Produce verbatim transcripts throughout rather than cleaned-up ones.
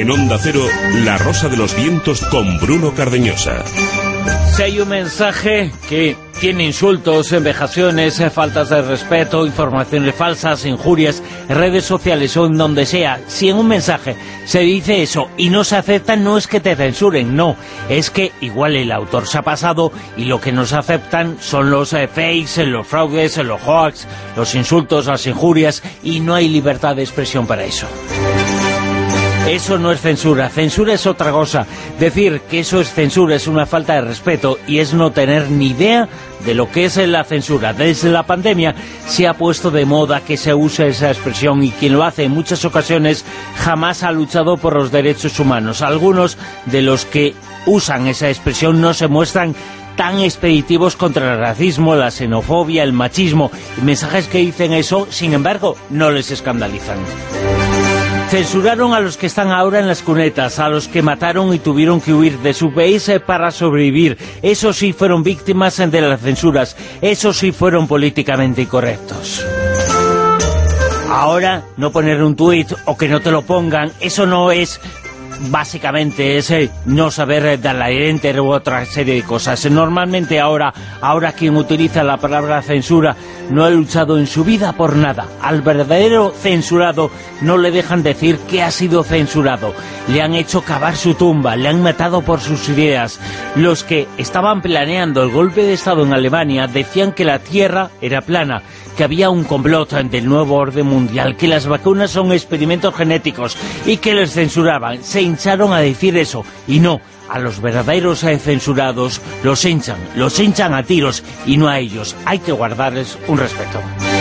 En Onda Cero, La Rosa de los Vientos con Bruno Cardeñosa. Si hay un mensaje que tiene insultos, vejaciones, faltas de respeto, informaciones falsas, injurias, redes sociales o en donde sea, si en un mensaje se dice eso y no se acepta, no es que te censuren, no, es que igual el autor se ha pasado y lo que no se aceptan son los eh, fakes, los fraudes, los hoax, los insultos, las injurias, y no hay libertad de expresión para eso. Eso no es censura, censura es otra cosa. Decir que eso es censura es una falta de respeto y es no tener ni idea de lo que es la censura. Desde la pandemia se ha puesto de moda que se use esa expresión y quien lo hace en muchas ocasiones jamás ha luchado por los derechos humanos. Algunos de los que usan esa expresión no se muestran tan expeditivos contra el racismo, la xenofobia, el machismo. Y mensajes que dicen eso, sin embargo, no les escandalizan. Censuraron a los que están ahora en las cunetas, a los que mataron y tuvieron que huir de su país para sobrevivir. Esos sí fueron víctimas de las censuras, esos sí fueron políticamente incorrectos. Ahora, no poner un tuit o que no te lo pongan, eso no es... Básicamente es eh, no saber dar la enter u otra serie de cosas. Normalmente ahora, ahora quien utiliza la palabra censura no ha luchado en su vida por nada. Al verdadero censurado no le dejan decir que ha sido censurado. Le han hecho cavar su tumba, le han matado por sus ideas. Los que estaban planeando el golpe de Estado en Alemania decían que la Tierra era plana, que había un complot del nuevo orden mundial, que las vacunas son experimentos genéticos y que les censuraban. Se hincharon a decir eso, y no, a los verdaderos censurados los hinchan, los hinchan a tiros y no a ellos. Hay que guardarles un respeto.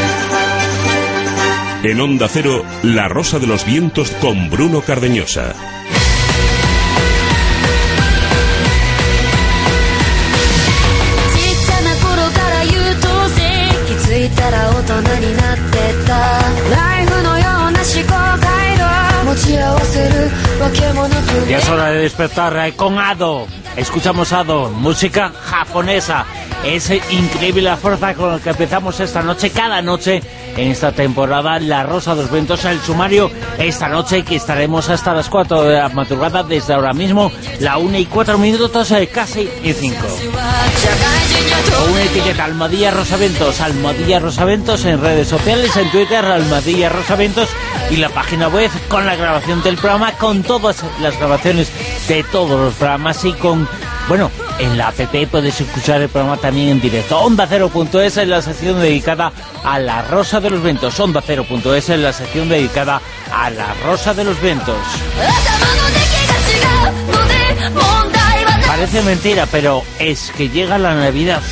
En Onda Cero, La Rosa de los Vientos con Bruno Cardeñosa. Ya es hora de despertar eh, con Ado. Escuchamos Ado, música japonesa. Es increíble la fuerza con la que empezamos esta noche, cada noche en esta temporada, La Rosa de los Vientos, el sumario esta noche, que estaremos hasta las cuatro de la madrugada, desde ahora mismo, la una y cuatro minutos, eh, casi y cinco. Con una etiqueta, Almohadilla Rosaventos, Almohadilla Rosaventos en redes sociales, en Twitter, Almohadilla Rosaventos, y la página web con la grabación del programa, con todas las grabaciones de todos los programas y con... Bueno, en la app puedes escuchar el programa también en directo. Onda Cero punto es en la sección dedicada a La Rosa de los Vientos. Onda Cero punto es en la sección dedicada a La Rosa de los Vientos. Parece mentira, pero es que llega la Navidad.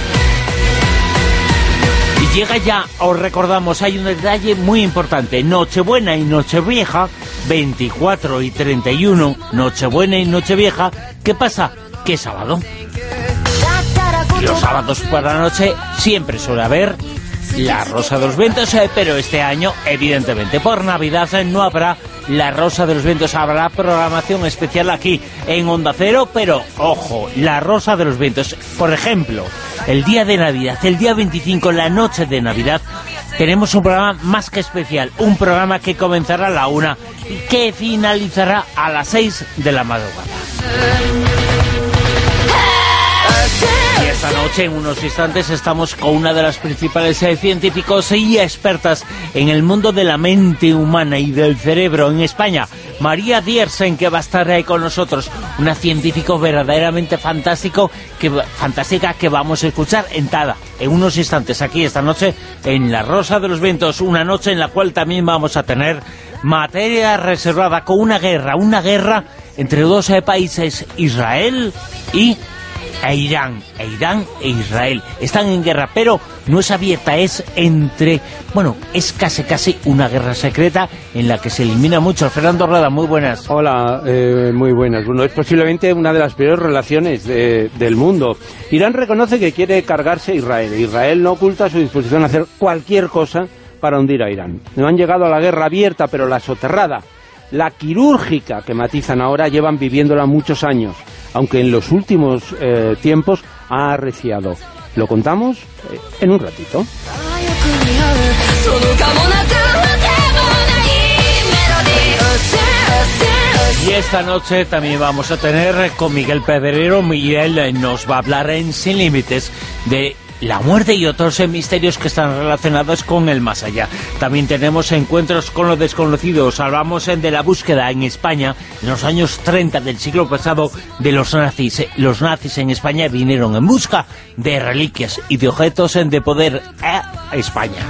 Y llega ya, os recordamos, hay un detalle muy importante. Nochebuena y Nochevieja, veinticuatro y treinta y uno, Nochebuena y Nochevieja. ¿Qué pasa? ¿Qué sábado? Los sábados por la noche siempre suele haber La Rosa de los Vientos, eh, pero este año, evidentemente, por Navidad eh, no habrá La Rosa de los Vientos. Habrá programación especial aquí en Onda Cero, pero, ojo, La Rosa de los Vientos. Por ejemplo, el día de Navidad, el día veinticinco, la noche de Navidad, tenemos un programa más que especial, un programa que comenzará a la una y que finalizará a las seis de la madrugada. Y esta noche, en unos instantes, estamos con una de las principales eh, científicos y expertas en el mundo de la mente humana y del cerebro en España, María Diersen, que va a estar ahí con nosotros, una científica verdaderamente fantástico, que, fantástica que vamos a escuchar entrada en unos instantes aquí esta noche en La Rosa de los Vientos, una noche en la cual también vamos a tener materia reservada con una guerra, una guerra entre dos eh, países, Israel y e Irán, e Irán e Israel. Están en guerra, pero no es abierta, es entre... Bueno, es casi casi una guerra secreta en la que se elimina mucho. Fernando Rueda, muy buenas. Hola, eh, muy buenas. Bueno, es posiblemente una de las peores relaciones de, del mundo. Irán reconoce que quiere cargarse a Israel. Israel no oculta su disposición a hacer cualquier cosa para hundir a Irán. No han llegado a la guerra abierta, pero la soterrada, la quirúrgica, que matizan ahora, llevan viviéndola muchos años, aunque en los últimos eh, tiempos ha arreciado. Lo contamos eh, en un ratito. Y esta noche también vamos a tener con Miguel Pedrero. Miguel nos va a hablar en Sin Límites de la muerte y otros misterios que están relacionados con el más allá. También tenemos encuentros con los desconocidos. Hablamos de la búsqueda en España, en los años treinta del siglo pasado, de los nazis. Los nazis en España vinieron en busca de reliquias y de objetos de poder a España.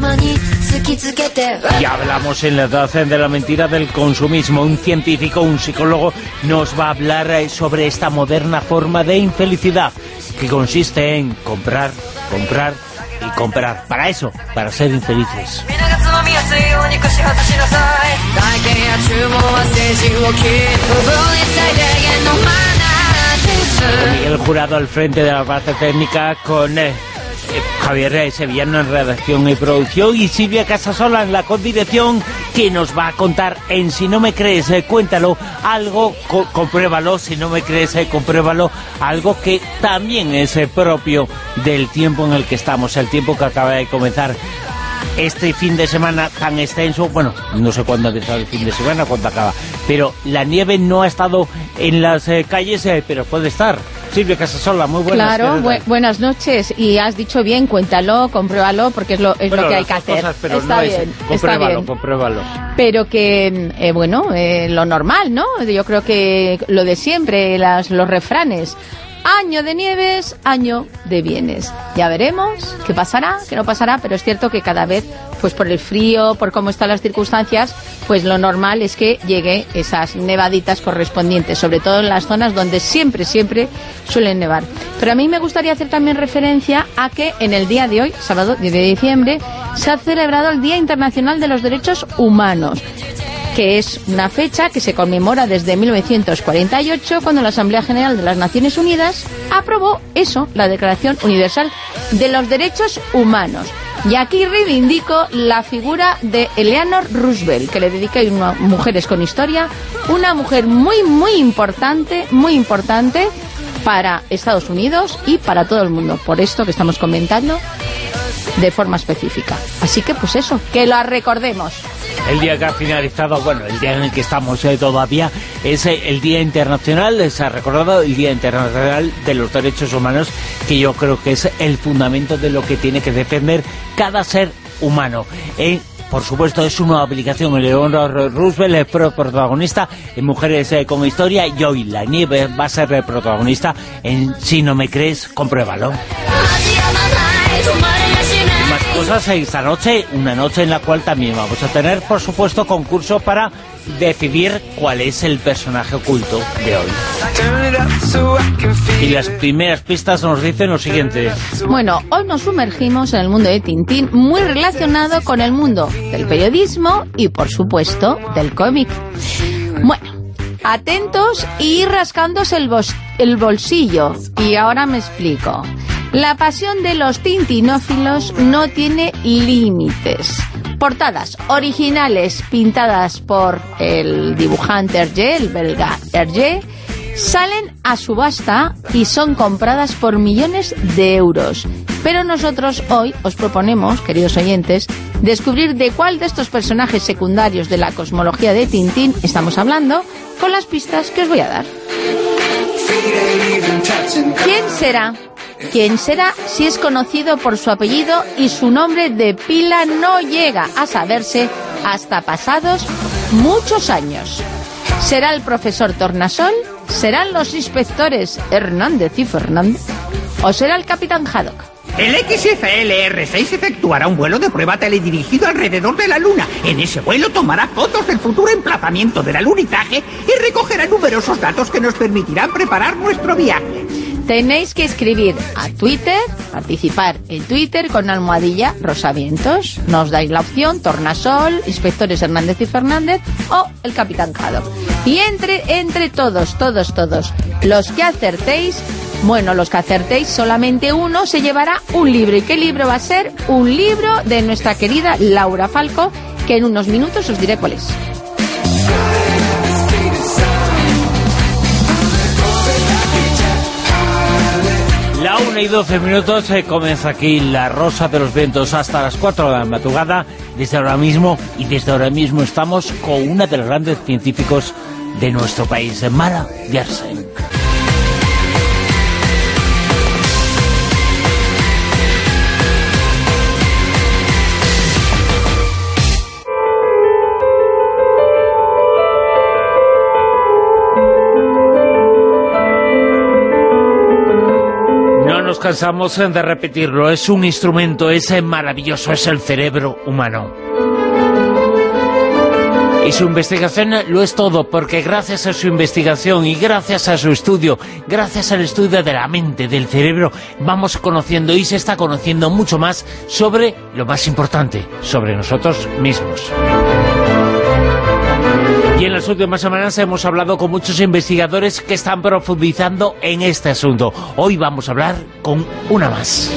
Y hablamos en la edad de la mentira del consumismo. Un científico, un psicólogo, nos va a hablar sobre esta moderna forma de infelicidad que consiste en comprar, comprar y comprar. Para eso, para ser infelices. Con Miguel Jurado al frente de la parte técnica, con eh, Javier Sevillano en redacción y producción, y Silvia Casasola en la codirección, que nos va a contar en Si no me crees, eh, cuéntalo, algo, co compruébalo, si no me crees, eh, compruébalo, algo que también es eh, propio del tiempo en el que estamos, el tiempo que acaba de comenzar. Este fin de semana tan extenso, bueno, no sé cuándo ha empezado el fin de semana, cuándo acaba, pero la nieve no ha estado en las eh, calles, eh, pero puede estar. Silvia Casasola, muy buenas. Claro, bu buenas noches, y has dicho bien, cuéntalo, compruébalo, porque es lo, es lo que hay que hacer. Cosas, pero está no bien, es, compruébalo, está bien. compruébalo. Pero que, eh, bueno, eh, lo normal, ¿no? Yo creo que lo de siempre, las, los refranes. Año de nieves, año de bienes. Ya veremos qué pasará, qué no pasará, pero es cierto que cada vez, pues por el frío, por cómo están las circunstancias, pues lo normal es que llegue esas nevaditas correspondientes, sobre todo en las zonas donde siempre, siempre suelen nevar. Pero a mí me gustaría hacer también referencia a que en el día de hoy, sábado diez de diciembre, se ha celebrado el Día Internacional de los Derechos Humanos, que es una fecha que se conmemora desde mil novecientos cuarenta y ocho, cuando la Asamblea General de las Naciones Unidas aprobó eso, la Declaración Universal de los Derechos Humanos. Y aquí reivindico la figura de Eleanor Roosevelt, que le dediqué a Mujeres con Historia, una mujer muy, muy importante, muy importante para Estados Unidos y para todo el mundo, por esto que estamos comentando de forma específica. Así que pues eso, que la recordemos. El día que ha finalizado, bueno, el día en el que estamos eh, todavía, es eh, el Día Internacional, se ha recordado el Día Internacional de los Derechos Humanos, que yo creo que es el fundamento de lo que tiene que defender cada ser humano. Eh, por supuesto, es una obligación. Eleanor Roosevelt es protagonista en Mujeres eh, con Historia, y hoy la nieve va a ser el protagonista en Si no me crees, compruébalo. Más cosas esta noche, una noche en la cual también vamos a tener, por supuesto, concurso para decidir cuál es el personaje oculto de hoy. Y las primeras pistas nos dicen lo siguiente. Bueno, hoy nos sumergimos en el mundo de Tintín, muy relacionado con el mundo del periodismo y, por supuesto, del cómic. Bueno, atentos y ir rascándose el, el bolsillo. Y ahora me explico. La pasión de los tintinófilos no tiene límites. Portadas originales pintadas por el dibujante Hergé, el belga Hergé, salen a subasta y son compradas por millones de euros. Pero nosotros hoy os proponemos, queridos oyentes, descubrir de cuál de estos personajes secundarios de la cosmología de Tintín estamos hablando, con las pistas que os voy a dar. ¿Quién será? ¿Quién será si es conocido por su apellido y su nombre de pila no llega a saberse hasta pasados muchos años? ¿Será el profesor Tornasol? ¿Serán los inspectores Hernández y Fernández? ¿O será el capitán Haddock? El X F L R seis efectuará un vuelo de prueba teledirigido alrededor de la Luna. En ese vuelo tomará fotos del futuro emplazamiento del alunizaje y recogerá numerosos datos que nos permitirán preparar nuestro viaje. Tenéis que escribir a Twitter, participar en Twitter con almohadilla Rosavientos. Nos dais la opción Tornasol, Inspectores Hernández y Fernández o el Capitán Haddock. Y entre, entre todos, todos, todos, los que acertéis, bueno, los que acertéis, solamente uno se llevará un libro. ¿Y qué libro va a ser? Un libro de nuestra querida Laura Falco, que en unos minutos os diré cuál es. La una y doce minutos, eh, comienza aquí La Rosa de los Vientos hasta las cuatro de la madrugada, desde ahora mismo, y desde ahora mismo estamos con una de los grandes científicos de nuestro país, Mara Bjersen. Nos cansamos de repetirlo, es un instrumento, es maravilloso, es el cerebro humano. Y su investigación lo es todo, porque gracias a su investigación y gracias a su estudio, gracias al estudio de la mente, del cerebro, vamos conociendo y se está conociendo mucho más sobre lo más importante, sobre nosotros mismos. Y en las últimas semanas hemos hablado con muchos investigadores que están profundizando en este asunto. Hoy vamos a hablar con una más.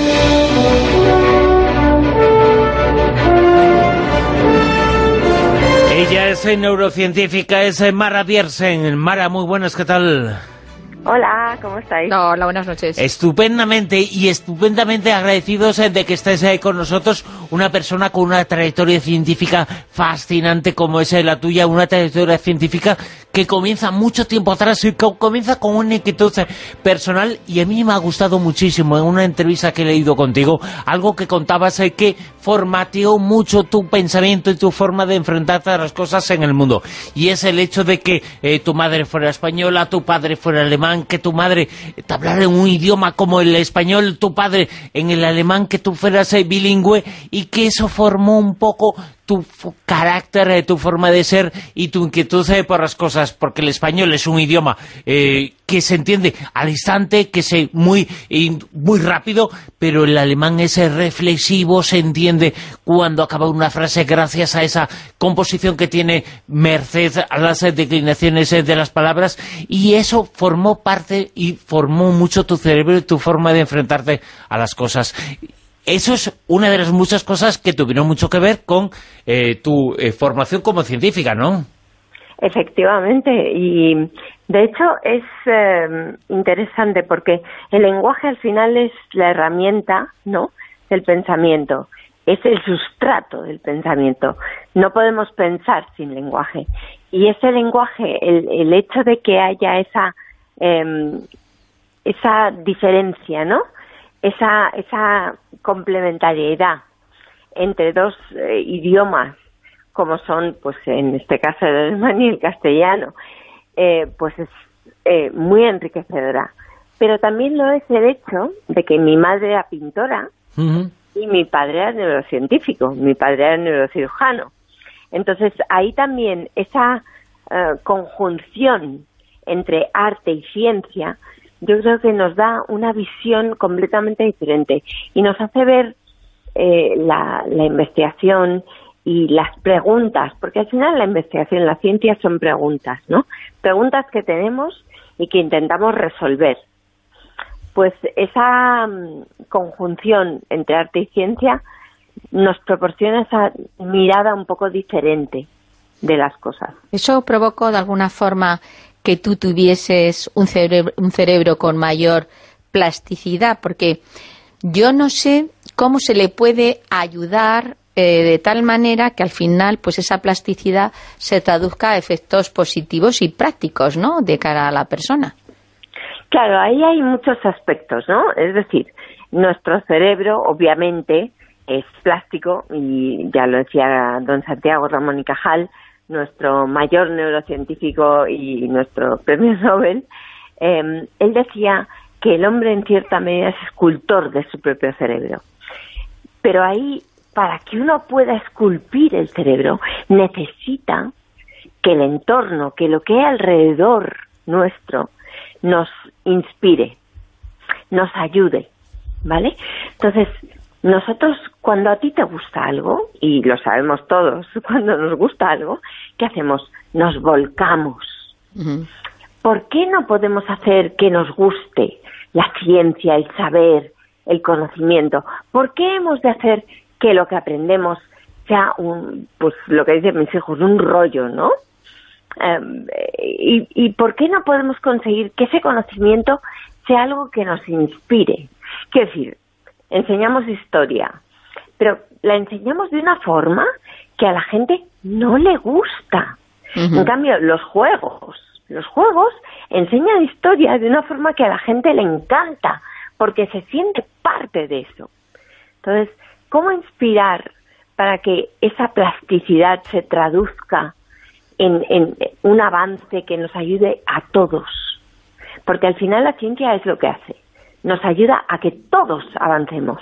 Ella es neurocientífica, es Mara Bjersen. Mara, muy buenas, ¿qué tal? Hola, ¿cómo estáis? Hola, buenas noches. Estupendamente, y estupendamente agradecidos de que estés ahí con nosotros, una persona con una trayectoria científica fascinante como es la tuya, una trayectoria científica que comienza mucho tiempo atrás y que comienza con una inquietud personal, y a mí me ha gustado muchísimo en una entrevista que he leído contigo, algo que contabas eh, que formateó mucho tu pensamiento y tu forma de enfrentarte a las cosas en el mundo, y es el hecho de que eh, tu madre fuera española, tu padre fuera alemán, que tu madre te hablara en un idioma como el español, tu padre en el alemán, que tú fueras eh, bilingüe, y que eso formó un poco tu carácter, eh, tu forma de ser y tu inquietud eh, por las cosas, porque el español es un idioma eh, que se entiende al instante, que se muy eh, muy rápido, pero el alemán es eh, reflexivo, se entiende cuando acaba una frase gracias a esa composición que tiene merced a las eh, declinaciones eh, de las palabras, y eso formó parte y formó mucho tu cerebro y tu forma de enfrentarte a las cosas. Eso es una de las muchas cosas que tuvieron mucho que ver con eh, tu eh, formación como científica, ¿no? Efectivamente, y de hecho es eh, interesante porque el lenguaje al final es la herramienta, ¿no?, del pensamiento, es el sustrato del pensamiento. No podemos pensar sin lenguaje, y ese lenguaje, el, el hecho de que haya esa eh, esa diferencia, ¿no?, esa esa complementariedad entre dos eh, idiomas, como son, pues en este caso el alemán y el castellano, eh, pues es eh, muy enriquecedora. Pero también lo es el hecho de que mi madre era pintora, uh-huh, y mi padre era neurocientífico, mi padre era neurocirujano. Entonces ahí también esa uh, conjunción entre arte y ciencia, yo creo que nos da una visión completamente diferente y nos hace ver eh, la, la investigación y las preguntas, porque al final la investigación, la ciencia son preguntas, ¿no? Preguntas que tenemos y que intentamos resolver. Pues esa um, conjunción entre arte y ciencia nos proporciona esa mirada un poco diferente de las cosas. ¿Eso provocó de alguna forma que tú tuvieses un cerebro, un cerebro con mayor plasticidad? Porque yo no sé cómo se le puede ayudar eh, de tal manera que al final pues esa plasticidad se traduzca a efectos positivos y prácticos, ¿no?, de cara a la persona. Claro, ahí hay muchos aspectos, ¿no? Es decir, nuestro cerebro obviamente es plástico, y ya lo decía don Santiago Ramón y Cajal, nuestro mayor neurocientífico y nuestro premio Nobel. eh, él decía que el hombre en cierta medida es escultor de su propio cerebro. Pero ahí, para que uno pueda esculpir el cerebro, necesita que el entorno, que lo que hay alrededor nuestro, nos inspire, nos ayude, ¿vale? Entonces, nosotros, cuando a ti te gusta algo, y lo sabemos todos, cuando nos gusta algo, ¿qué hacemos? Nos volcamos. Uh-huh. ¿Por qué no podemos hacer que nos guste la ciencia, el saber, el conocimiento? ¿Por qué hemos de hacer que lo que aprendemos sea un, pues lo que dicen mis hijos, un rollo, ¿no? Um, y, ¿Y por qué no podemos conseguir que ese conocimiento sea algo que nos inspire? Quiero decir, enseñamos historia, pero la enseñamos de una forma que a la gente no le gusta. Uh-huh. En cambio, los juegos, los juegos enseñan historia de una forma que a la gente le encanta, porque se siente parte de eso. Entonces, ¿cómo inspirar para que esa plasticidad se traduzca en, en un avance que nos ayude a todos? Porque al final la ciencia es lo que hace, nos ayuda a que todos avancemos.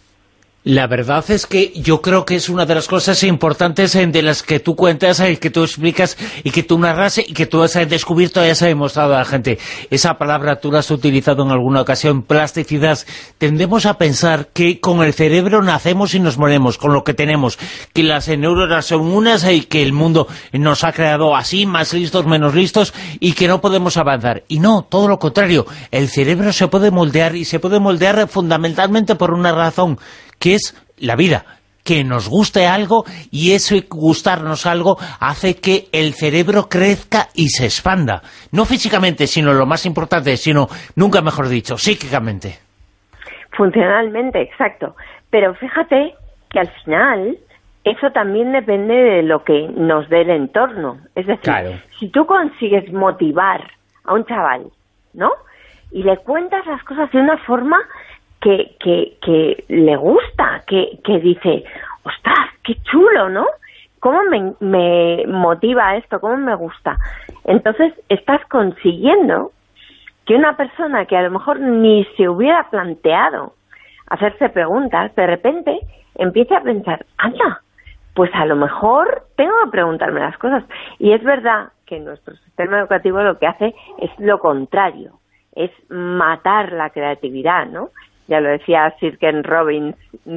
La verdad es que yo creo que es una de las cosas importantes de las que tú cuentas, que tú explicas y que tú narras y que tú has descubierto y has demostrado a la gente. Esa palabra tú la has utilizado en alguna ocasión, plasticidad. Tendemos a pensar que con el cerebro nacemos y nos morimos, con lo que tenemos, que las neuronas son unas y que el mundo nos ha creado así, más listos, menos listos, y que no podemos avanzar. Y no, todo lo contrario, el cerebro se puede moldear y se puede moldear fundamentalmente por una razón, que es la vida, que nos guste algo, y eso gustarnos algo hace que el cerebro crezca y se expanda. No físicamente, sino lo más importante, sino, nunca mejor dicho, psíquicamente. Funcionalmente, exacto. Pero fíjate que al final eso también depende de lo que nos dé el entorno. Es decir, claro, si tú consigues motivar a un chaval, ¿no?, y le cuentas las cosas de una forma que, que, que le gusta, que, que dice, ostras, qué chulo, ¿no? ¿Cómo me, me motiva esto? ¿Cómo me gusta? Entonces estás consiguiendo que una persona que a lo mejor ni se hubiera planteado hacerse preguntas, de repente empiece a pensar, anda, pues a lo mejor tengo que preguntarme las cosas. Y es verdad que nuestro sistema educativo lo que hace es lo contrario, es matar la creatividad, ¿no? Ya lo decía Sir Ken Robins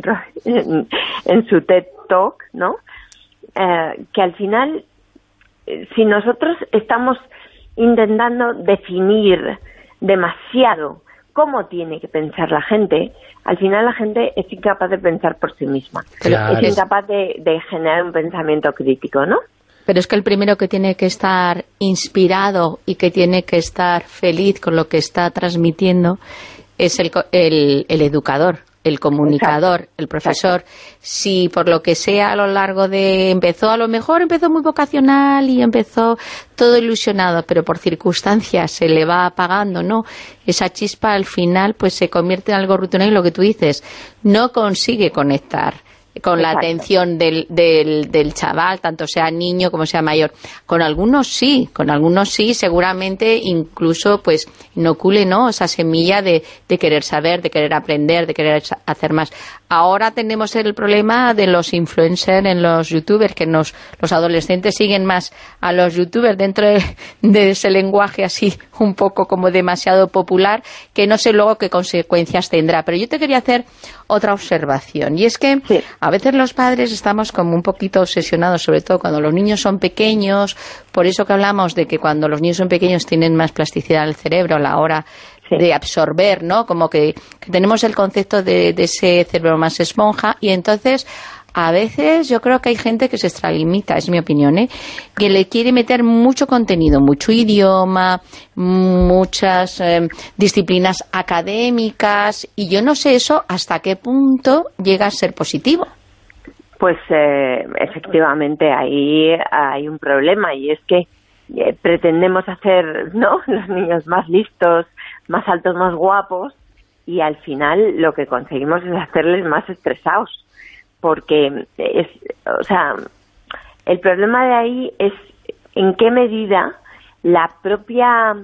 en, en su TED Talk, ¿no? Eh, que al final, si nosotros estamos intentando definir demasiado cómo tiene que pensar la gente, al final la gente es incapaz de pensar por sí misma. Claro. Es incapaz de, de generar un pensamiento crítico, ¿no? Pero es que el primero que tiene que estar inspirado y que tiene que estar feliz con lo que está transmitiendo es el, el, el educador, el comunicador, exacto, el profesor. Exacto. Si por lo que sea a lo largo de... Empezó, a lo mejor empezó muy vocacional y empezó todo ilusionado, pero por circunstancias se le va apagando, ¿no? Esa chispa al final pues se convierte en algo rutinario, y lo que tú dices, no consigue conectar con la Exacto. atención del, del, del chaval, tanto sea niño como sea mayor. Con algunos sí, con algunos sí, seguramente incluso pues inocule, ¿no?, esa semilla de, de querer saber, de querer aprender, de querer hacer más. Ahora tenemos el problema de los influencers en los youtubers, que nos, los adolescentes siguen más a los youtubers dentro de, de ese lenguaje así un poco como demasiado popular, que no sé luego qué consecuencias tendrá. Pero yo te quería hacer otra observación, y es que sí, a veces los padres estamos como un poquito obsesionados, sobre todo cuando los niños son pequeños, por eso que hablamos de que cuando los niños son pequeños tienen más plasticidad en el cerebro a la hora sí. de absorber, ¿no? Como que, que tenemos el concepto de, de ese cerebro más esponja, y entonces a veces yo creo que hay gente que se extralimita, es mi opinión, ¿eh?, que le quiere meter mucho contenido, mucho idioma, muchas eh, disciplinas académicas, y yo no sé eso hasta qué punto llega a ser positivo. Pues eh, efectivamente ahí hay un problema, y es que eh, pretendemos hacer, ¿no?, los niños más listos, más altos, más guapos, y al final lo que conseguimos es hacerles más estresados. Porque, es, o sea, el problema de ahí es en qué medida la propia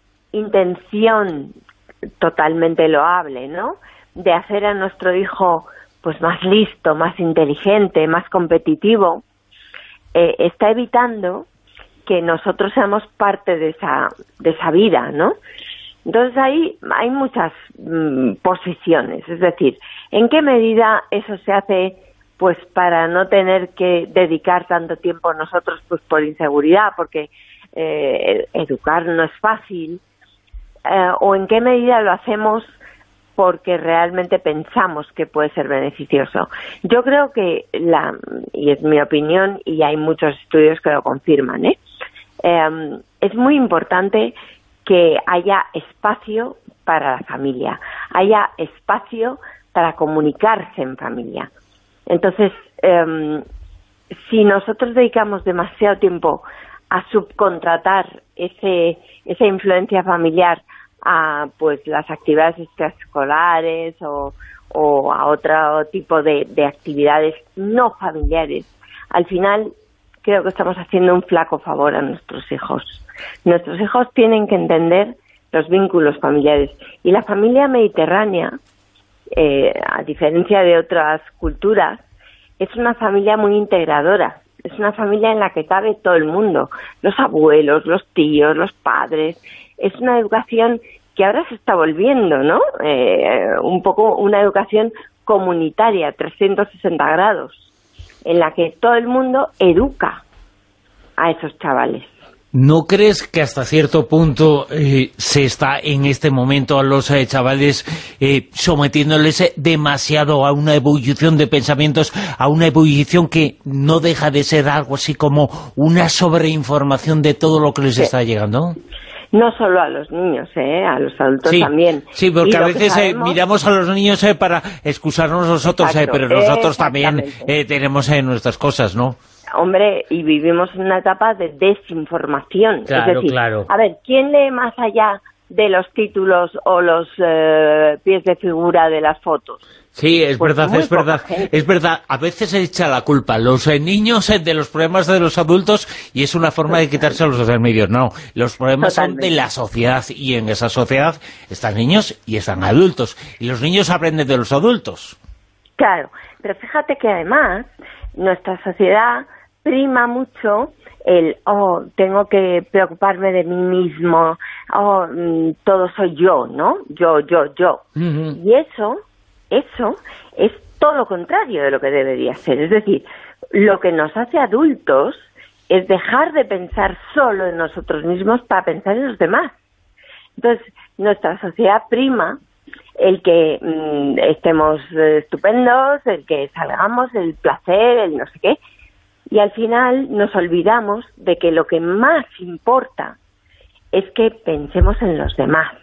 intención totalmente loable, ¿no?, de hacer a nuestro hijo pues más listo, más inteligente, más competitivo, eh, está evitando que nosotros seamos parte de esa, de esa vida, ¿no? Entonces ahí hay muchas mmm, posiciones, es decir, ¿en qué medida eso se hace pues para no tener que dedicar tanto tiempo nosotros pues por inseguridad, porque eh, educar no es fácil, eh, o en qué medida lo hacemos porque realmente pensamos que puede ser beneficioso? Yo creo que, la y es mi opinión, y hay muchos estudios que lo confirman, ¿eh? Eh, es muy importante que haya espacio para la familia, haya espacio para comunicarse en familia. Entonces, eh, si nosotros dedicamos demasiado tiempo a subcontratar ese esa influencia familiar a pues las actividades extraescolares o, o a otro tipo de, de actividades no familiares, al final creo que estamos haciendo un flaco favor a nuestros hijos. Nuestros hijos tienen que entender los vínculos familiares. Y la familia mediterránea, eh, a diferencia de otras culturas, es una familia muy integradora. Es una familia en la que cabe todo el mundo, los abuelos, los tíos, los padres. Es una educación que ahora se está volviendo, ¿no? Eh, un poco una educación comunitaria, trescientos sesenta grados, en la que todo el mundo educa a esos chavales. ¿No crees que hasta cierto punto eh, se está en este momento a los eh, chavales eh, sometiéndoles demasiado a una ebullición de pensamientos, a una ebullición que no deja de ser algo así como una sobreinformación de todo lo que les sí. está llegando? No solo a los niños, ¿eh? A los adultos sí, también. Sí, porque a veces sabemos... eh, miramos a los niños eh, para excusarnos nosotros, eh, pero nosotros también eh, tenemos eh, nuestras cosas, ¿no? Hombre, y vivimos en una etapa de desinformación. Claro, es decir, claro. A ver, ¿quién lee más allá de los títulos o los eh, pies de figura de las fotos? Sí, es pues verdad, es verdad, gente. es verdad. A veces se echa la culpa a los eh, niños eh, de los problemas de los adultos y es una forma de quitarse a los social medios. No, los problemas Totalmente. son de la sociedad y en esa sociedad están niños y están adultos. Y los niños aprenden de los adultos. Claro, pero fíjate que además nuestra sociedad prima mucho el, oh, tengo que preocuparme de mí mismo, oh, todo soy yo, ¿no? Yo, yo, yo. Uh-huh. Y eso, eso es todo lo contrario de lo que debería ser. Es decir, lo que nos hace adultos es dejar de pensar solo en nosotros mismos para pensar en los demás. Entonces, nuestra sociedad prima el que mmm, estemos estupendos, el que salgamos, el placer, el no sé qué. Y al final nos olvidamos de que lo que más importa es que pensemos en los demás.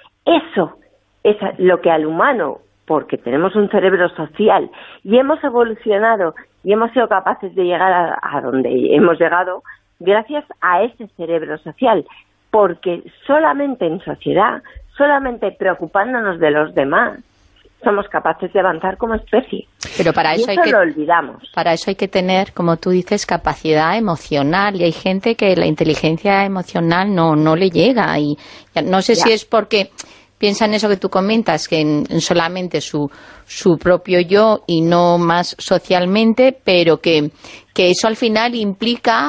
Eso es lo que al humano, porque tenemos un cerebro social y hemos evolucionado y hemos sido capaces de llegar a, a donde hemos llegado gracias a ese cerebro social, porque solamente en sociedad, solamente preocupándonos de los demás, somos capaces de avanzar como especie. Pero para eso, y eso hay que, lo olvidamos. Para eso hay que tener, como tú dices, capacidad emocional. Y hay gente que la inteligencia emocional no, no le llega. Y no sé ya. si es porque piensan eso que tú comentas, que en, en solamente su, su propio yo y no más socialmente, pero que, que eso al final implica,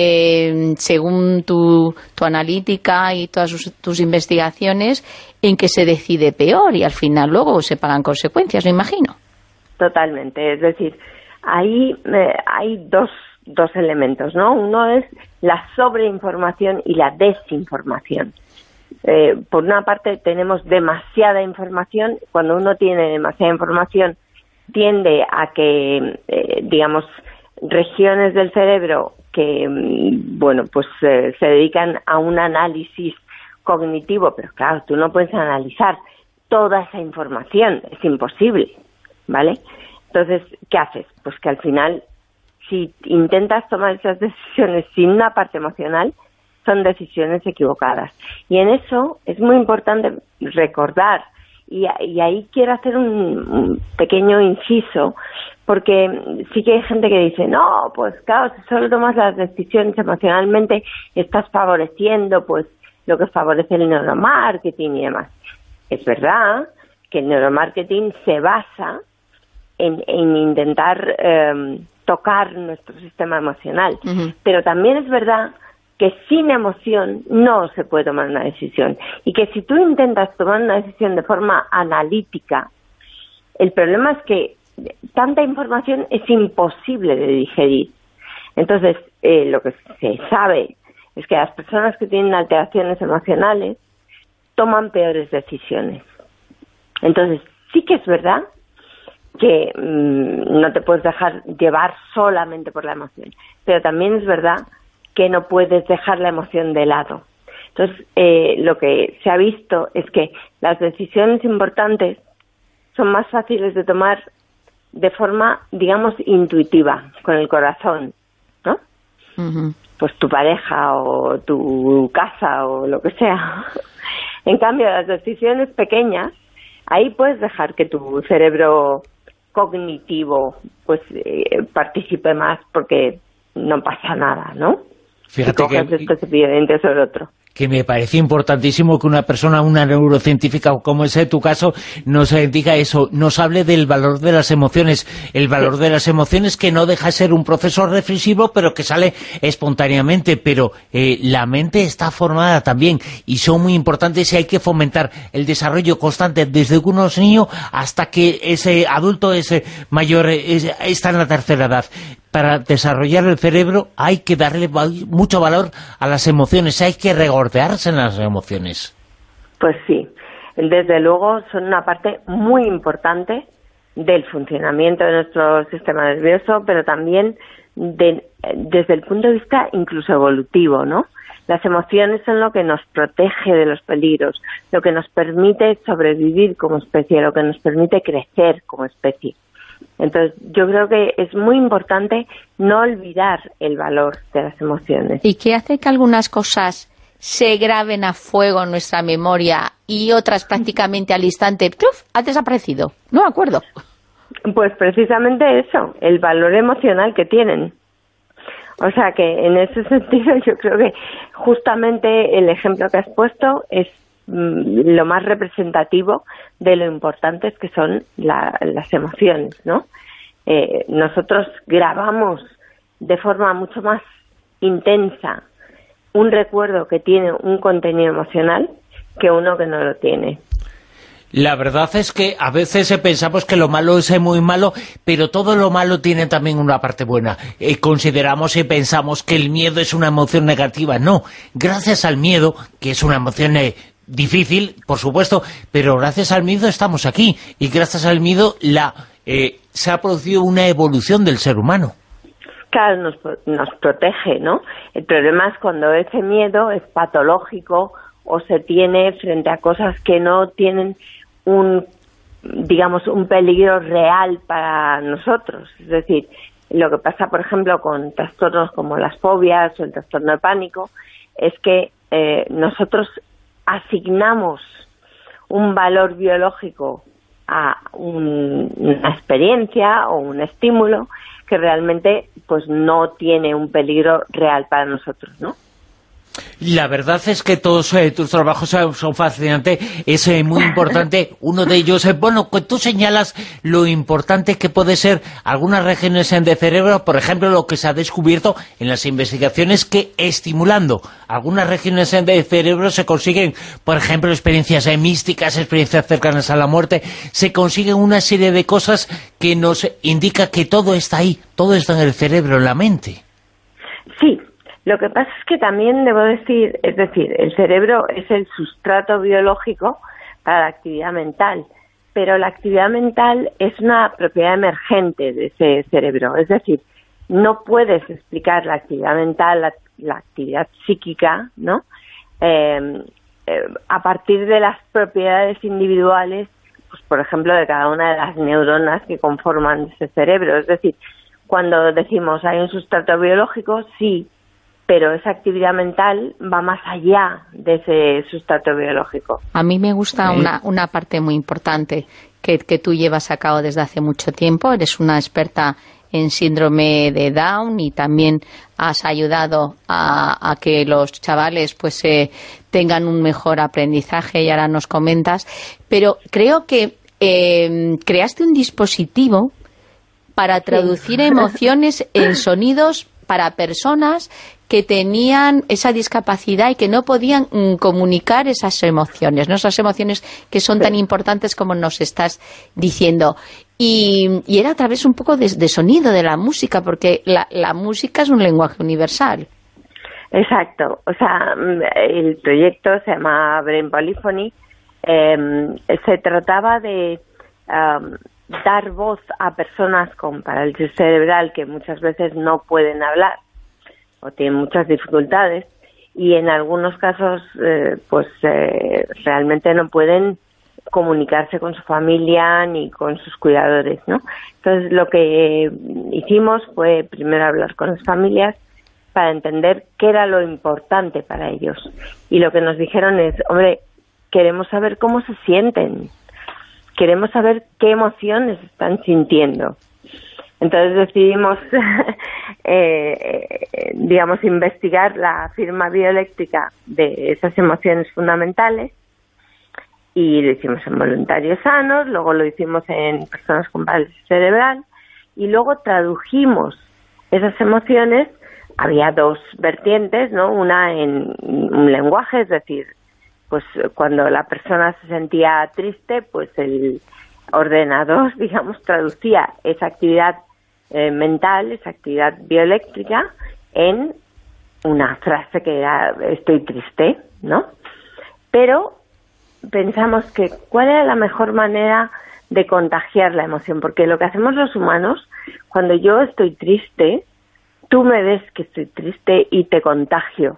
eh, según tu, tu analítica y todas sus, tus investigaciones, en que se decide peor y al final luego se pagan consecuencias, me imagino. Totalmente, es decir, ahí eh, hay dos, dos elementos, ¿no? Uno es la sobreinformación y la desinformación. Eh, por una parte tenemos demasiada información. Cuando uno tiene demasiada información tiende a que, eh, digamos, regiones del cerebro que, bueno, pues eh, se dedican a un análisis cognitivo, pero claro, tú no puedes analizar toda esa información, es imposible, ¿vale? Entonces, ¿qué haces? Pues que al final, si intentas tomar esas decisiones sin una parte emocional, son decisiones equivocadas. Y en eso es muy importante recordar, y, y ahí quiero hacer un, un pequeño inciso, porque sí que hay gente que dice, no, pues claro, si solo tomas las decisiones emocionalmente, estás favoreciendo pues lo que favorece el neuromarketing y demás. Es verdad que el neuromarketing se basa en, en intentar eh, tocar nuestro sistema emocional, uh-huh. pero también es verdad que sin emoción no se puede tomar una decisión. Y que si tú intentas tomar una decisión de forma analítica, el problema es que tanta información es imposible de digerir. Entonces, eh, lo que se sabe es que las personas que tienen alteraciones emocionales toman peores decisiones. Entonces, sí que es verdad que mmm, no te puedes dejar llevar solamente por la emoción, pero también es verdad que no puedes dejar la emoción de lado. Entonces, eh, lo que se ha visto es que las decisiones importantes son más fáciles de tomar de forma, digamos, intuitiva, con el corazón, ¿no? Uh-huh. pues tu pareja o tu casa o lo que sea. En cambio, las decisiones pequeñas, ahí puedes dejar que tu cerebro cognitivo pues eh, participe más, porque no pasa nada, ¿no? Fíjate si coges que... esto cepillo sobre otro. Que me parece importantísimo que una persona, una neurocientífica como es tu caso, nos diga eso, nos hable del valor de las emociones, el valor de las emociones, que no deja de ser un proceso reflexivo, pero que sale espontáneamente, pero eh, la mente está formada también, y son muy importantes, y hay que fomentar el desarrollo constante desde que uno es niño hasta que ese adulto es mayor, es, está en la tercera edad. Para desarrollar el cerebro hay que darle mucho valor a las emociones, hay que regordearse en las emociones. Pues sí, desde luego son una parte muy importante del funcionamiento de nuestro sistema nervioso, pero también de, desde el punto de vista incluso evolutivo, ¿no? Las emociones son lo que nos protege de los peligros, lo que nos permite sobrevivir como especie, lo que nos permite crecer como especie. Entonces, yo creo que es muy importante no olvidar el valor de las emociones. ¿Y qué hace que algunas cosas se graben a fuego en nuestra memoria y otras prácticamente al instante ¡truf!, ha desaparecido? No me acuerdo. Pues precisamente eso, el valor emocional que tienen. O sea que en ese sentido yo creo que justamente el ejemplo que has puesto es lo más representativo de lo importantes que son la, las emociones, ¿no? Eh, nosotros grabamos de forma mucho más intensa un recuerdo que tiene un contenido emocional que uno que no lo tiene. La verdad es que a veces pensamos que lo malo es muy malo, pero todo lo malo tiene también una parte buena. Eh, consideramos y pensamos que el miedo es una emoción negativa. No, gracias al miedo, que es una emoción eh, difícil, por supuesto, pero gracias al miedo estamos aquí, y gracias al miedo la eh, se ha producido una evolución del ser humano. Claro, nos, nos protege, ¿no? El problema es cuando ese miedo es patológico o se tiene frente a cosas que no tienen un, digamos, un peligro real para nosotros. Es decir, lo que pasa, por ejemplo, con trastornos como las fobias o el trastorno de pánico, es que eh, nosotros asignamos un valor biológico a un, una experiencia o un estímulo que realmente pues no tiene un peligro real para nosotros, ¿no? La verdad es que todos eh, tus trabajos son fascinantes, es eh, muy importante. Uno de ellos, eh, bueno, que tú señalas lo importante que puede ser algunas regiones de cerebro, por ejemplo, lo que se ha descubierto en las investigaciones, que estimulando algunas regiones de cerebro se consiguen, por ejemplo, experiencias eh, místicas, experiencias cercanas a la muerte, se consiguen una serie de cosas que nos indica que todo está ahí, todo está en el cerebro, en la mente. Sí. Lo que pasa es que también debo decir, es decir, el cerebro es el sustrato biológico para la actividad mental, pero la actividad mental es una propiedad emergente de ese cerebro, es decir, no puedes explicar la actividad mental, la, la actividad psíquica, ¿no? Eh, eh, a partir de las propiedades individuales, pues por ejemplo, de cada una de las neuronas que conforman ese cerebro, es decir, cuando decimos hay un sustrato biológico, sí, pero esa actividad mental va más allá de ese sustrato biológico. A mí me gusta una, una parte muy importante que, que tú llevas a cabo desde hace mucho tiempo. Eres una experta en síndrome de Down y también has ayudado a, a que los chavales pues eh, tengan un mejor aprendizaje, y ahora nos comentas. Pero creo que eh, creaste un dispositivo para traducir sí. emociones en sonidos para personas que tenían esa discapacidad y que no podían mm, comunicar esas emociones, ¿no? Esas emociones que son tan importantes como nos estás diciendo. Y, y era a través un poco de, de sonido, de la música, porque la, la música es un lenguaje universal. Exacto. O sea, el proyecto se llama Brain Polyphony. Eh, se trataba de um, dar voz a personas con parálisis cerebral que muchas veces no pueden hablar o tienen muchas dificultades, y en algunos casos eh, pues eh, realmente no pueden comunicarse con su familia ni con sus cuidadores, ¿no? Entonces lo que hicimos fue primero hablar con las familias para entender qué era lo importante para ellos. Y lo que nos dijeron es, hombre, queremos saber cómo se sienten, queremos saber qué emociones están sintiendo. Entonces decidimos, eh, digamos, investigar la firma bioeléctrica de esas emociones fundamentales, y lo hicimos en voluntarios sanos, luego lo hicimos en personas con parálisis cerebral, y luego tradujimos esas emociones. Había dos vertientes, ¿no? Una en un lenguaje, es decir, pues cuando la persona se sentía triste, pues el ordenador, digamos, traducía esa actividad eh, mental, esa actividad bioeléctrica, en una frase que era estoy triste, ¿no? Pero pensamos que cuál era la mejor manera de contagiar la emoción, porque lo que hacemos los humanos, cuando yo estoy triste, tú me ves que estoy triste y te contagio.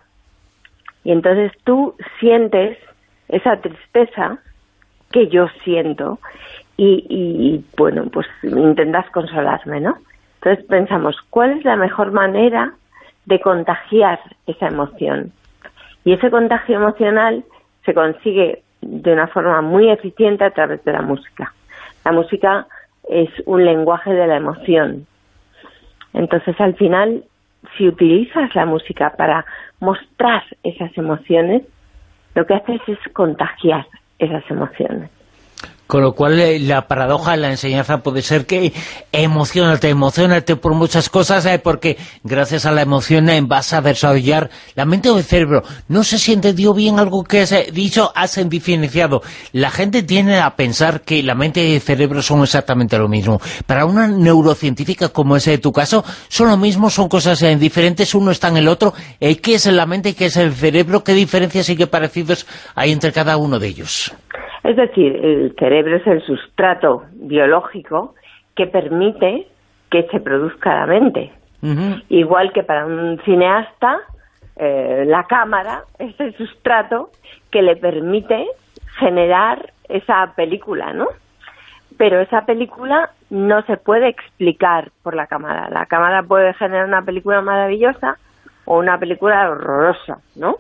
Y entonces tú sientes esa tristeza que yo siento y, y, y bueno, pues intentas consolarme, ¿no? Entonces pensamos, ¿cuál es la mejor manera de contagiar esa emoción? Y ese contagio emocional se consigue de una forma muy eficiente a través de la música. La música es un lenguaje de la emoción. Entonces, al final, si utilizas la música para mostrar esas emociones, lo que haces es contagiar esas emociones. Con lo cual, eh, la paradoja de la enseñanza puede ser que emocionate, emocionate por muchas cosas, eh, porque gracias a la emoción eh, vas a desarrollar la mente o el cerebro. No sé si entendió bien algo que has eh, dicho, has diferenciado. La gente tiende a pensar que la mente y el cerebro son exactamente lo mismo. Para una neurocientífica como ese de tu caso, son lo mismo, son cosas eh, diferentes, uno está en el otro. Eh, ¿Qué es la mente y qué es el cerebro? ¿Qué diferencias y qué parecidos hay entre cada uno de ellos? Es decir, el cerebro es el sustrato biológico que permite que se produzca la mente. Uh-huh. Igual que para un cineasta, eh, la cámara es el sustrato que le permite generar esa película, ¿no? Pero esa película no se puede explicar por la cámara. La cámara puede generar una película maravillosa o una película horrorosa, ¿no?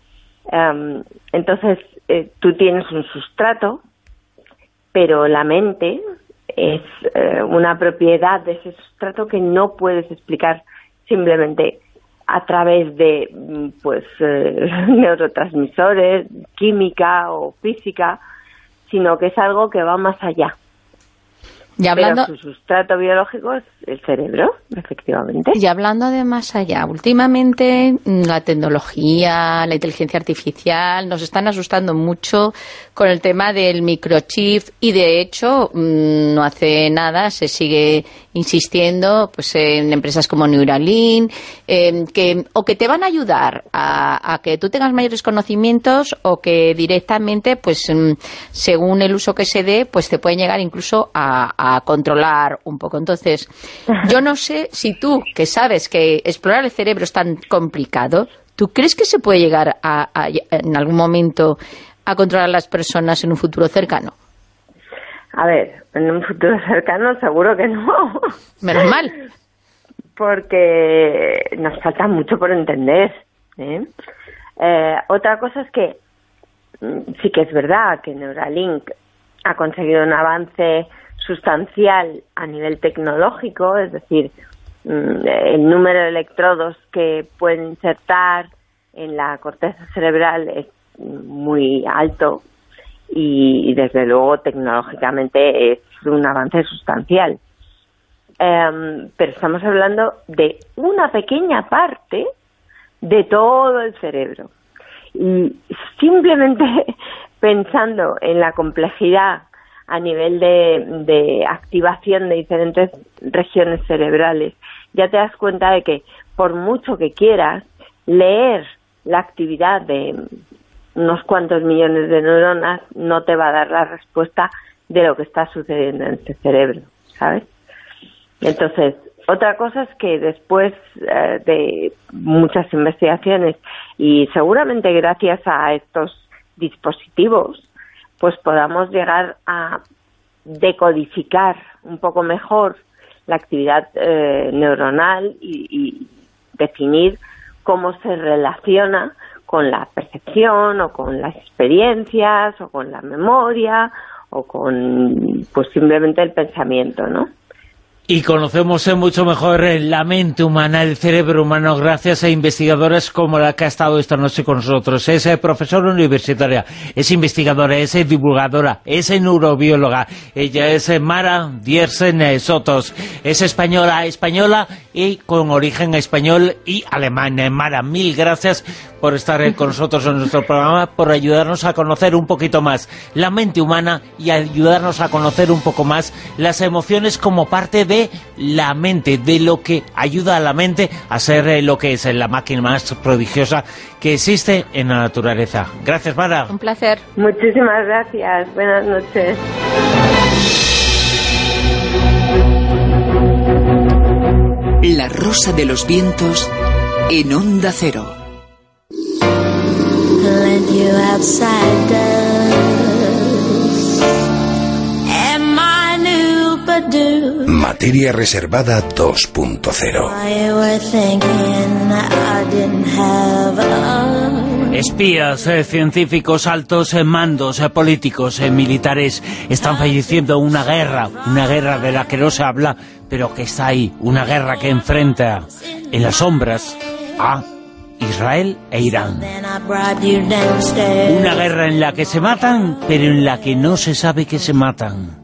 Um, entonces, eh, tú tienes un sustrato, pero la mente es eh, una propiedad de ese sustrato que no puedes explicar simplemente a través de pues eh, neurotransmisores, química o física, sino que es algo que va más allá. Y hablando, pero su sustrato biológico es el cerebro, efectivamente. Y hablando de más allá, últimamente la tecnología, la inteligencia artificial nos están asustando mucho con el tema del microchip y de hecho no hace nada se sigue insistiendo pues en empresas como Neuralink eh, que o que te van a ayudar a, a que tú tengas mayores conocimientos o que directamente pues según el uso que se dé pues te pueden llegar incluso a, a a controlar un poco. Entonces, yo no sé si tú, que sabes que explorar el cerebro es tan complicado, ¿tú crees que se puede llegar a, a en algún momento a controlar a las personas en un futuro cercano? A ver, en un futuro cercano seguro que no. Menos mal. Porque nos falta mucho por entender, ¿eh? Eh, otra cosa es que sí que es verdad que Neuralink ha conseguido un avance sustancial a nivel tecnológico, es decir, el número de electrodos que pueden insertar en la corteza cerebral es muy alto y, desde luego, tecnológicamente es un avance sustancial. Um, pero estamos hablando de una pequeña parte de todo el cerebro. Y simplemente pensando en la complejidad a nivel de, de activación de diferentes regiones cerebrales, ya te das cuenta de que por mucho que quieras leer la actividad de unos cuantos millones de neuronas, no te va a dar la respuesta de lo que está sucediendo en este cerebro, ¿sabes? Entonces, otra cosa es que después eh, de muchas investigaciones y seguramente gracias a estos dispositivos, pues podamos llegar a decodificar un poco mejor la actividad eh, neuronal y, y definir cómo se relaciona con la percepción o con las experiencias o con la memoria o con pues simplemente el pensamiento, ¿no? Y conocemos mucho mejor la mente humana, el cerebro humano, gracias a investigadoras como la que ha estado esta noche con nosotros. Es profesora universitaria, es investigadora, es divulgadora, es neurobióloga. Ella es Mara Diersen Sotos. Es española, española y con origen español y alemán. Mara, mil gracias por estar con nosotros en nuestro programa, por ayudarnos a conocer un poquito más la mente humana y ayudarnos a conocer un poco más las emociones como parte de la mente, de lo que ayuda a la mente a ser lo que es la máquina más prodigiosa que existe en la naturaleza. Gracias, Mara. Un placer. Muchísimas gracias. Buenas noches. La Rosa de los Vientos en Onda Cero. Materia reservada dos punto cero. Espías, eh, científicos, altos eh, mandos, eh, políticos, eh, militares están falleciendo en una guerra, una guerra de la que no se habla, pero que está ahí, una guerra que enfrenta en las sombras a Israel e Irán. Una guerra en la que se matan, pero en la que no se sabe que se matan.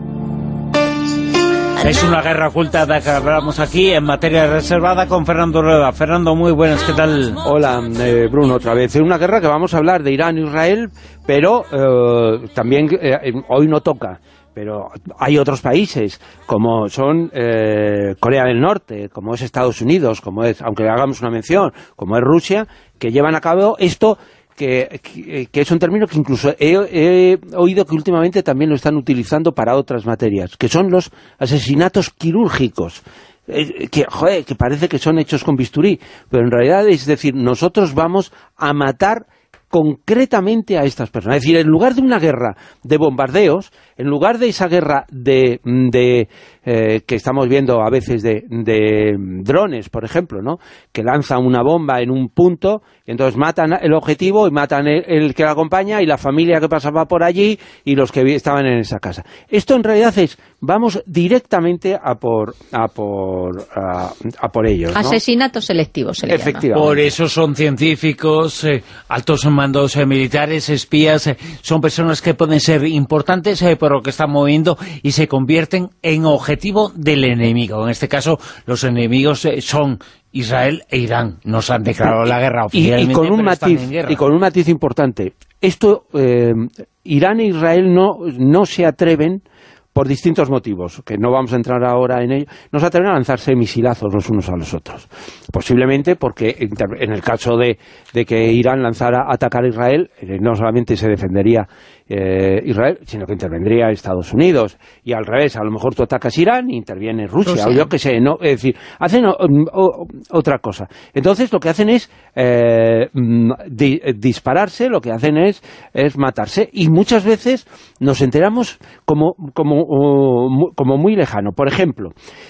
Es una guerra oculta de la que hablamos aquí en Materia Reservada con Fernando Rueda. Fernando, muy buenas, ¿qué tal? Hola, eh, Bruno, otra vez. Es una guerra que vamos a hablar de Irán e Israel, pero eh, también eh, hoy no toca. Pero hay otros países, como son eh, Corea del Norte, como es Estados Unidos, como es, aunque hagamos una mención, como es Rusia, que llevan a cabo esto, que, que, que es un término que incluso he, he oído que últimamente también lo están utilizando para otras materias, que son los asesinatos quirúrgicos. Eh, que, joder, que parece que son hechos con bisturí, pero en realidad es decir, nosotros vamos a matar concretamente a estas personas. Es decir, en lugar de una guerra de bombardeos, en lugar de esa guerra de, de eh, que estamos viendo a veces de, de drones, por ejemplo, ¿no?, que lanzan una bomba en un punto y entonces matan el objetivo y matan el, el que la acompaña y la familia que pasaba por allí y los que estaban en esa casa. Esto en realidad es, vamos directamente a por a por a, a por ellos, ¿no? Asesinatos selectivos se le llama. Efectivamente. Por eso son científicos, eh, altos mandos eh, militares, espías, eh, son personas que pueden ser importantes eh, por lo que están moviendo y se convierten en objetivo del enemigo. En este caso, los enemigos eh, son Israel e Irán. Nos han declarado la guerra oficialmente, y, y con un pero matiz, están en guerra. y con un matiz importante. Esto, eh, Irán e Israel no, no se atreven, por distintos motivos, que no vamos a entrar ahora en ello, no se atreven a lanzarse misilazos los unos a los otros. Posiblemente porque en el caso de, de que Irán lanzara a atacar a Israel, eh, no solamente se defendería eh, Israel, sino que intervendría Estados Unidos. Y al revés, a lo mejor tú atacas Irán e interviene Rusia, Rusia. o yo qué sé, no, es decir, hacen o, o, otra cosa. Entonces lo que hacen es eh, di, dispararse, lo que hacen es, es matarse, y muchas veces nos enteramos como, como como muy lejano. Por ejemplo,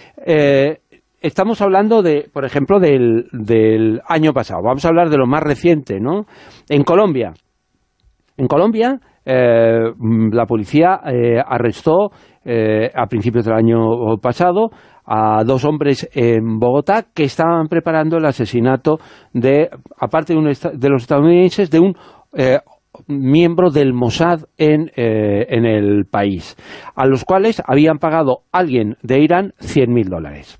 eh, estamos hablando de, por ejemplo, del, del año pasado. Vamos a hablar de lo más reciente, ¿no? En Colombia. En Colombia, eh, la policía eh, arrestó eh, a principios del año pasado a dos hombres en Bogotá que estaban preparando el asesinato de, aparte de, un, de los estadounidenses, de un eh, miembro del Mossad en, eh, en el país, a los cuales habían pagado alguien de Irán cien mil dólares.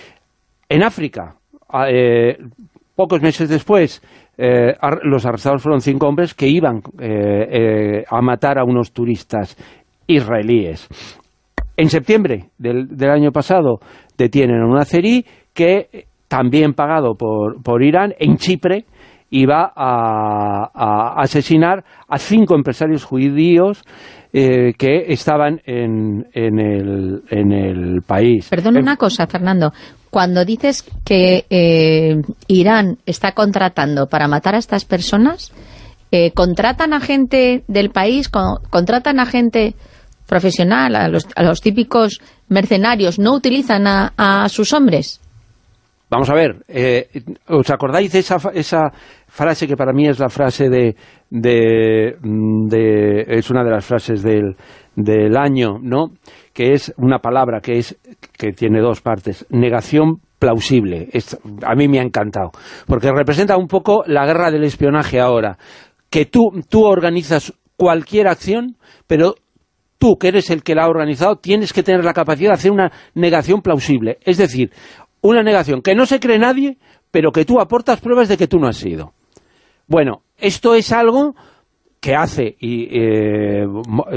En África, eh, pocos meses después, eh, los arrestados fueron cinco hombres que iban eh, eh, a matar a unos turistas israelíes. En septiembre del, del año pasado detienen a un azerí que, también pagado por, por Irán, en Chipre, iba a, a asesinar a cinco empresarios judíos eh, que estaban en, en, el, en el país. Perdona una cosa, Fernando. Cuando dices que eh, Irán está contratando para matar a estas personas, eh, ¿contratan a gente del país? Con, ¿Contratan a gente profesional? A los, a los típicos mercenarios, ¿no utilizan a, a sus hombres? vamos a ver, eh, ¿os acordáis de esa, esa frase que para mí es la frase de, de, de es una de las frases del, del año, ¿no? Que es una palabra que es que tiene dos partes, negación plausible. Es, a mí me ha encantado, porque representa un poco la guerra del espionaje ahora, que tú, tú organizas cualquier acción, pero tú, que eres el que la ha organizado, tienes que tener la capacidad de hacer una negación plausible, es decir, una negación que no se cree nadie, pero que tú aportas pruebas de que tú no has sido. Bueno, esto es algo que hace, y eh,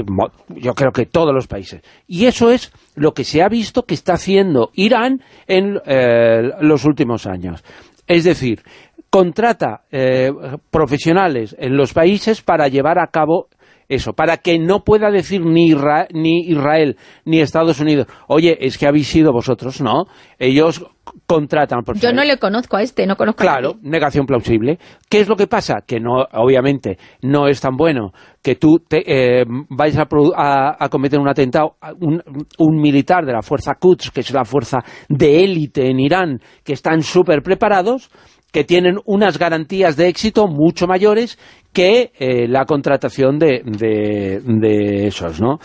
yo creo que todos los países, y eso es lo que se ha visto que está haciendo Irán en eh, los últimos años. Es decir, contrata eh, profesionales en los países para llevar a cabo eso, para que no pueda decir ni, Isra ni Israel ni Estados Unidos, oye, es que habéis sido vosotros, no, ellos contratan. Yo no le conozco a este, no conozco claro, a nadie. Negación plausible. ¿Qué es lo que pasa? Que no, obviamente no es tan bueno que tú te, eh, vayas a, a, a cometer un atentado, un, un militar de la fuerza Quds, que es la fuerza de élite en Irán, que están súper preparados, que tienen unas garantías de éxito mucho mayores que eh, la contratación de, de, de esos, ¿no?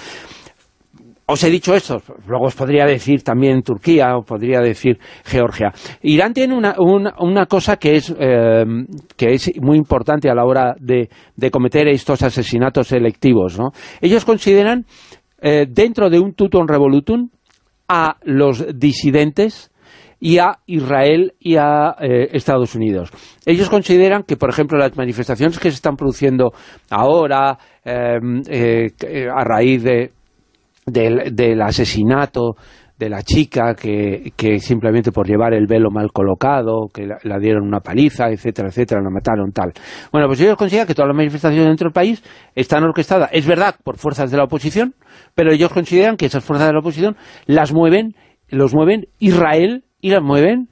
Os he dicho esto, luego os podría decir también Turquía, o podría decir Georgia. Irán tiene una, una, una cosa que es, eh, que es muy importante a la hora de, de cometer estos asesinatos selectivos, ¿no? Ellos consideran, eh, dentro de un tutum revolutum, a los disidentes y a Israel y a eh, Estados Unidos. Ellos consideran que, por ejemplo, las manifestaciones que se están produciendo ahora, eh, eh, a raíz de, del, del asesinato de la chica, que, que simplemente por llevar el velo mal colocado, que la, la dieron una paliza, etcétera, etcétera, la mataron, tal. Bueno, pues ellos consideran que todas las manifestaciones dentro del país están orquestadas, es verdad, por fuerzas de la oposición, pero ellos consideran que esas fuerzas de la oposición las mueven, los mueven Israel, y las mueven,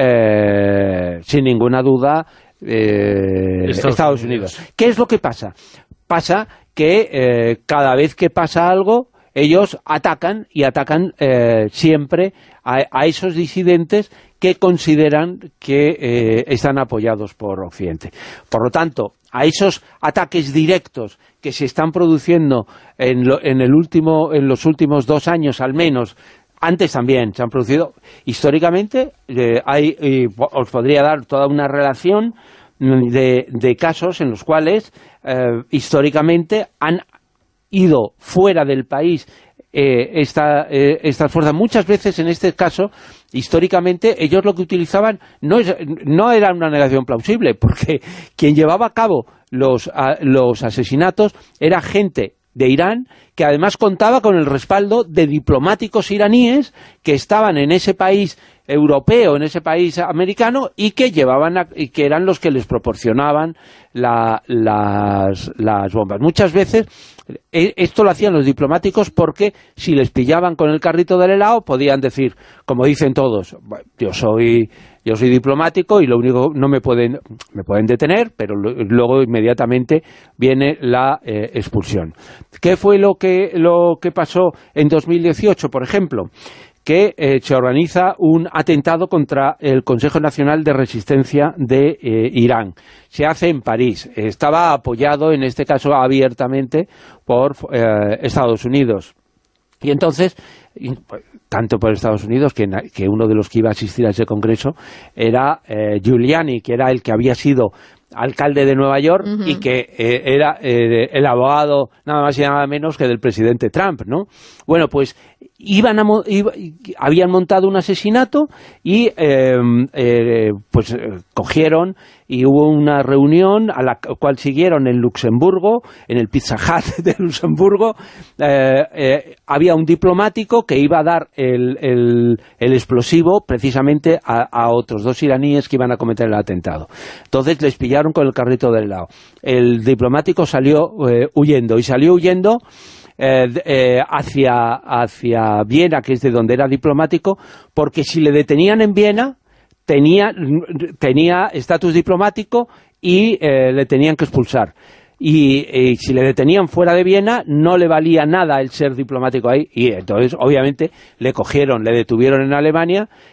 eh, sin ninguna duda, eh, Estados, Estados Unidos. Unidos. ¿Qué es lo que pasa? Pasa que eh, cada vez que pasa algo, ellos atacan, y atacan eh, siempre a, a esos disidentes que consideran que eh, están apoyados por Occidente. Por lo tanto, a esos ataques directos que se están produciendo en, lo, en, el último, en los últimos dos años al menos, antes también se han producido, históricamente, eh, hay, eh, os podría dar toda una relación de, de casos en los cuales eh, históricamente han ido fuera del país eh, esta, eh, estas fuerzas. Muchas veces, en este caso, históricamente, ellos lo que utilizaban no, es, no era una negación plausible, porque quien llevaba a cabo los, a, los asesinatos era gente de Irán, que además contaba con el respaldo de diplomáticos iraníes que estaban en ese país europeo, en ese país americano, y que llevaban a, y que eran los que les proporcionaban la, las, las bombas. Muchas veces eh, esto lo hacían los diplomáticos porque si les pillaban con el carrito del helado podían decir, como dicen todos, yo soy yo soy diplomático y lo único, no me pueden me pueden detener, pero lo, luego inmediatamente viene la eh, expulsión. ¿Qué fue lo que lo que pasó en dos mil dieciocho, por ejemplo? Que eh, se organiza un atentado contra el Consejo Nacional de Resistencia de eh, Irán. Se hace en París. Estaba apoyado, en este caso abiertamente, por eh, Estados Unidos. Y entonces, tanto por Estados Unidos, que, que uno de los que iba a asistir a ese congreso era eh, Giuliani, que era el que había sido alcalde de Nueva York, uh-huh. y que eh, era eh, el abogado nada más y nada menos que del presidente Trump, ¿no? Bueno, pues iban a, iba, habían montado un asesinato y eh, eh, pues eh, cogieron y hubo una reunión a la cual siguieron en Luxemburgo, en el Pizza Hut de Luxemburgo. Eh, eh, había un diplomático que iba a dar el, el, el explosivo precisamente a, a otros dos iraníes que iban a cometer el atentado. Entonces les pillaron con el carrito del helado. El diplomático salió eh, huyendo, y salió huyendo Eh, eh, hacia, hacia Viena, que es de donde era diplomático, porque si le detenían en Viena tenía tenía estatus diplomático y eh, le tenían que expulsar. Y, y si le detenían fuera de Viena no le valía nada el ser diplomático ahí, y entonces obviamente le cogieron, le detuvieron en Alemania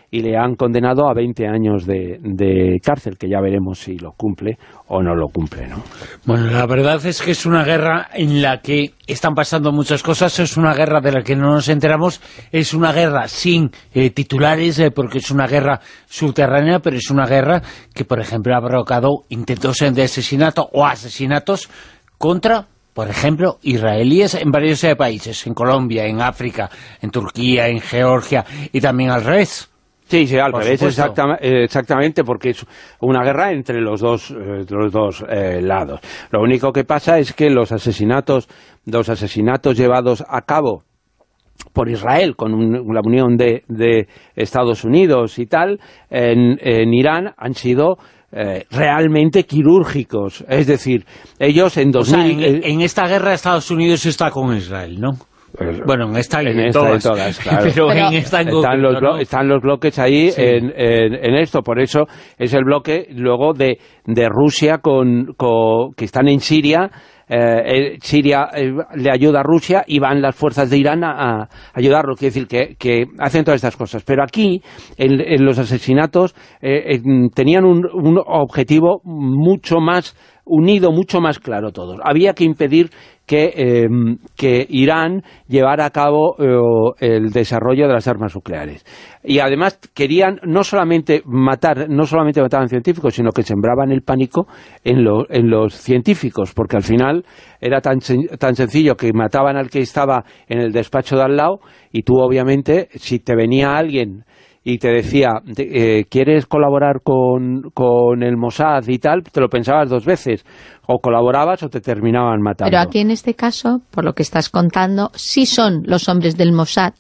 y le han condenado a veinte años de, de cárcel, que ya veremos si lo cumple o no lo cumple, ¿no? Bueno, la verdad es que es una guerra en la que están pasando muchas cosas, es una guerra de la que no nos enteramos, es una guerra sin eh, titulares, eh, porque es una guerra subterránea, pero es una guerra que, por ejemplo, ha provocado intentos de asesinato o asesinatos contra, por ejemplo, israelíes en varios eh, países, en Colombia, en África, en Turquía, en Georgia, y también al revés. Sí, sí, al Por revés, supuesto. exacta, eh, exactamente, porque es una guerra entre los dos, eh, los dos eh, lados. Lo único que pasa es que los asesinatos, los asesinatos llevados a cabo por Israel, con un, la unión de, de Estados Unidos y tal, en, en Irán han sido eh, realmente quirúrgicos. Es decir, ellos en dos mil... O sea, en, en esta guerra Estados Unidos está con Israel, ¿no? Bueno, en esta y en, en, esta todas, y todas, claro. pero, Pero en esta en están, concreto, los, ¿no? están los bloques ahí Sí. en, en, en esto, por eso es el bloque luego de, de Rusia con, con que están en Siria. Eh, Siria eh, le ayuda a Rusia y van las fuerzas de Irán a, a ayudarlo, quiere decir que, que hacen todas estas cosas, pero aquí en, en los asesinatos eh, eh, tenían un, un objetivo mucho más unido, mucho más claro todos. Había que impedir que, eh, que Irán llevara a cabo eh, el desarrollo de las armas nucleares. Y además querían no solamente matar, no solamente mataban científicos, sino que sembraban el pánico en, lo, en los científicos, porque al final era tan, tan sencillo que mataban al que estaba en el despacho de al lado, y tú obviamente, si te venía alguien y te decía, eh, ¿quieres colaborar con, con el Mossad y tal? Te lo pensabas dos veces, o colaborabas o te terminaban matando. Pero aquí en este caso, por lo que estás contando, sí son los hombres del Mossad.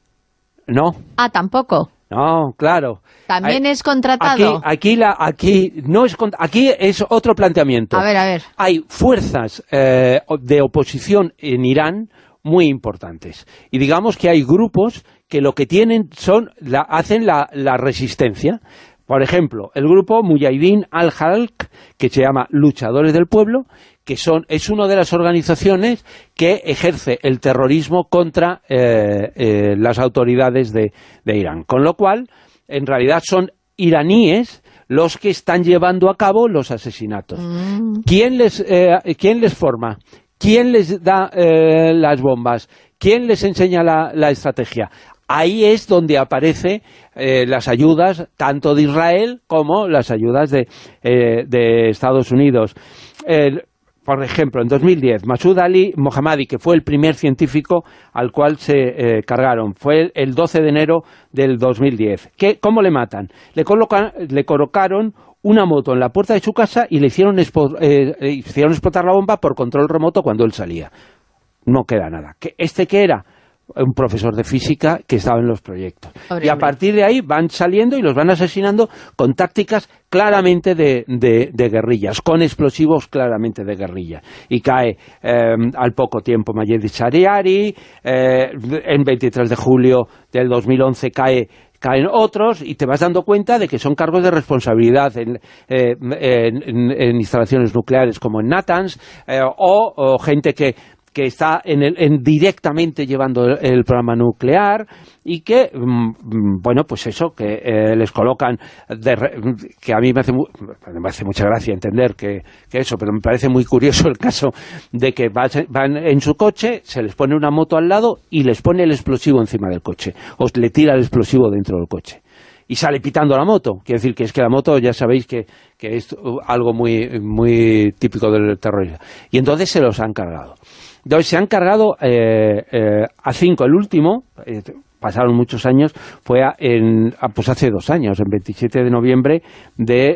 No. Ah, tampoco. No, claro. También Hay, es contratado. Aquí, aquí, la, aquí, no es, aquí es otro planteamiento. A ver, a ver. Hay fuerzas eh, de oposición en Irán muy importantes. Y digamos que hay grupos que lo que tienen son, la, hacen la, la resistencia. Por ejemplo, el grupo Mujahideen al-Halq, que se llama Luchadores del Pueblo, que son es una de las organizaciones que ejerce el terrorismo contra eh, eh, las autoridades de, de Irán. Con lo cual, en realidad son iraníes los que están llevando a cabo los asesinatos. Mm. ¿Quién les, eh, ¿quién les forma? ¿Quién les da eh, las bombas? ¿Quién les enseña la, la estrategia? Ahí es donde aparecen eh, las ayudas tanto de Israel como las ayudas de, eh, de Estados Unidos. El, por ejemplo, en dos mil diez, Masoud Ali Mohammadi, que fue el primer científico al cual se eh, cargaron, fue el doce de enero del dos mil diez. ¿Qué, ¿Cómo le matan? Le, colocan, le colocaron una moto en la puerta de su casa y le hicieron, expo, eh, hicieron explotar la bomba por control remoto cuando él salía. No queda nada. ¿Este qué era? Un profesor de física que estaba en los proyectos. Pobre y a partir de ahí van saliendo y los van asesinando con tácticas claramente de, de, de guerrillas, con explosivos claramente de guerrilla. Y cae eh, al poco tiempo Mayed Shariari, eh, en veintitrés de julio del dos mil once cae caen otros, y te vas dando cuenta de que son cargos de responsabilidad en, eh, en, en, en instalaciones nucleares como en Natanz, eh, o, o gente que que está en el, en directamente llevando el, el programa nuclear y que, mmm, bueno, pues eso, que eh, les colocan, de re, que a mí me hace, mu me hace mucha gracia entender que, que eso, pero me parece muy curioso el caso de que va, van en su coche, se les pone una moto al lado y les pone el explosivo encima del coche, o le tira el explosivo dentro del coche. Y sale pitando la moto. Quiere decir que es que la moto, ya sabéis que, que es algo muy, muy típico del terrorismo. Y entonces se los han cargado. Entonces se han cargado eh, eh, a cinco. El último, eh, pasaron muchos años, fue a, en, a, pues hace dos años, en veintisiete de noviembre de,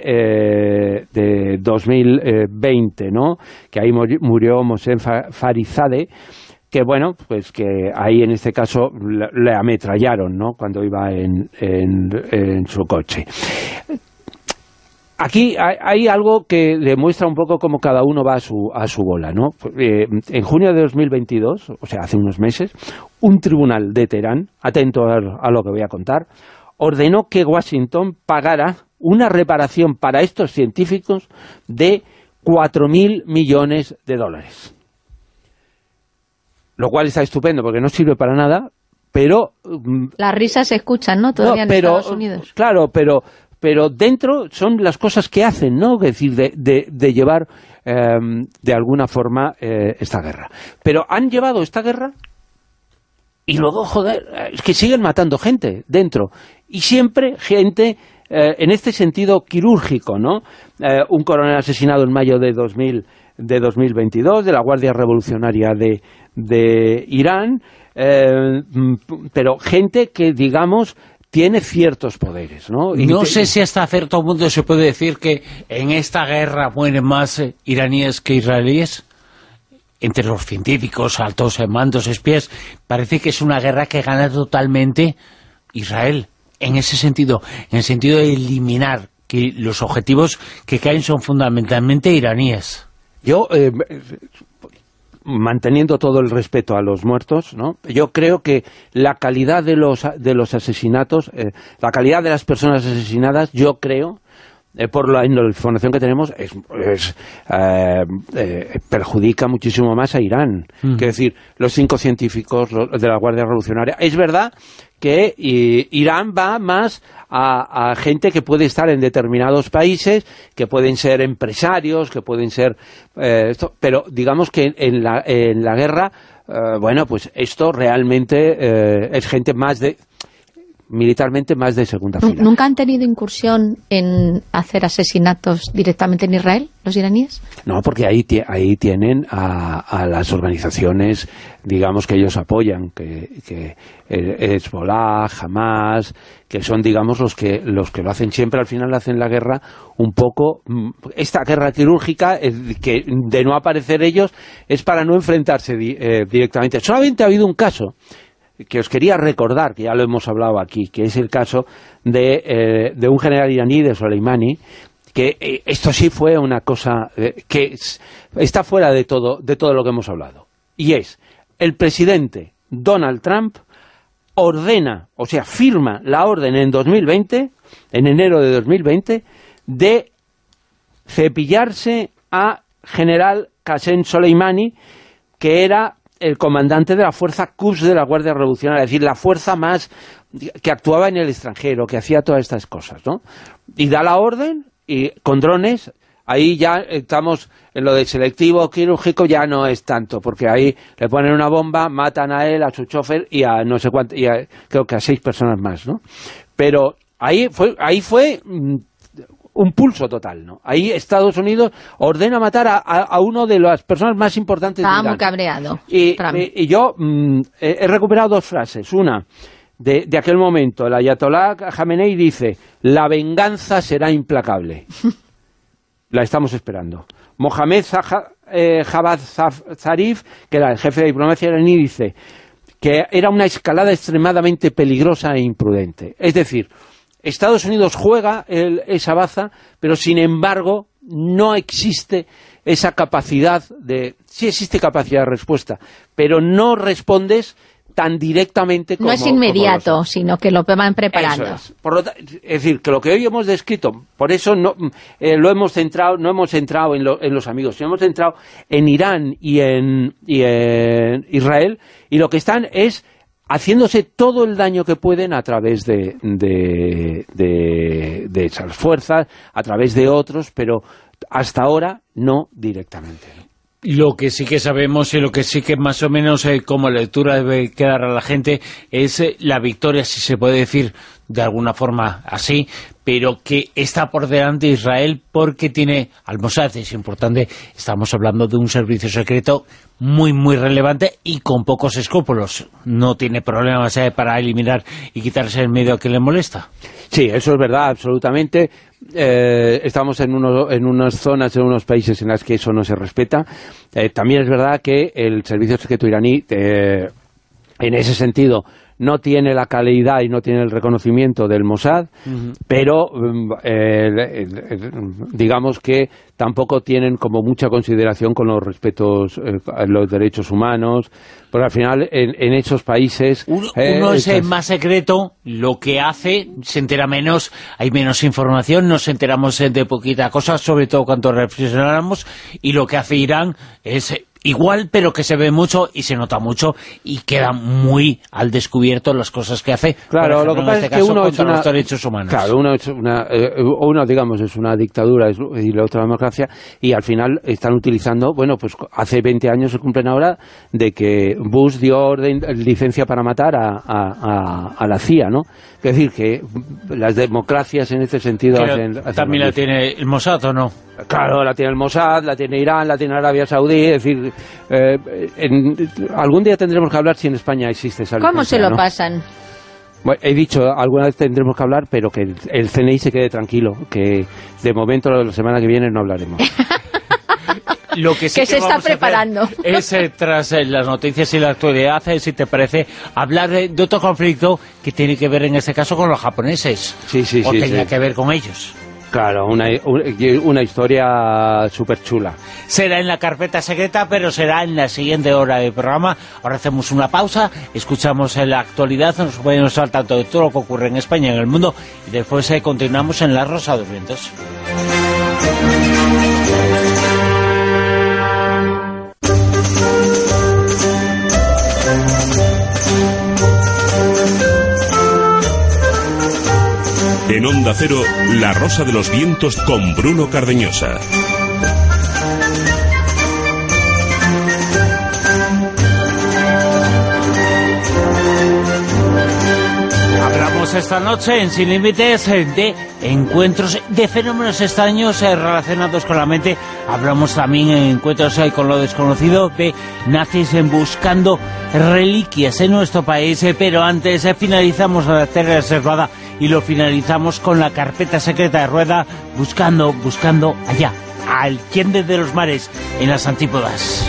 eh, de dos mil veinte, ¿no? Que ahí murió Mohsen Farizadeh, que bueno, pues que ahí en este caso le, le ametrallaron, ¿no?, cuando iba en, en, en su coche. Aquí hay, hay algo que demuestra un poco cómo cada uno va a su, a su bola, ¿no? Eh, en junio de dos mil veintidós, o sea, hace unos meses, un tribunal de Teherán, atento a, a lo que voy a contar, ordenó que Washington pagara una reparación para estos científicos de cuatro mil millones de dólares. Lo cual está estupendo porque no sirve para nada, pero... Las risas se escuchan, ¿no? Todavía no, pero, en Estados Unidos. Claro, pero... pero dentro son las cosas que hacen, ¿no? Es decir, de, de, de llevar eh, de alguna forma eh, esta guerra. Pero han llevado esta guerra y luego, joder, es que siguen matando gente dentro. Y siempre gente, eh, en este sentido quirúrgico, ¿no? Eh, un coronel asesinado en mayo de, dos mil, de dos mil veintidós, de la Guardia Revolucionaria de, de Irán, eh, pero gente que, digamos... tiene ciertos poderes, ¿no? Y no te... sé si hasta cierto punto se puede decir que en esta guerra mueren más eh, iraníes que israelíes. Entre los científicos, altos mandos, espías, parece que es una guerra que gana totalmente Israel. En ese sentido, en el sentido de eliminar que los objetivos que caen son fundamentalmente iraníes. Yo... Eh, manteniendo todo el respeto a los muertos, ¿no? Yo creo que la calidad de los, de los asesinatos, eh, la calidad de las personas asesinadas, yo creo, eh, por la, la información que tenemos, es, es, eh, eh, perjudica muchísimo más a Irán. Mm. Quiero decir, los cinco científicos de la Guardia Revolucionaria. Es verdad que y, Irán va más a, a gente que puede estar en determinados países, que pueden ser empresarios, que pueden ser... Eh, esto, pero digamos que en la, en la guerra, eh, bueno, pues esto realmente eh, es gente más de... militarmente más de segunda fila. ¿Nunca han tenido incursión en hacer asesinatos directamente en Israel, los iraníes? No, porque ahí, ahí tienen a, a las organizaciones, digamos, que ellos apoyan, que, que Hezbollah, Hamas, que son, digamos, los que los que lo hacen siempre, al final hacen la guerra un poco... Esta guerra quirúrgica, que de no aparecer ellos, es para no enfrentarse di, eh, directamente. Solamente ha habido un caso que os quería recordar, que ya lo hemos hablado aquí, que es el caso de, eh, de un general iraní, de Soleimani, que eh, esto sí fue una cosa eh, que es, está fuera de todo, de todo lo que hemos hablado. Y es, el presidente Donald Trump ordena, o sea, firma la orden en dos mil veinte, en enero de dos mil veinte, de cepillarse a general Qasem Soleimani, que era el comandante de la fuerza Quds de la Guardia Revolucionaria, es decir, la fuerza más que actuaba en el extranjero, que hacía todas estas cosas, ¿no? Y da la orden, y con drones, ahí ya estamos en lo de selectivo quirúrgico, ya no es tanto, porque ahí le ponen una bomba, matan a él, a su chofer, y a no sé cuánto, y a, creo que a seis personas más, ¿no? Pero ahí fue, ahí fue un pulso total, ¿no? Ahí Estados Unidos ordena matar a, a, a uno de las personas más importantes de Irán. Estaba muy cabreado. Y, y, y yo mm, he, he recuperado dos frases. Una, de, de aquel momento, el Ayatollah Khamenei dice: la venganza será implacable. La estamos esperando. Mohamed eh, Javad Zarif, que era el jefe de diplomacia iraní, dice que era una escalada extremadamente peligrosa e imprudente. Es decir, Estados Unidos juega el, esa baza, pero sin embargo no existe esa capacidad de... Sí existe capacidad de respuesta, pero no respondes tan directamente como... No es inmediato, sino que lo van preparando. Eso es. Por lo es decir, que lo que hoy hemos descrito, por eso no eh, lo hemos centrado, no hemos centrado en, lo, en los amigos, sino hemos centrado en Irán y en, y en Israel, y lo que están es haciéndose todo el daño que pueden a través de, de, de, de esas fuerzas, a través de otros, pero hasta ahora no directamente, ¿no? Lo que sí que sabemos y lo que sí que más o menos eh, como lectura debe quedar a la gente es eh, la victoria, si se puede decir de alguna forma así, pero que está por delante Israel porque tiene al Mossad, es importante, estamos hablando de un servicio secreto muy muy relevante y con pocos escrúpulos, no tiene problemas eh, para eliminar y quitarse el medio que le molesta. Sí, eso es verdad, absolutamente. Eh, estamos en, uno, en unas zonas, en unos países en las que eso no se respeta. Eh, también es verdad que el servicio secreto iraní, eh, en ese sentido, no tiene la calidad y no tiene el reconocimiento del Mossad, uh-huh. pero eh, eh, eh, digamos que tampoco tienen como mucha consideración con los respetos eh, a los derechos humanos, porque al final en, en esos países... Uno, eh, uno es el más secreto, lo que hace, se entera menos, hay menos información, nos enteramos de poquita cosa, sobre todo cuando reflexionamos, y lo que hace Irán es igual, pero que se ve mucho y se nota mucho y queda muy al descubierto las cosas que hace. Claro, ejemplo, lo que pasa este es que uno es una, los derechos humanos. Claro, uno es una, eh, uno digamos es una dictadura y la otra democracia, y al final están utilizando, bueno, pues hace veinte años se cumplen ahora de que Bush dio orden, licencia para matar a, a, a, a la C I A, ¿no? Es decir, que las democracias en este sentido hacen, hacen también la tiene el Mossad, ¿o no? Claro, la tiene el Mossad, la tiene Irán, la tiene Arabia Saudí, es decir, eh, en, algún día tendremos que hablar si en España existe esa licencia. ¿Cómo se lo ¿no? pasan? Bueno, he dicho, alguna vez tendremos que hablar, pero que el, el C N I se quede tranquilo, que de momento la semana que viene no hablaremos. Lo que, sí que que se está preparando es, eh, tras eh, las noticias y la actualidad, eh, si te parece, hablar eh, de otro conflicto que tiene que ver en este caso con los japoneses. Sí, sí, o sí. tenía sí. que ver con ellos. Claro, una, una historia súper chula. Será en la carpeta secreta, pero será en la siguiente hora del programa. Ahora hacemos una pausa, escuchamos en la actualidad, nos ponemos al tanto de todo lo que ocurre en España y en el mundo, y después eh, continuamos en La Rosa de los Vientos. En Onda Cero, La Rosa de los Vientos con Bruno Cardeñosa. Hablamos esta noche en Sin Límites de encuentros, de fenómenos extraños relacionados con la mente. Hablamos también en encuentros con lo desconocido de nazis buscando reliquias en nuestro país, pero antes finalizamos la tele reservada y lo finalizamos con la carpeta secreta de Rueda, buscando, buscando allá, al Quiende de los Mares, en las antípodas.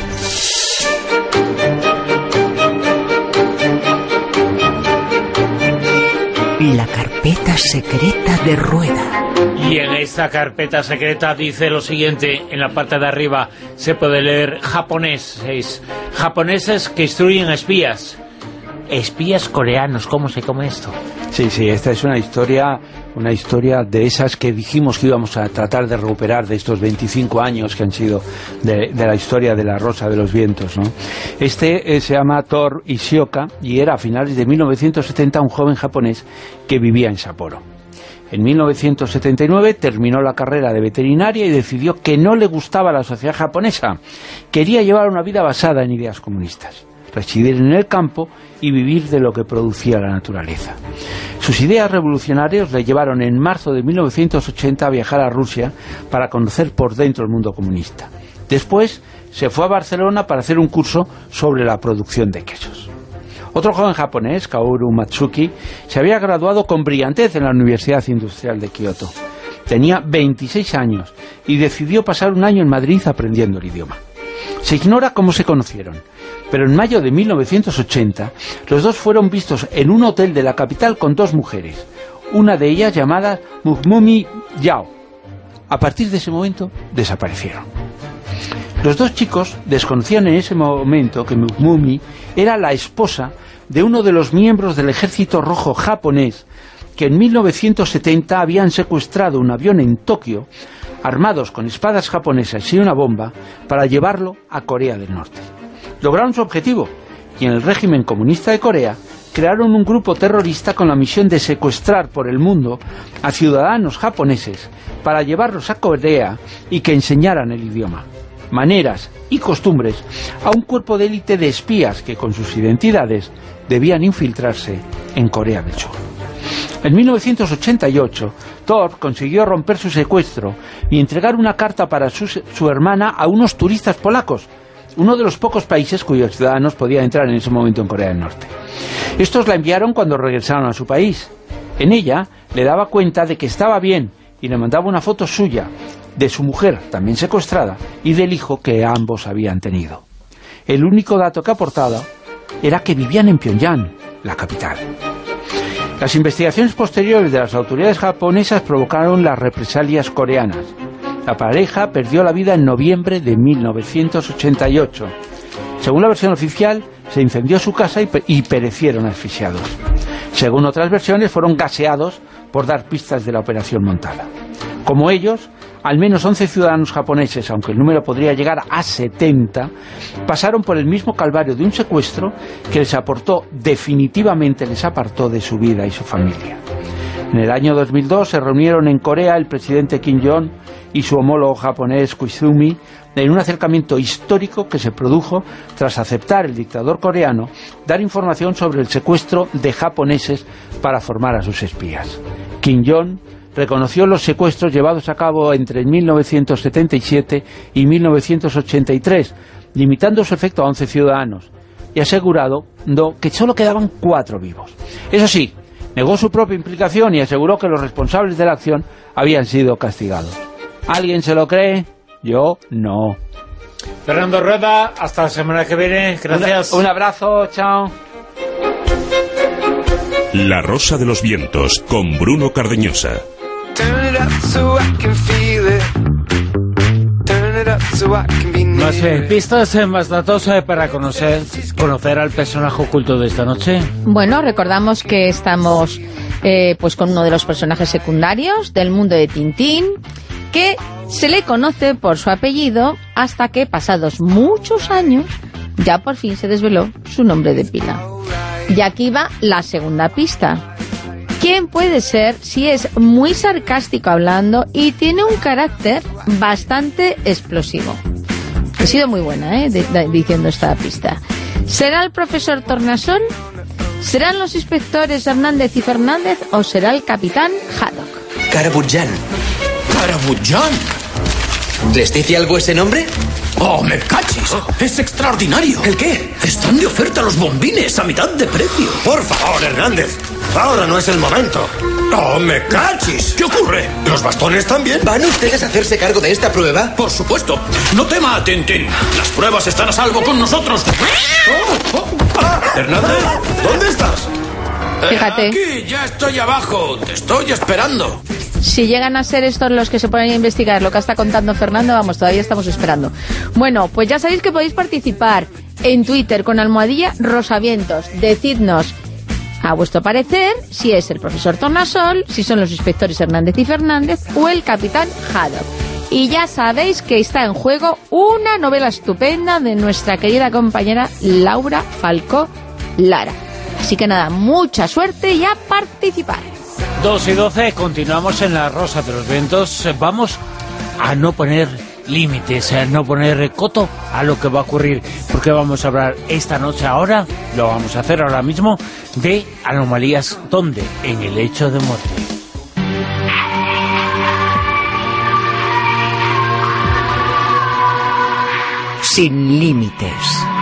La carpeta secreta de Rueda. Y en esta carpeta secreta dice lo siguiente, en la parte de arriba se puede leer japoneses, japoneses que instruyen espías. Espías coreanos, ¿cómo se come esto? Sí, sí, esta es una historia, una historia de esas que dijimos que íbamos a tratar de recuperar de estos veinticinco años que han sido de, de la historia de La Rosa de los Vientos, ¿no? Este eh, se llama Thor Ishioka y era a finales de mil novecientos setenta un joven japonés que vivía en Sapporo. En mil novecientos setenta y nueve terminó la carrera de veterinaria y decidió que no le gustaba la sociedad japonesa. Quería llevar una vida basada en ideas comunistas, residir en el campo y vivir de lo que producía la naturaleza. Sus ideas revolucionarias le llevaron en marzo de mil novecientos ochenta a viajar a Rusia para conocer por dentro el mundo comunista. Después se fue a Barcelona para hacer un curso sobre la producción de quesos. Otro joven japonés, Kaoru Matsuki, se había graduado con brillantez en la Universidad Industrial de Kioto. Tenía veintiséis años y decidió pasar un año en Madrid aprendiendo el idioma. Se ignora cómo se conocieron, pero en mayo de mil novecientos ochenta los dos fueron vistos en un hotel de la capital con dos mujeres, una de ellas llamada Mugmumi Yao. A partir de ese momento desaparecieron. Los dos chicos desconocían en ese momento que Mugmumi era la esposa de uno de los miembros del Ejército Rojo japonés que en mil novecientos setenta habían secuestrado un avión en Tokio, armados con espadas japonesas y una bomba, para llevarlo a Corea del Norte. Lograron su objetivo, y en el régimen comunista de Corea crearon un grupo terrorista con la misión de secuestrar por el mundo a ciudadanos japoneses para llevarlos a Corea y que enseñaran el idioma, maneras y costumbres a un cuerpo de élite de espías que con sus identidades debían infiltrarse en Corea del Sur. En mil novecientos ochenta y ocho, Thor consiguió romper su secuestro y entregar una carta para su, su hermana a unos turistas polacos, uno de los pocos países cuyos ciudadanos podían entrar en ese momento en Corea del Norte. Estos la enviaron cuando regresaron a su país. En ella le daba cuenta de que estaba bien y le mandaba una foto suya, de su mujer, también secuestrada, y del hijo que ambos habían tenido. El único dato que aportaba era que vivían en Pyongyang, la capital. Las investigaciones posteriores de las autoridades japonesas provocaron las represalias coreanas. La pareja perdió la vida en noviembre de mil novecientos ochenta y ocho. Según la versión oficial, se incendió su casa y, pe- y perecieron asfixiados. Según otras versiones, fueron gaseados por dar pistas de la operación Montana. Como ellos, al menos once ciudadanos japoneses, aunque el número podría llegar a setenta, pasaron por el mismo calvario de un secuestro que les aportó, definitivamente les apartó de su vida y su familia. En el año dos mil dos se reunieron en Corea el presidente Kim Jong y su homólogo japonés Koizumi en un acercamiento histórico que se produjo tras aceptar el dictador coreano dar información sobre el secuestro de japoneses para formar a sus espías. Kim Jong reconoció los secuestros llevados a cabo entre mil novecientos setenta y siete y mil novecientos ochenta y tres, limitando su efecto a once ciudadanos, y asegurado que solo quedaban cuatro vivos. Eso sí, negó su propia implicación y aseguró que los responsables de la acción habían sido castigados. ¿Alguien se lo cree? Yo no. Fernando Rueda, hasta la semana que viene. Gracias. Un, un abrazo, chao. La Rosa de los Vientos, con Bruno Cardeñosa. Más eh, pistas, eh, más datos eh, para conocer, conocer al personaje oculto de esta noche. Bueno, recordamos que estamos eh, pues con uno de los personajes secundarios del mundo de Tintín, que se le conoce por su apellido hasta que, pasados muchos años, ya por fin se desveló su nombre de pila. Y aquí va la segunda pista. ¿Quién puede ser si es muy sarcástico hablando y tiene un carácter bastante explosivo? He sido muy buena, ¿eh?, de, de, diciendo esta pista. ¿Será el profesor Tornasol? ¿Serán los inspectores Hernández y Fernández? ¿O será el capitán Haddock? Karabujan. ¡Karabujan! ¿Les dice algo ese nombre? ¡Oh, me cachis! ¡Es extraordinario! ¿El qué? Están de oferta los bombines a mitad de precio. Por favor, Hernández. Ahora no es el momento. ¡Oh, me cachis! ¿Qué ocurre? ¿Los bastones también? ¿Van ustedes a hacerse cargo de esta prueba? Por supuesto. No tema, Tintín. Las pruebas están a salvo con nosotros. Oh, oh. Ah, Hernández, ¿dónde estás? Fíjate. Eh, aquí, ya estoy abajo. Te estoy esperando. Si llegan a ser estos los que se ponen a investigar lo que está contando Fernando, vamos, todavía estamos esperando. Bueno, pues ya sabéis que podéis participar en Twitter con almohadilla Rosavientos. Decidnos a vuestro parecer si es el profesor Tornasol, si son los inspectores Hernández y Fernández o el capitán Haddock. Y ya sabéis que está en juego una novela estupenda de nuestra querida compañera Laura Falcó Lara. Así que nada, mucha suerte y a participar. dos y doce, continuamos en La Rosa de los Vientos. Vamos a no poner límites, a no poner coto a lo que va a ocurrir, porque vamos a hablar esta noche, ahora, lo vamos a hacer ahora mismo, de anomalías. ¿Dónde? En el hecho de muerte. Sin límites.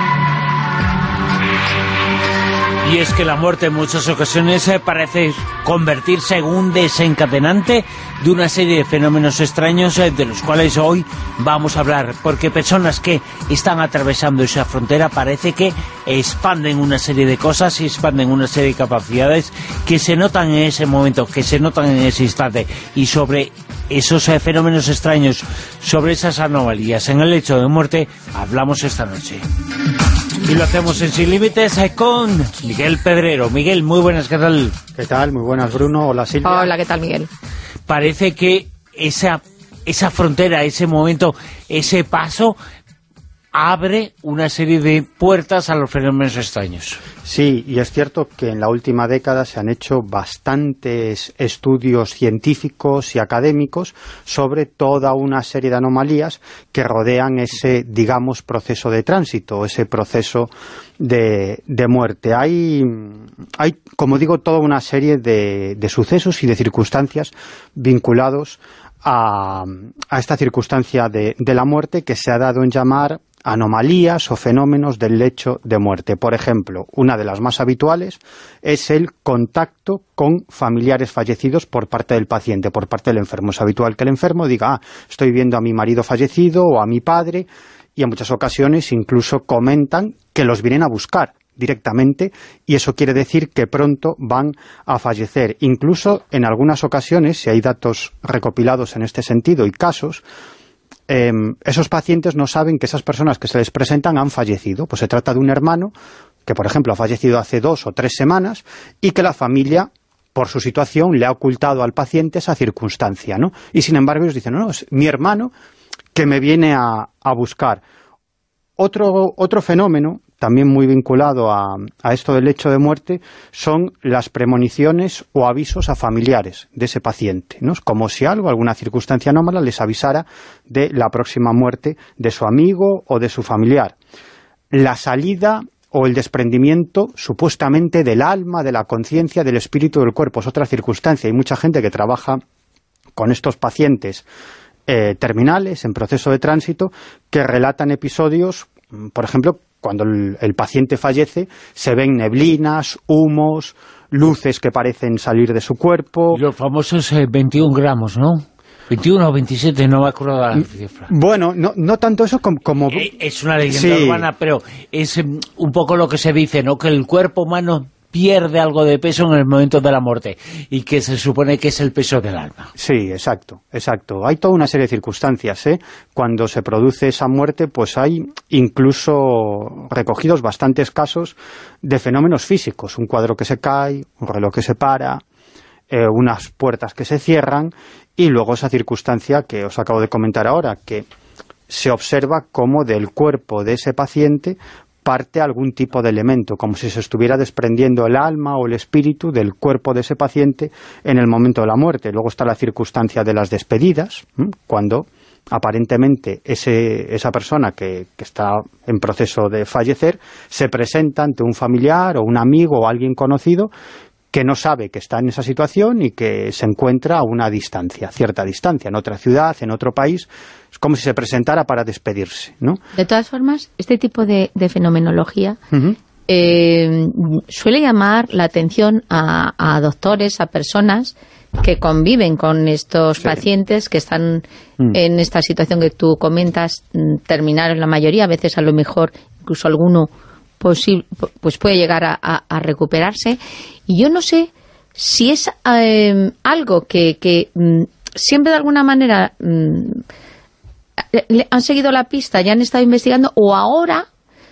Y es que la muerte en muchas ocasiones eh, parece convertirse en un desencadenante de una serie de fenómenos extraños eh, de los cuales hoy vamos a hablar, porque personas que están atravesando esa frontera parece que expanden una serie de cosas y expanden una serie de capacidades que se notan en ese momento, que se notan en ese instante, y sobre esos eh, fenómenos extraños, sobre esas anomalías en el hecho de muerte, hablamos esta noche. Y lo hacemos en Sin Límites con Miguel Pedrero. Miguel, muy buenas, ¿qué tal? ¿Qué tal? Muy buenas, Bruno. Hola, Silvia. Hola, ¿qué tal, Miguel? Parece que esa, esa frontera, ese momento, ese paso abre una serie de puertas a los fenómenos extraños. Sí, y es cierto que en la última década se han hecho bastantes estudios científicos y académicos sobre toda una serie de anomalías que rodean ese, digamos, proceso de tránsito, ese proceso de, de muerte. Hay, hay, como digo, toda una serie de, de sucesos y de circunstancias vinculados a, a esta circunstancia de, de la muerte que se ha dado en llamar anomalías o fenómenos del lecho de muerte. Por ejemplo, una de las más habituales es el contacto con familiares fallecidos por parte del paciente, por parte del enfermo. Es habitual que el enfermo diga, ah, estoy viendo a mi marido fallecido o a mi padre, y en muchas ocasiones incluso comentan que los vienen a buscar directamente, y eso quiere decir que pronto van a fallecer. Incluso en algunas ocasiones, si hay datos recopilados en este sentido y casos, Eh, esos pacientes no saben que esas personas que se les presentan han fallecido. Pues se trata de un hermano que, por ejemplo, ha fallecido hace dos o tres semanas y que la familia por su situación, le ha ocultado al paciente esa circunstancia, ¿no? Y sin embargo ellos dicen, no, no, es mi hermano que me viene a, a buscar. Otro, otro fenómeno, también muy vinculado a, a esto del hecho de muerte, son las premoniciones o avisos a familiares de ese paciente, ¿no? Es como si algo, alguna circunstancia anómala les avisara de la próxima muerte de su amigo o de su familiar. La salida o el desprendimiento supuestamente del alma, de la conciencia, del espíritu del cuerpo, es otra circunstancia. Hay mucha gente que trabaja con estos pacientes eh, terminales, en proceso de tránsito, que relatan episodios, por ejemplo, cuando el, el paciente fallece, se ven neblinas, humos, luces que parecen salir de su cuerpo. Los famosos eh, veintiún gramos, ¿no? veintiuno o veintisiete, no me acuerdo de la cifra. Bueno, no, no tanto eso como... como... Es una leyenda sí. urbana, pero es un poco lo que se dice, ¿no? Que el cuerpo humano pierde algo de peso en el momento de la muerte y que se supone que es el peso del alma. Sí, exacto, exacto. Hay toda una serie de circunstancias, ¿eh? Cuando se produce esa muerte, pues hay incluso recogidos bastantes casos de fenómenos físicos. Un cuadro que se cae, un reloj que se para, eh, unas puertas que se cierran, y luego esa circunstancia que os acabo de comentar ahora, que se observa cómo del cuerpo de ese paciente parte algún tipo de elemento, como si se estuviera desprendiendo el alma o el espíritu del cuerpo de ese paciente en el momento de la muerte. Luego está la circunstancia de las despedidas, ¿eh? Cuando aparentemente ese, esa persona que, que está en proceso de fallecer se presenta ante un familiar o un amigo o alguien conocido que no sabe que está en esa situación y que se encuentra a una distancia, cierta distancia, en otra ciudad, en otro país. Es como si se presentara para despedirse, ¿no? De todas formas, este tipo de, de fenomenología uh-huh. eh, suele llamar la atención a, a doctores, a personas que conviven con estos sí. pacientes que están mm. en esta situación que tú comentas, terminal en la mayoría, a veces a lo mejor incluso alguno posible, pues puede llegar a, a, a recuperarse. Y yo no sé si es eh, algo que, que mm, siempre de alguna manera mm, le han seguido la pista, ya han estado investigando, o ahora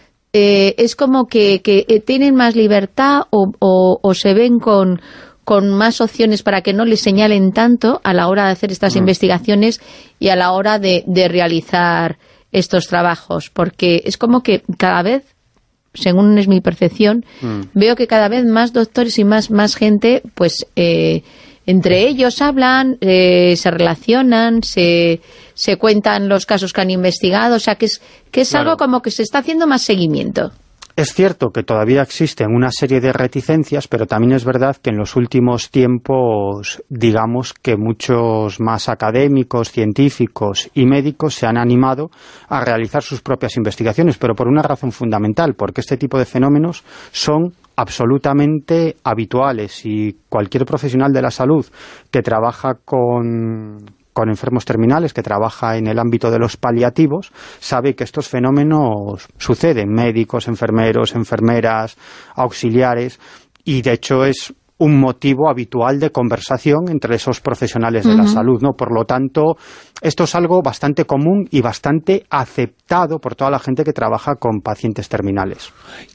eh, es como que, que tienen más libertad o, o, o se ven con, con más opciones para que no les señalen tanto a la hora de hacer estas mm. investigaciones y a la hora de, de realizar estos trabajos, porque es como que cada vez, según es mi percepción, mm. veo que cada vez más doctores y más, más gente, pues eh, entre ellos hablan, eh, se relacionan, se, se cuentan los casos que han investigado, o sea que es, que es claro. algo como que se está haciendo más seguimiento. Es cierto que todavía existen una serie de reticencias, pero también es verdad que en los últimos tiempos, digamos que muchos más académicos, científicos y médicos se han animado a realizar sus propias investigaciones, pero por una razón fundamental, porque este tipo de fenómenos son absolutamente habituales y cualquier profesional de la salud que trabaja con... con enfermos terminales, que trabaja en el ámbito de los paliativos, sabe que estos fenómenos suceden, médicos, enfermeros, enfermeras, auxiliares, y de hecho es un motivo habitual de conversación entre esos profesionales de uh-huh. la salud, ¿no? Por lo tanto, esto es algo bastante común y bastante aceptado por toda la gente que trabaja con pacientes terminales.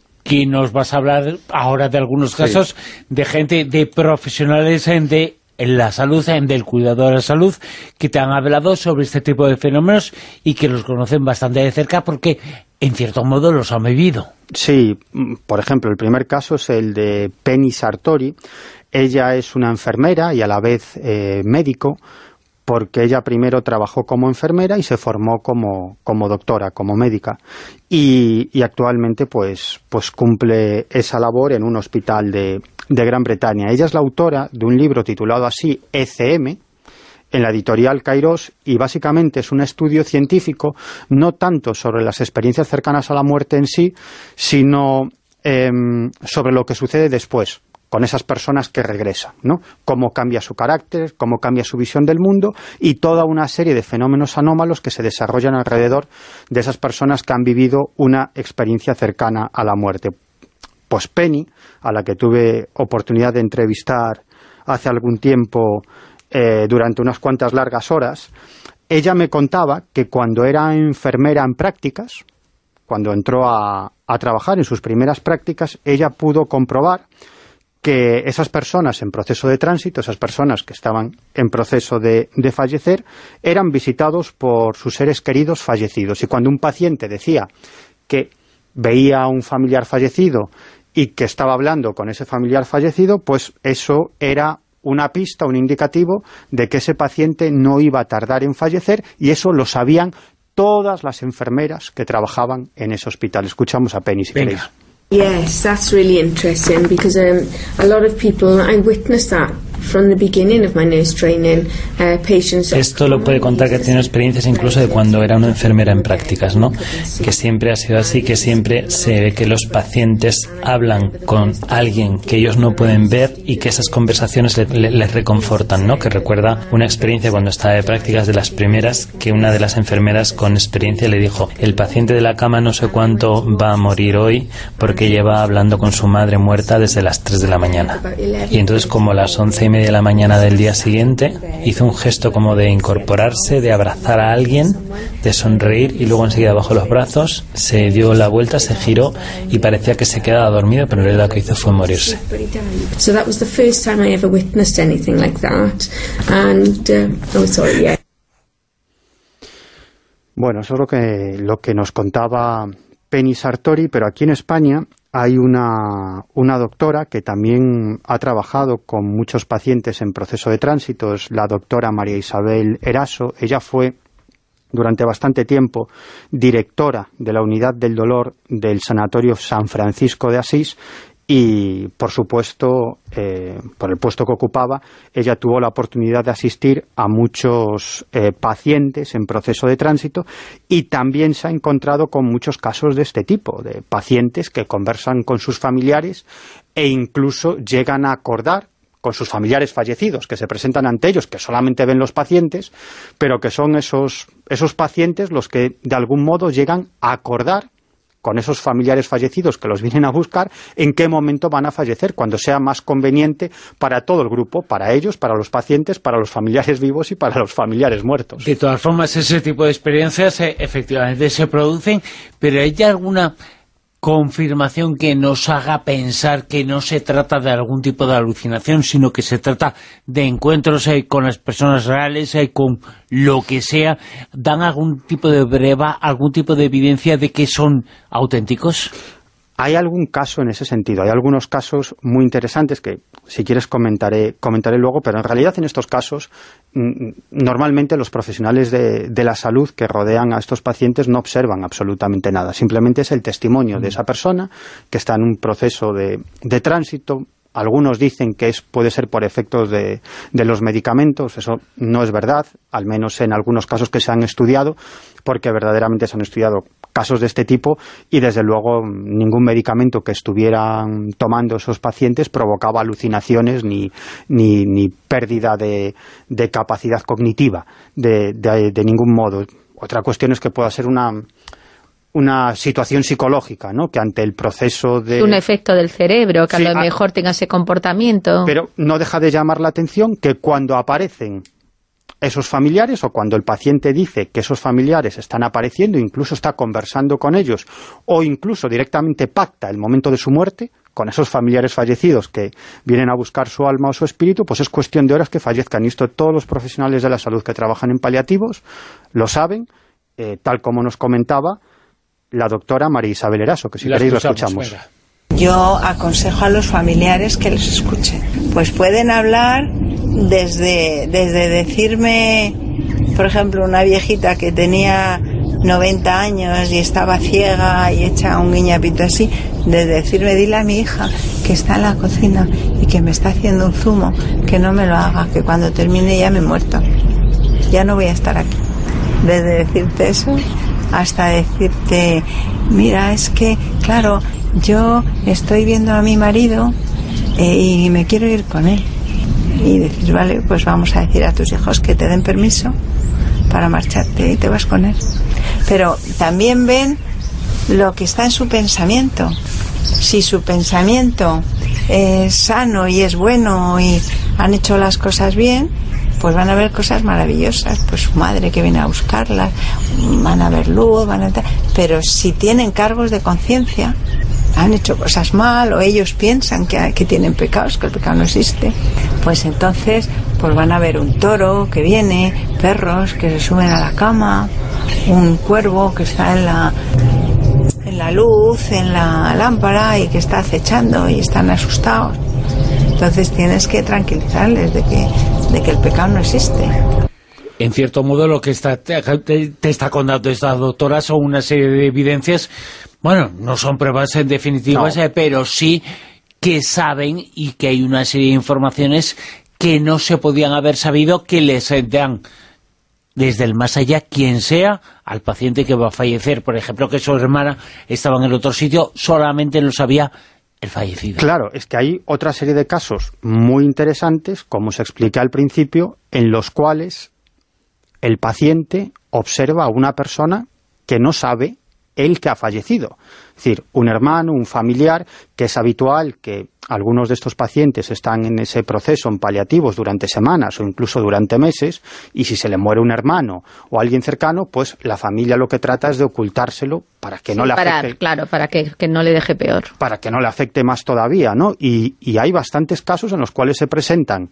Y nos vas a hablar ahora de algunos casos sí. de gente, de profesionales de en la salud, en del cuidado de la salud, que te han hablado sobre este tipo de fenómenos y que los conocen bastante de cerca porque, en cierto modo, los han vivido. Sí, por ejemplo, el primer caso es el de Penny Sartori. Ella es una enfermera y a la vez eh, médico, porque ella primero trabajó como enfermera y se formó como, como doctora, como médica. Y, y actualmente pues, pues cumple esa labor en un hospital de, de Gran Bretaña. Ella es la autora de un libro titulado así, E C M, en la editorial Kairos, y básicamente es un estudio científico, no tanto sobre las experiencias cercanas a la muerte en sí, sino eh, sobre lo que sucede después con esas personas que regresan, ¿no? Cómo cambia su carácter, cómo cambia su visión del mundo y toda una serie de fenómenos anómalos que se desarrollan alrededor de esas personas que han vivido una experiencia cercana a la muerte. Pues Penny, a la que tuve oportunidad de entrevistar hace algún tiempo eh, durante unas cuantas largas horas, ella me contaba que cuando era enfermera en prácticas, cuando entró a, a trabajar en sus primeras prácticas, ella pudo comprobar que esas personas en proceso de tránsito, esas personas que estaban en proceso de, de fallecer, eran visitados por sus seres queridos fallecidos. Y cuando un paciente decía que veía a un familiar fallecido y que estaba hablando con ese familiar fallecido, pues eso era una pista, un indicativo de que ese paciente no iba a tardar en fallecer, y eso lo sabían todas las enfermeras que trabajaban en ese hospital. Escuchamos a Penny, si Venga. queréis. Yes, that's really interesting because um, a lot of people, I witnessed that from the beginning of my nurse training, uh, patients... Esto lo puede contar que tiene experiencias incluso de cuando era una enfermera en prácticas, ¿no? Que siempre ha sido así, que siempre se ve que los pacientes hablan con alguien que ellos no pueden ver y que esas conversaciones le, le, les reconfortan, ¿no? Que recuerda una experiencia cuando estaba de prácticas de las primeras, que una de las enfermeras con experiencia le dijo: el paciente de la cama no sé cuánto va a morir hoy porque lleva hablando con su madre muerta desde las tres de la mañana. Y entonces, como a las once y media de la mañana del día siguiente, hizo un gesto como de incorporarse, de abrazar a alguien, de sonreír, y luego enseguida bajó los brazos, se dio la vuelta, se giró y parecía que se quedaba dormido, pero en realidad lo que hizo fue morirse. So that was the first time I ever witnessed anything like that, and uh, oh, sorry, yeah. Bueno, eso es lo que, lo que nos contaba Penny Sartori, pero aquí en España hay una, una doctora que también ha trabajado con muchos pacientes en proceso de tránsito, es la doctora María Isabel Eraso. Ella fue durante bastante tiempo directora de la unidad del dolor del Sanatorio San Francisco de Asís, y por supuesto, eh, por el puesto que ocupaba, ella tuvo la oportunidad de asistir a muchos eh, pacientes en proceso de tránsito, y también se ha encontrado con muchos casos de este tipo, de pacientes que conversan con sus familiares e incluso llegan a acordar con sus familiares fallecidos, que se presentan ante ellos, que solamente ven los pacientes, pero que son esos, esos pacientes los que de algún modo llegan a acordar con esos familiares fallecidos que los vienen a buscar, en qué momento van a fallecer, cuando sea más conveniente para todo el grupo, para ellos, para los pacientes, para los familiares vivos y para los familiares muertos. De todas formas, ese tipo de experiencias eh, efectivamente se producen, pero ¿hay alguna confirmación que nos haga pensar que no se trata de algún tipo de alucinación, sino que se trata de encuentros eh, con las personas reales, eh, con lo que sea? ¿Dan algún tipo de breva, algún tipo de evidencia de que son auténticos? Hay algún caso en ese sentido, hay algunos casos muy interesantes que, si quieres, comentaré, comentaré luego, pero en realidad en estos casos normalmente los profesionales de, de la salud que rodean a estos pacientes no observan absolutamente nada, simplemente es el testimonio de esa persona que está en un proceso de, de tránsito. Algunos dicen que es, puede ser por efectos de, de los medicamentos. Eso no es verdad, al menos en algunos casos que se han estudiado, porque verdaderamente se han estudiado casos de este tipo, y desde luego ningún medicamento que estuvieran tomando esos pacientes provocaba alucinaciones ni, ni, ni pérdida de, de capacidad cognitiva de, de, de ningún modo. Otra cuestión es que pueda ser una... una situación psicológica, ¿no? Que ante el proceso de... Un efecto del cerebro, que sí, a lo mejor a... tenga ese comportamiento. Pero no deja de llamar la atención que cuando aparecen esos familiares, o cuando el paciente dice que esos familiares están apareciendo, incluso está conversando con ellos, o incluso directamente pacta el momento de su muerte con esos familiares fallecidos que vienen a buscar su alma o su espíritu, pues es cuestión de horas que fallezcan. Y esto todos los profesionales de la salud que trabajan en paliativos lo saben, eh, tal como nos comentaba la doctora María Isabel Eraso, que si queréis lo escuchamos. Venga. Yo aconsejo a los familiares que les escuchen. Pues pueden hablar desde, desde decirme, por ejemplo, una viejita que tenía noventa años y estaba ciega y hecha un guiñapito así, de decirme: dile a mi hija que está en la cocina y que me está haciendo un zumo, que no me lo haga, que cuando termine ya me he muerto, ya no voy a estar aquí. Desde decirte eso hasta decirte: mira, es que, claro, yo estoy viendo a mi marido eh, y me quiero ir con él. Y decir: vale, pues vamos a decir a tus hijos que te den permiso para marcharte y te vas con él. Pero también ven lo que está en su pensamiento. Si su pensamiento es sano y es bueno y han hecho las cosas bien, pues van a ver cosas maravillosas, pues su madre que viene a buscarlas, van a ver luz, van a... Pero si tienen cargos de conciencia, han hecho cosas mal, o ellos piensan que, que tienen pecados, que el pecado no existe, pues entonces pues van a ver un toro que viene, perros que se suben a la cama, un cuervo que está en la en la luz, en la lámpara y que está acechando y están asustados. Entonces tienes que tranquilizarles de que, de que el pecado no existe. En cierto modo, lo que está, te, te está contando esta doctora son una serie de evidencias, bueno, no son pruebas en definitivas, no. eh, pero sí que saben y que hay una serie de informaciones que no se podían haber sabido, que les dan desde el más allá, quien sea, al paciente que va a fallecer. Por ejemplo, que su hermana estaba en el otro sitio, solamente lo sabía el fallecido. Claro, es que hay otra serie de casos muy interesantes, como os expliqué al principio, en los cuales el paciente observa a una persona que no sabe él que ha fallecido. Es decir, un hermano, un familiar, que es habitual que algunos de estos pacientes están en ese proceso en paliativos durante semanas o incluso durante meses, y si se le muere un hermano o alguien cercano, pues la familia lo que trata es de ocultárselo para que sí, no le para, afecte. Claro, para que, que no le deje peor. Para que no le afecte más todavía, ¿no? Y, y hay bastantes casos en los cuales se presentan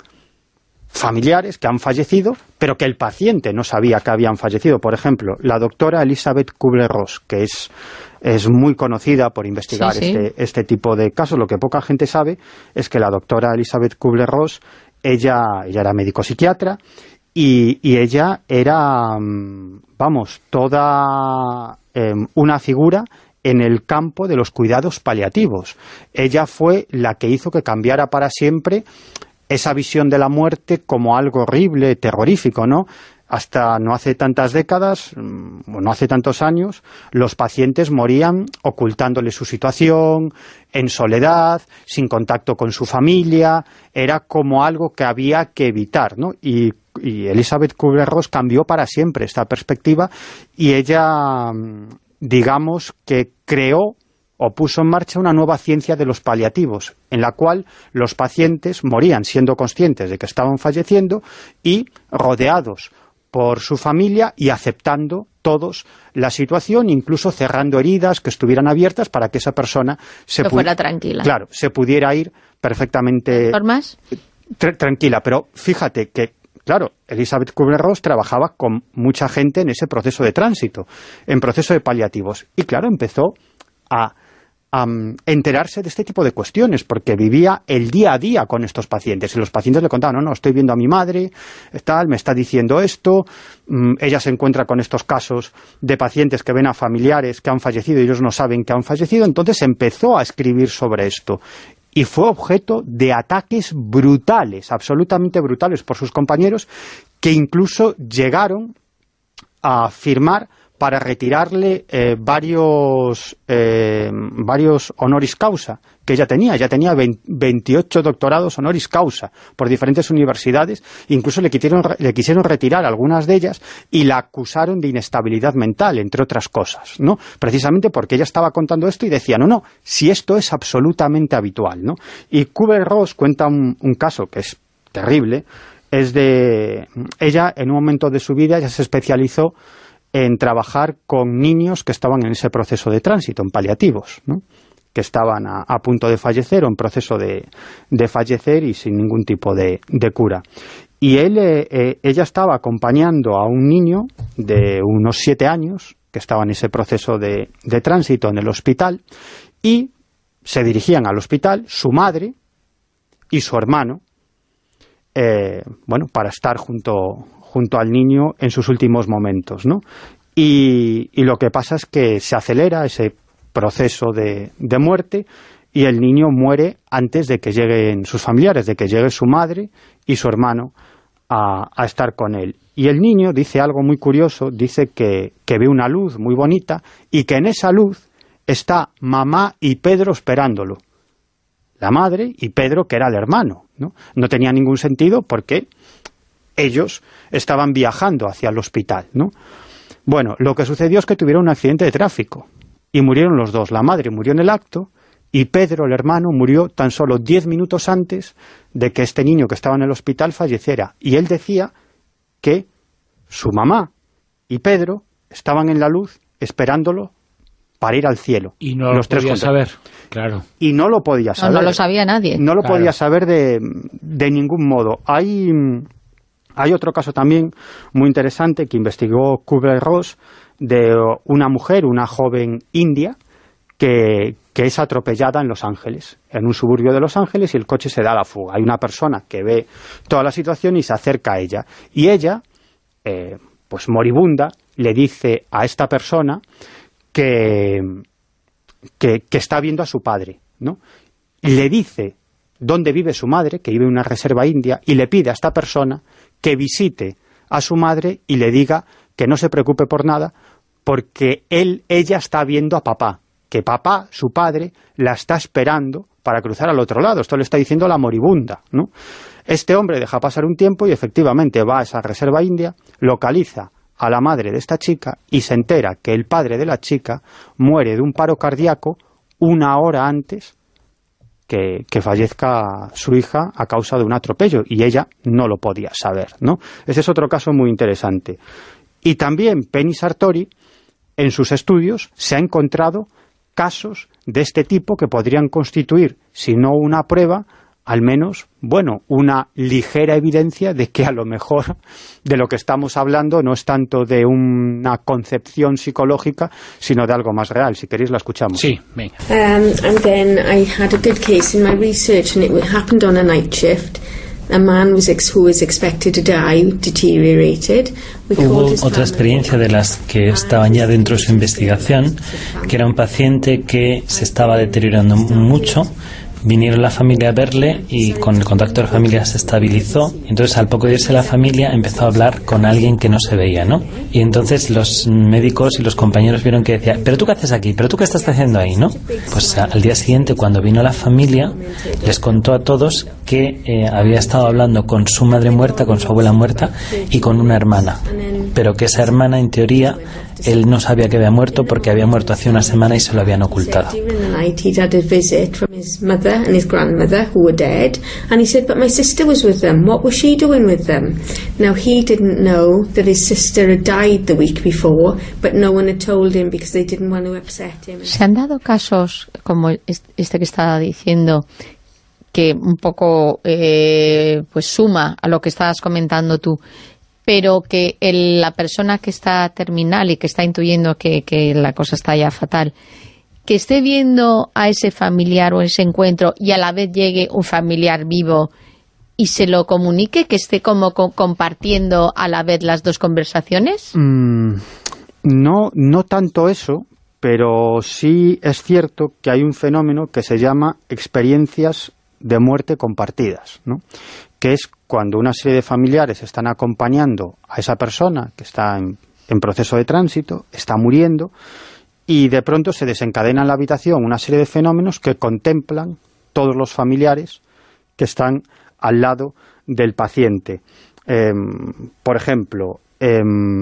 familiares que han fallecido, pero que el paciente no sabía que habían fallecido. Por ejemplo, la doctora Elisabeth Kubler-Ross, que es, es muy conocida por investigar sí, sí. Este, este tipo de casos. Lo que poca gente sabe es que la doctora Elisabeth Kubler-Ross, ella, ella era médico psiquiatra, y, y ella era, vamos, toda eh, una figura en el campo de los cuidados paliativos. Ella fue la que hizo que cambiara para siempre esa visión de la muerte como algo horrible, terrorífico, ¿no? Hasta no hace tantas décadas, no hace tantos años, los pacientes morían ocultándole su situación, en soledad, sin contacto con su familia, era como algo que había que evitar, ¿no? Y, y Elisabeth Kubler-Ross cambió para siempre esta perspectiva, y ella, digamos, que creó o puso en marcha una nueva ciencia de los paliativos, en la cual los pacientes morían siendo conscientes de que estaban falleciendo y rodeados por su familia y aceptando todos la situación, incluso cerrando heridas que estuvieran abiertas para que esa persona se que fuera tranquila. Claro, se pudiera ir perfectamente ¿Formas? Tra tranquila, pero fíjate que claro, Elisabeth Kubler-Ross trabajaba con mucha gente en ese proceso de tránsito, en proceso de paliativos, y claro, empezó a a enterarse de este tipo de cuestiones, porque vivía el día a día con estos pacientes, y los pacientes le contaban, no, no, estoy viendo a mi madre, tal, me está diciendo esto, mm, ella se encuentra con estos casos de pacientes que ven a familiares que han fallecido y ellos no saben que han fallecido, entonces empezó a escribir sobre esto, y fue objeto de ataques brutales, absolutamente brutales por sus compañeros, que incluso llegaron a firmar para retirarle eh, varios eh, varios honoris causa que ella tenía. Ella tenía veintiocho doctorados honoris causa por diferentes universidades, incluso le quisieron, le quisieron retirar algunas de ellas y la acusaron de inestabilidad mental, entre otras cosas, ¿no? Precisamente porque ella estaba contando esto y decía, no, no, si esto es absolutamente habitual, ¿no? Y Kubler-Ross cuenta un, un caso que es terrible, es de... Ella, en un momento de su vida, ya se especializó en trabajar con niños que estaban en ese proceso de tránsito, en paliativos, ¿no? Que estaban a, a punto de fallecer o en proceso de, de fallecer y sin ningún tipo de, de cura. Y él, eh, eh, ella estaba acompañando a un niño de unos siete años que estaba en ese proceso de, de tránsito en el hospital, y se dirigían al hospital su madre y su hermano, eh, bueno, para estar junto... junto al niño en sus últimos momentos, ¿no? Y, y lo que pasa es que se acelera ese proceso de, de muerte y el niño muere antes de que lleguen sus familiares, de que llegue su madre y su hermano a, a estar con él. Y el niño dice algo muy curioso, dice que, que ve una luz muy bonita y que en esa luz está mamá y Pedro esperándolo. La madre y Pedro, que era el hermano, ¿no? No tenía ningún sentido porque ellos estaban viajando hacia el hospital, ¿no? Bueno, lo que sucedió es que tuvieron un accidente de tráfico y murieron los dos. La madre murió en el acto y Pedro, el hermano, murió tan solo diez minutos antes de que este niño que estaba en el hospital falleciera. Y él decía que su mamá y Pedro estaban en la luz esperándolo para ir al cielo. Y no los lo podía tres saber, claro. Y no lo podía saber. No, no lo sabía nadie. No lo Claro. podía saber de, de ningún modo. Hay, hay otro caso también muy interesante que investigó Kubler-Ross de una mujer, una joven india, que, que es atropellada en Los Ángeles, en un suburbio de Los Ángeles, y el coche se da a la fuga. Hay una persona que ve toda la situación y se acerca a ella. Y ella, eh, pues moribunda, le dice a esta persona que, que, que está viendo a su padre, ¿no? Y le dice dónde vive su madre, que vive en una reserva india, y le pide a esta persona que visite a su madre y le diga que no se preocupe por nada, porque él, ella está viendo a papá, que papá, su padre, la está esperando para cruzar al otro lado. Esto le está diciendo la moribunda, ¿no? Este hombre deja pasar un tiempo y efectivamente va a esa reserva india, localiza a la madre de esta chica y se entera que el padre de la chica muere de un paro cardíaco una hora antes que, que fallezca su hija a causa de un atropello, y ella no lo podía saber, ¿no? Ese es otro caso muy interesante. Y también Penny Sartori, en sus estudios, se ha encontrado casos de este tipo que podrían constituir, si no una prueba, al menos, bueno, una ligera evidencia de que a lo mejor de lo que estamos hablando no es tanto de una concepción psicológica, sino de algo más real. Si queréis la escuchamos. Sí, venga. Um, and then I had a good case in my research, and it happened on a night shift. A man was ex who was expected to die deteriorated. We Hubo otra experiencia de las que estaban ya dentro de su investigación, que era un paciente que se estaba deteriorando mucho. Vinieron la familia a verle y con el contacto de la familia se estabilizó. Entonces, al poco de irse la familia, empezó a hablar con alguien que no se veía, ¿no? Y entonces los médicos y los compañeros vieron que decía, ¿pero tú qué haces aquí? ¿Pero tú qué estás haciendo ahí? ¿No? Pues al día siguiente, cuando vino la familia, les contó a todos que eh, había estado hablando con su madre muerta, con su abuela muerta y con una hermana. Pero que esa hermana, en teoría, él no sabía que había muerto porque había muerto hace una semana y se lo habían ocultado. And his grandmother, who were dead, and he said, but my sister was with them. What was she doing with them? Now, he didn't know that his sister had died the week before, but no one had told him because they didn't want to upset him. ¿Se han dado casos como este que estaba diciendo, que un poco eh, pues suma a lo que estabas comentando tú, pero que el, la persona que está terminal y que está intuyendo que, que la cosa está ya fatal, que esté viendo a ese familiar o ese encuentro y a la vez llegue un familiar vivo y se lo comunique, que esté como co compartiendo a la vez las dos conversaciones? Mm, no, no tanto eso, pero sí es cierto que hay un fenómeno que se llama experiencias de muerte compartidas, ¿no? Que es cuando una serie de familiares están acompañando a esa persona que está en, en proceso de tránsito, está muriendo, y de pronto se desencadena en la habitación una serie de fenómenos que contemplan todos los familiares que están al lado del paciente. Eh, por ejemplo, eh,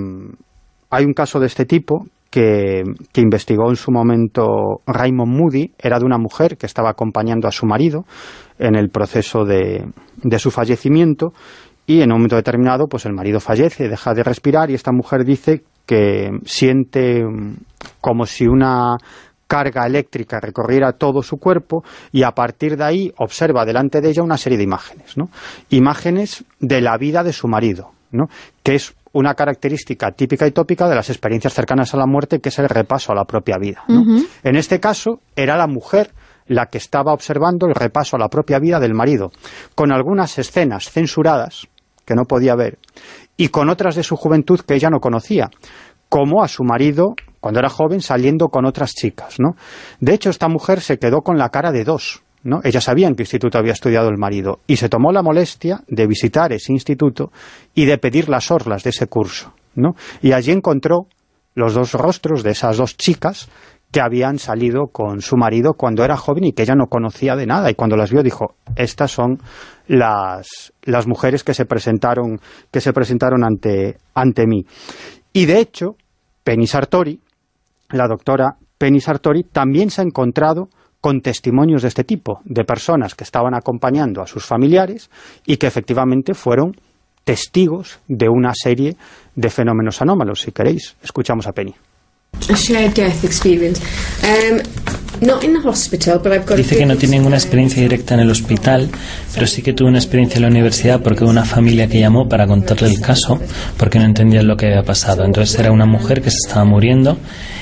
hay un caso de este tipo que, que investigó en su momento Raymond Moody. Era de una mujer que estaba acompañando a su marido en el proceso de, de su fallecimiento, y en un momento determinado pues el marido fallece, deja de respirar, y esta mujer dice que siente como si una carga eléctrica recorriera todo su cuerpo, y a partir de ahí observa delante de ella una serie de imágenes, ¿no? Imágenes de la vida de su marido, ¿no? Que es una característica típica y tópica de las experiencias cercanas a la muerte, que es el repaso a la propia vida, ¿no? Uh-huh. En este caso era la mujer la que estaba observando el repaso a la propia vida del marido, con algunas escenas censuradas que no podía ver, y con otras de su juventud que ella no conocía, como a su marido cuando era joven saliendo con otras chicas, ¿no? De hecho, esta mujer se quedó con la cara de dos, ¿no? Ella sabía en qué instituto había estudiado el marido, y se tomó la molestia de visitar ese instituto y de pedir las orlas de ese curso, ¿no? Y allí encontró los dos rostros de esas dos chicas que habían salido con su marido cuando era joven y que ella no conocía de nada, y cuando las vio dijo, estas son las, las mujeres que se presentaron, que se presentaron ante, ante mí. Y de hecho, Penny Sartori, la doctora Penny Sartori, también se ha encontrado con testimonios de este tipo, de personas que estaban acompañando a sus familiares y que efectivamente fueron testigos de una serie de fenómenos anómalos. Si queréis, escuchamos a Penny. a shared death experience. Um, Not in the hospital, but I've got Dice que no tiene ninguna experiencia directa en el hospital, pero sí que tuvo una experiencia en la universidad porque hubo una familia que llamó para contarle el caso porque no entendían lo que había pasado. Entonces era una mujer que se estaba muriendo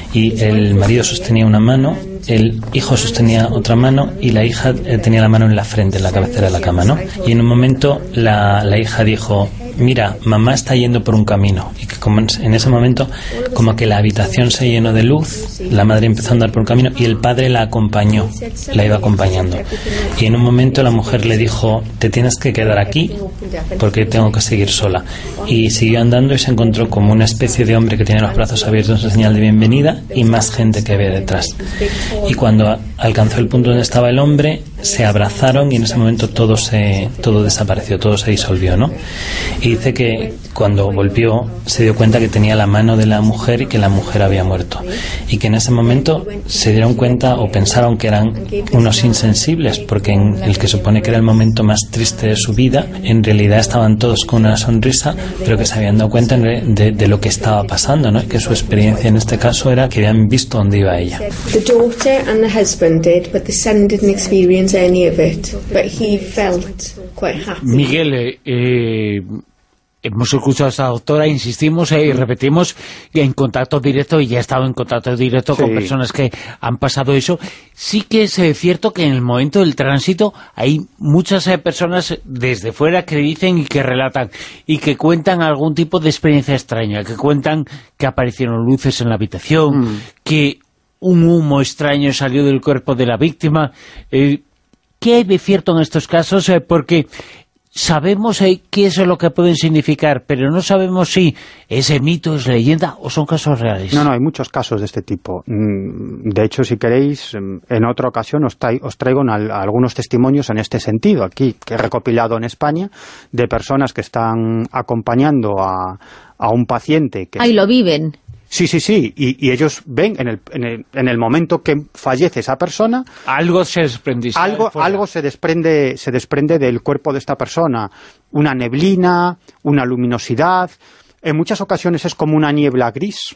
y el marido sostenía una mano, el hijo sostenía otra mano y la hija tenía la mano en la frente, en la cabecera de la cama, ¿no? Y en un momento la, la hija dijo: mira, mamá está yendo por un camino. Y que como en ese momento como que la habitación se llenó de luz, la madre empezó a andar por un camino y el padre la acompañó, la iba acompañando. Y en un momento la mujer le dijo: te tienes que quedar aquí porque tengo que seguir sola. Y siguió andando y se encontró como una especie de hombre que tiene los brazos abiertos en señal de bienvenida y más gente que ve detrás. Y cuando alcanzó el punto donde estaba el hombre, se abrazaron y en ese momento todo se todo desapareció, todo se disolvió, ¿no? Y dice que cuando volvió se dio cuenta que tenía la mano de la mujer y que la mujer había muerto. Y que en ese momento se dieron cuenta o pensaron que eran unos insensibles, porque en el que supone que era el momento más triste de su vida, en realidad estaban todos con una sonrisa, pero que se habían dado cuenta de, de, de lo que estaba pasando, ¿no? Y que su experiencia en este caso era que habían visto dónde iba ella. The daughter and the husband did, but the son didn't experience any of it, but he felt quite happy. Miguel, eh, eh, hemos escuchado a esta doctora, insistimos eh, y repetimos, en contacto directo, y ya he estado en contacto directo sí. con personas que han pasado eso. Sí que es eh, cierto que en el momento del tránsito hay muchas eh, personas desde fuera que dicen y que relatan y que cuentan algún tipo de experiencia extraña, que cuentan que aparecieron luces en la habitación, mm. que un humo extraño salió del cuerpo de la víctima. Eh, ¿Qué hay de cierto en estos casos? Eh, porque sabemos eh, qué es lo que pueden significar, pero no sabemos si ese mito es leyenda o son casos reales. No, no, hay muchos casos de este tipo. De hecho, si queréis, en otra ocasión os, tra os traigo al algunos testimonios en este sentido, aquí, que he recopilado en España, de personas que están acompañando a, a un paciente que... Ahí lo viven. Sí, sí, sí, y, y ellos ven en el, en, el, en el momento que fallece esa persona... Algo se desprende. Algo, algo se desprende, se desprende del cuerpo de esta persona. Una neblina, una luminosidad. En muchas ocasiones es como una niebla gris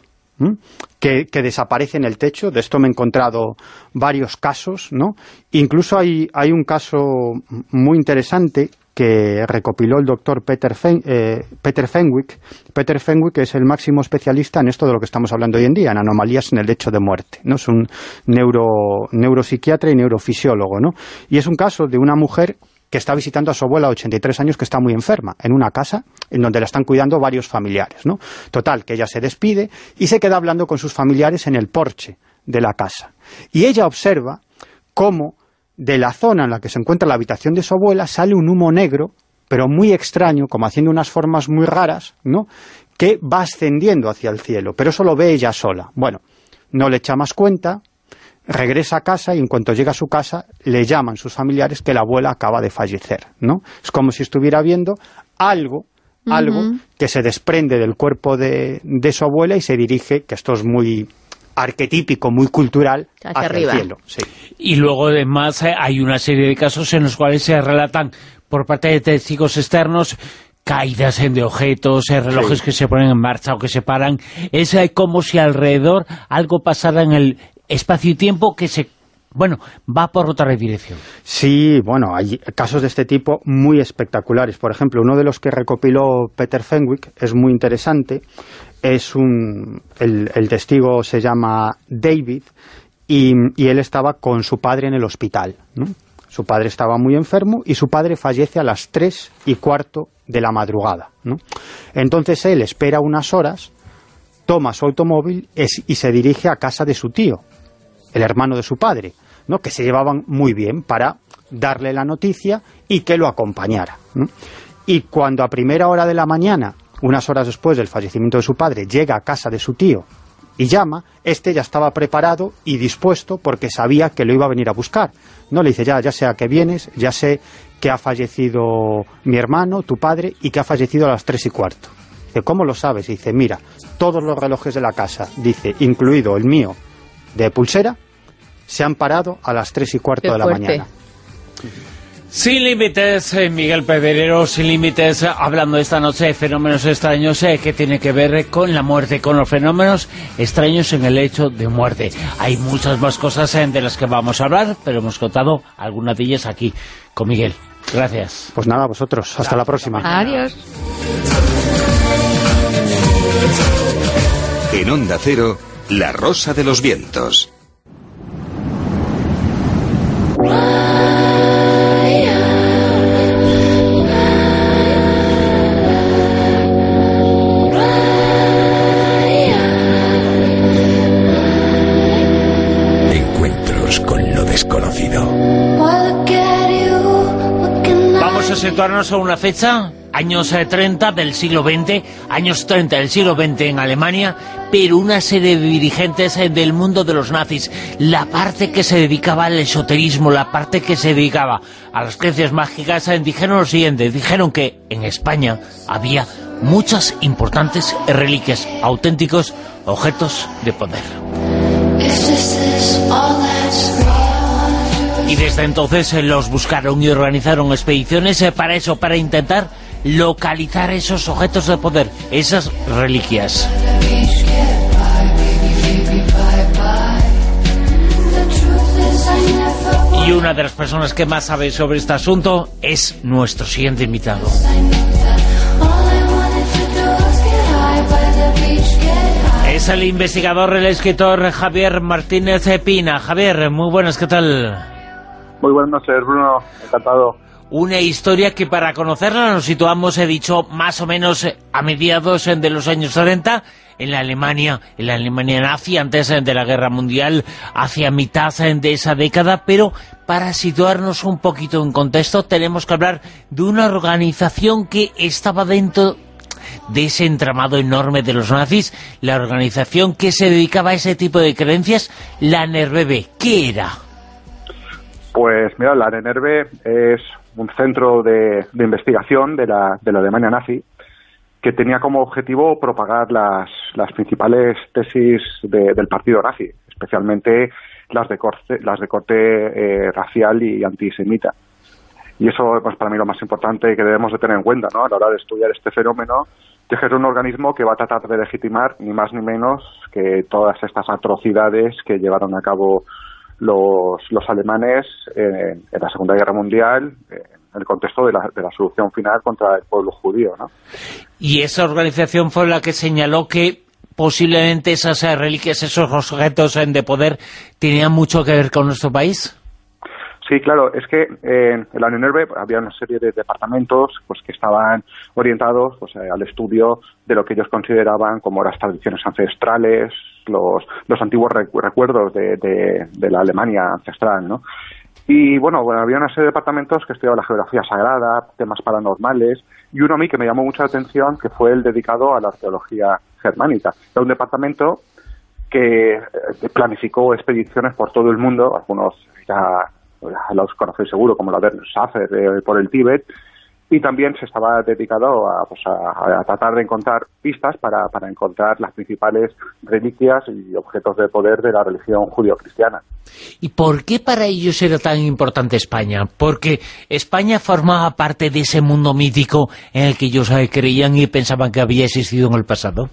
que, que desaparece en el techo. De esto me he encontrado varios casos, ¿no? Incluso hay, hay un caso muy interesante que recopiló el doctor Peter, Fen, eh, Peter Fenwick. Peter Fenwick es el máximo especialista en esto de lo que estamos hablando hoy en día, en anomalías en el lecho de muerte, ¿no? Es un neuro, neuropsiquiatra y neurofisiólogo, ¿no? Y es un caso de una mujer que está visitando a su abuela de ochenta y tres años que está muy enferma, en una casa en donde la están cuidando varios familiares, ¿no? Total, que ella se despide y se queda hablando con sus familiares en el porche de la casa. Y ella observa cómo de la zona en la que se encuentra la habitación de su abuela sale un humo negro, pero muy extraño, como haciendo unas formas muy raras, ¿no?, que va ascendiendo hacia el cielo, pero eso lo ve ella sola. Bueno, no le echa más cuenta, regresa a casa y en cuanto llega a su casa le llaman sus familiares que la abuela acaba de fallecer, ¿no? Es como si estuviera viendo algo, uh-huh. algo que se desprende del cuerpo de, de su abuela y se dirige, que esto es muy arquetípico, muy cultural, hacia, hacia arriba. El cielo. Sí. Y luego además hay una serie de casos en los cuales se relatan por parte de testigos externos caídas de objetos, relojes sí. que se ponen en marcha o que se paran. Es como si alrededor algo pasara en el espacio y tiempo que se, bueno, va por otra dirección. Sí, bueno, hay casos de este tipo muy espectaculares. Por ejemplo, uno de los que recopiló Peter Fenwick es muy interesante. Es un, el, el testigo se llama David y, y él estaba con su padre en el hospital, ¿no? Su padre estaba muy enfermo y su padre fallece a las tres y cuarto de la madrugada, ¿no? Entonces él espera unas horas, toma su automóvil es, y se dirige a casa de su tío, el hermano de su padre, ¿no?, que se llevaban muy bien, para darle la noticia y que lo acompañara, ¿no? Y cuando a primera hora de la mañana, unas horas después del fallecimiento de su padre, llega a casa de su tío y llama, este ya estaba preparado y dispuesto porque sabía que lo iba a venir a buscar. No, le dice, ya, ya sé a qué vienes, ya sé que ha fallecido mi hermano, tu padre, y que ha fallecido a las tres y cuarto. Dice, ¿cómo lo sabes? Y dice, mira, todos los relojes de la casa, dice, incluido el mío de pulsera, se han parado a las tres y cuarto de la mañana. Sin límites, eh, Miguel Pedrero, sin límites, eh, hablando esta noche de fenómenos extraños eh, que tiene que ver eh, con la muerte, con los fenómenos extraños en el hecho de muerte. Hay muchas más cosas eh, de las que vamos a hablar, pero hemos contado algunas de ellas aquí con Miguel. Gracias. Pues nada, vosotros. Hasta Gracias. La próxima. Adiós. En Onda Cero, La Rosa de los Vientos. Encuentros con lo desconocido. Vamos a situarnos a una fecha, años treinta del siglo veinte, años treinta del siglo veinte en Alemania, pero una serie de dirigentes del mundo de los nazis, la parte que se dedicaba al esoterismo, la parte que se dedicaba a las creencias mágicas, dijeron lo siguiente, dijeron que en España había muchas importantes reliquias, auténticos objetos de poder. Y desde entonces eh, los buscaron y organizaron expediciones eh, para eso, para intentar localizar esos objetos de poder, esas reliquias. Y una de las personas que más sabe sobre este asunto es nuestro siguiente invitado. Es el investigador, el escritor Javier Martínez Pina. Javier, muy buenas, ¿qué tal? Muy buenas noches, Bruno, encantado. Una historia que para conocerla nos situamos, he dicho, más o menos a mediados de los años treinta, en la Alemania, en la Alemania nazi, antes de la Guerra Mundial, hacia mitad de esa década, pero para situarnos un poquito en contexto tenemos que hablar de una organización que estaba dentro de ese entramado enorme de los nazis, la organización que se dedicaba a ese tipo de creencias, la N E R V B. ¿Qué era? Pues mira, la N E R V es un centro de, de investigación de la, de la Alemania nazi que tenía como objetivo propagar las, las principales tesis de, del partido nazi, especialmente las de corte, las de corte eh, racial y antisemita. Y eso es pues, para mí lo más importante que debemos de tener en cuenta, ¿no? A la hora de estudiar este fenómeno, que es un organismo que va a tratar de legitimar ni más ni menos que todas estas atrocidades que llevaron a cabo los, los alemanes en, en la Segunda Guerra Mundial, en el contexto de la, de la solución final contra el pueblo judío, ¿no? Y esa organización fue la que señaló que posiblemente esas reliquias, esos objetos de poder, tenían mucho que ver con nuestro país. Sí, claro, es que eh, en la N E R V había una serie de departamentos pues que estaban orientados pues, eh, al estudio de lo que ellos consideraban como las tradiciones ancestrales, los, los antiguos recuerdos de, de, de la Alemania ancestral, ¿no? Y bueno, bueno, había una serie de departamentos que estudiaban la geografía sagrada, temas paranormales, y uno a mí que me llamó mucha atención, que fue el dedicado a la arqueología germánica. Era un departamento que planificó expediciones por todo el mundo, algunos ya los conocéis seguro, como la de Safer eh, por el Tíbet, y también se estaba dedicado a, pues a, a tratar de encontrar pistas para, para encontrar las principales reliquias y objetos de poder de la religión judío-cristiana. ¿Y por qué para ellos era tan importante España? Porque España formaba parte de ese mundo mítico en el que ellos eh, creían y pensaban que había existido en el pasado.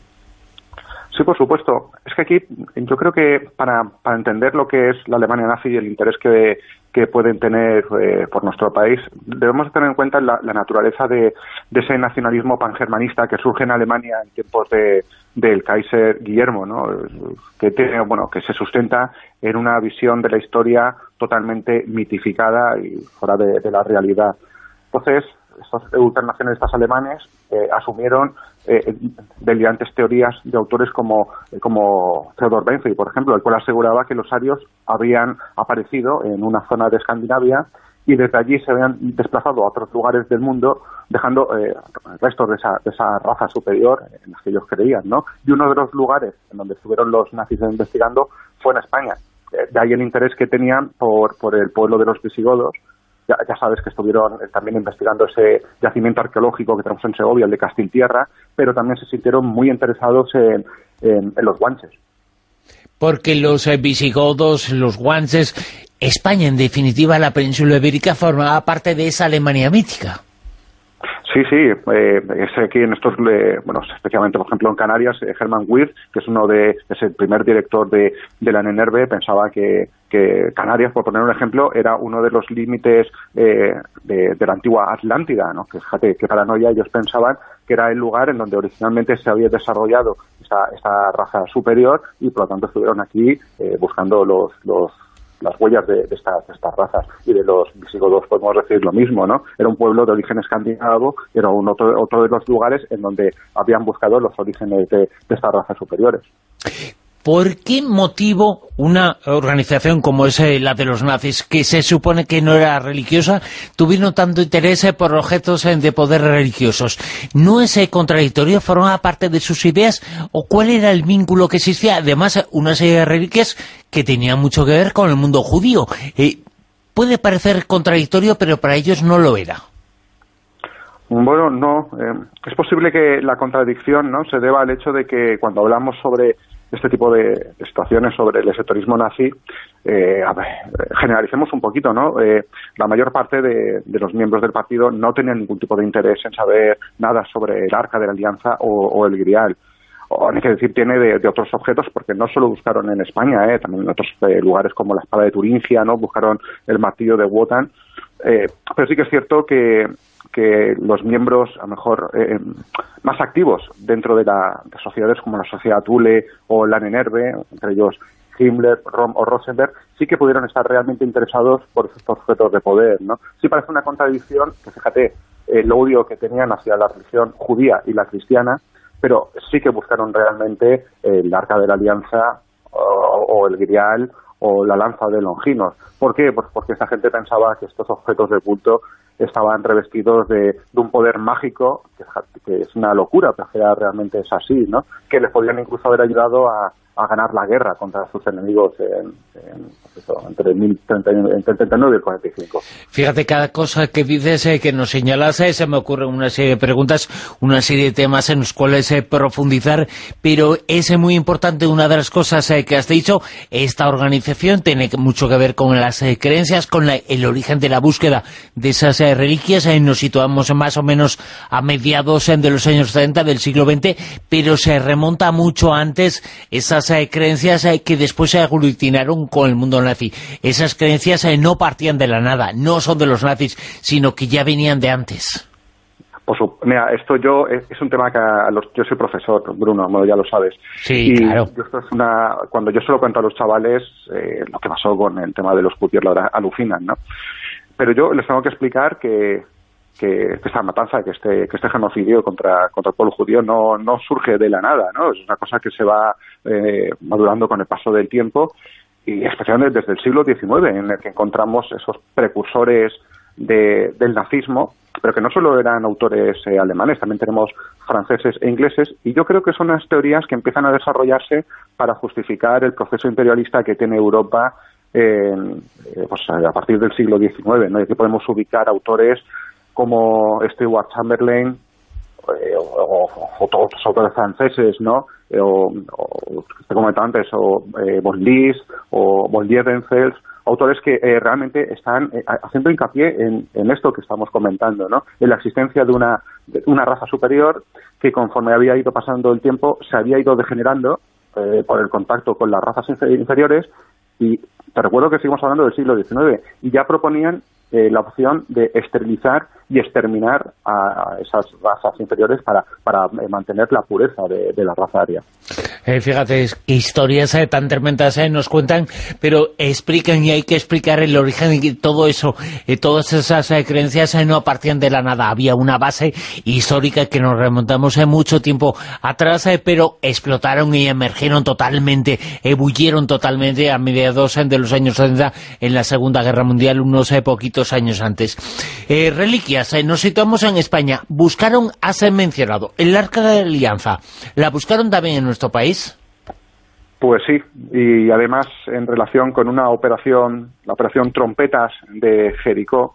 Sí, por supuesto. Es que aquí yo creo que para, para entender lo que es la Alemania nazi y el interés que, que pueden tener eh, por nuestro país, debemos tener en cuenta la, la naturaleza de, de ese nacionalismo pangermanista que surge en Alemania en tiempos de, del Kaiser Guillermo, ¿no? Que tiene, bueno, que se sustenta en una visión de la historia totalmente mitificada y fuera de, de la realidad. Entonces, estos ultranacionalistas alemanes eh, asumieron eh, delirantes teorías de autores como, eh, como Theodor Bentzel, por ejemplo, el cual aseguraba que los arios habían aparecido en una zona de Escandinavia y desde allí se habían desplazado a otros lugares del mundo, dejando eh, restos de esa, de esa raza superior en los que ellos creían, ¿no? Y uno de los lugares en donde estuvieron los nazis investigando fue en España. Eh, de ahí el interés que tenían por, por el pueblo de los visigodos. Ya, ya sabes que estuvieron también investigando ese yacimiento arqueológico que tenemos en Segovia, el de Castiltierra, pero también se sintieron muy interesados en, en, en los guanches. Porque los eh, visigodos, los guanches, España, en definitiva, la península ibérica, formaba parte de esa Alemania mítica. Sí, sí, eh, es aquí en estos, eh, bueno, especialmente por ejemplo en Canarias, eh, Hermann Wirth, que es uno de, es el primer director de, de la N N R B, pensaba que, que Canarias, por poner un ejemplo, era uno de los límites eh, de, de la antigua Atlántida, ¿no? Que fíjate, qué paranoia, ellos pensaban que era el lugar en donde originalmente se había desarrollado esa, esa raza superior y por lo tanto estuvieron aquí eh, buscando los, los las huellas de, de, estas, de estas razas. Y de los visigodos podemos decir lo mismo, ¿no? Era un pueblo de origen escandinavo, era un otro, otro de los lugares en donde habían buscado los orígenes de, de estas razas superiores. ¿Por qué motivo una organización como es la de los nazis, que se supone que no era religiosa, tuvieron tanto interés por objetos de poder religiosos? ¿No es contradictorio? ¿Formaba parte de sus ideas? ¿O cuál era el vínculo que existía? Además, una serie de reliquias que tenían mucho que ver con el mundo judío. Eh, puede parecer contradictorio, pero para ellos no lo era. Bueno, no. Eh, es posible que la contradicción, ¿no?, se deba al hecho de que cuando hablamos sobre este tipo de, de situaciones, sobre el esoterismo nazi, eh, a ver, generalicemos un poquito, ¿no? Eh, la mayor parte de, de los miembros del partido no tenían ningún tipo de interés en saber nada sobre el Arca de la Alianza o, o el Grial. O hay que decir, tiene de, de otros objetos, porque no solo buscaron en España, eh, también en otros eh, lugares como la espada de Turingia, ¿no? Buscaron el martillo de Wotan. Eh, pero sí que es cierto que que los miembros, a lo mejor, eh, más activos dentro de, la, de sociedades como la Sociedad Thule o la N N R B, entre ellos Himmler, Rom o Rosenberg, sí que pudieron estar realmente interesados por estos objetos de poder, ¿no? Sí parece una contradicción, que fíjate, el odio que tenían hacia la religión judía y la cristiana, pero sí que buscaron realmente el Arca de la Alianza o, o el Grial o la lanza de Longinos. ¿Por qué? Pues porque esta gente pensaba que estos objetos de culto estaban revestidos de, de un poder mágico, que, que es una locura, pero que realmente es así, ¿no? Que les podían incluso haber ayudado a, a ganar la guerra contra sus enemigos en, en, eso, entre el treinta y nueve y el cuarenta y cinco. Fíjate, cada cosa que dices, eh, que nos señalas, eh, se me ocurren una serie de preguntas, una serie de temas en los cuales eh, profundizar, pero es eh, muy importante una de las cosas eh, que has dicho. Esta organización tiene mucho que ver con las eh, creencias, con la, el origen de la búsqueda de esas eh, reliquias. Eh, nos situamos más o menos a mediados eh, de los años setenta del siglo veinte, pero se remonta mucho antes esas eh, creencias eh, que después se aglutinaron con el mundo nazi. Esas creencias eh, no partían de la nada, no son de los nazis, sino que ya venían de antes. Pues mira, esto yo es, es un tema que a los, yo soy profesor, Bruno, bueno, ya lo sabes. Sí, y claro. Yo esto es una, cuando yo se lo cuento a los chavales, eh, lo que pasó con el tema de los judíos, la verdad, alucinan, ¿no? Pero yo les tengo que explicar que que, que esta matanza, que este que este genocidio contra contra el pueblo judío no no surge de la nada, ¿no? Es una cosa que se va eh, madurando con el paso del tiempo, y especialmente desde el siglo diecinueve, en el que encontramos esos precursores de, del nazismo, pero que no solo eran autores eh, alemanes, también tenemos franceses e ingleses, y yo creo que son unas teorías que empiezan a desarrollarse para justificar el proceso imperialista que tiene Europa eh, pues a partir del siglo diecinueve, ¿no? Y aquí podemos ubicar autores como Stuart Chamberlain, eh, o, o, o otros autores franceses, ¿no? Eh, o, o te comentaba antes, o eh, von Lis, o von Dierenfels, autores que eh, realmente están eh, haciendo hincapié en, en esto que estamos comentando, ¿no? En la existencia de una, de una raza superior que, conforme había ido pasando el tiempo, se había ido degenerando eh, por el contacto con las razas inferiores. Y te recuerdo que seguimos hablando del siglo diecinueve, y ya proponían eh, la opción de esterilizar y exterminar a, a esas razas inferiores para, para mantener la pureza de, de la raza aria. Eh, fíjate, qué historias eh, tan tremendas eh, nos cuentan, pero explican, y hay que explicar el origen y todo eso, eh, todas esas eh, creencias eh, no partían de la nada, había una base histórica que nos remontamos eh, mucho tiempo atrás, eh, pero explotaron y emergieron totalmente, ebulleron totalmente a mediados eh, de los años setenta en la Segunda Guerra Mundial, unos eh, poquitos años antes. Eh, reliquias, eh, nos situamos en España, buscaron, has mencionado, el Arca de la Alianza, ¿la buscaron también en nuestro país? Pues sí, y además en relación con una operación, la operación Trompetas de Jericó,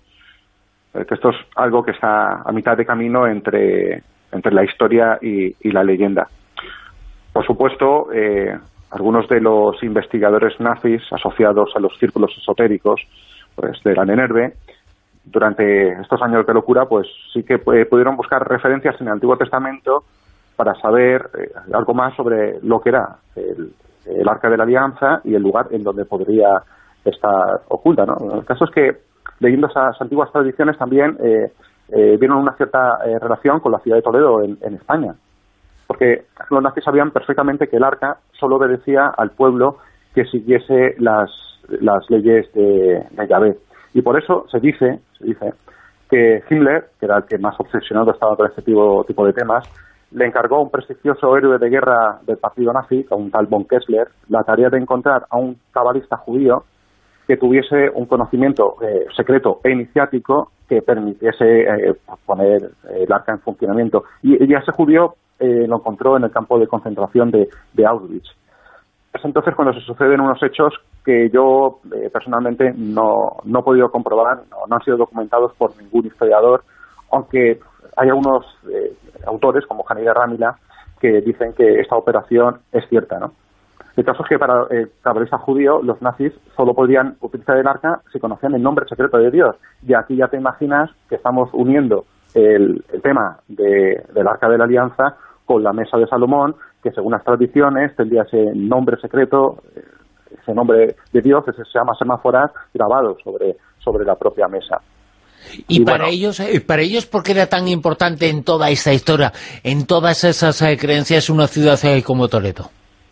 eh, que esto es algo que está a mitad de camino entre, entre la historia y, y la leyenda. Por supuesto, eh, algunos de los investigadores nazis asociados a los círculos esotéricos pues de la Nenerve, durante estos años de locura, pues sí que eh, pudieron buscar referencias en el Antiguo Testamento para saber eh, algo más sobre lo que era el, el Arca de la Alianza y el lugar en donde podría estar oculta, ¿no? El caso es que, leyendo esas antiguas tradiciones, también eh, eh, vieron una cierta eh, relación con la ciudad de Toledo en, en España, porque los nazis sabían perfectamente que el Arca solo obedecía al pueblo que siguiese las, las leyes de, de Yahvé. Y por eso se dice, se dice que Himmler, que era el que más obsesionado estaba con este tipo, tipo de temas, le encargó a un prestigioso héroe de guerra del partido nazi, a un tal von Kessler, la tarea de encontrar a un cabalista judío que tuviese un conocimiento eh, secreto e iniciático que permitiese eh, poner el arca en funcionamiento. Y, y ese judío eh, lo encontró en el campo de concentración de, de Auschwitz. Es entonces cuando se suceden unos hechos que yo eh, personalmente no, no he podido comprobar, no, no han sido documentados por ningún historiador, aunque hay algunos eh, autores, como Hanida Ramila, que dicen que esta operación es cierta, ¿no? El caso es que para el cabalista judío, los nazis solo podían utilizar el arca si conocían el nombre secreto de Dios. Y aquí ya te imaginas que estamos uniendo el, el tema de, del Arca de la Alianza con la Mesa de Salomón, que según las tradiciones tendría ese nombre secreto, ese nombre de Dios, ese se llama semáforas, grabado sobre, sobre la propia mesa. Y, y para bueno, ellos, para ellos, ¿por qué era tan importante en toda esta historia, en todas esas eh, creencias, una ciudad eh, como Toledo?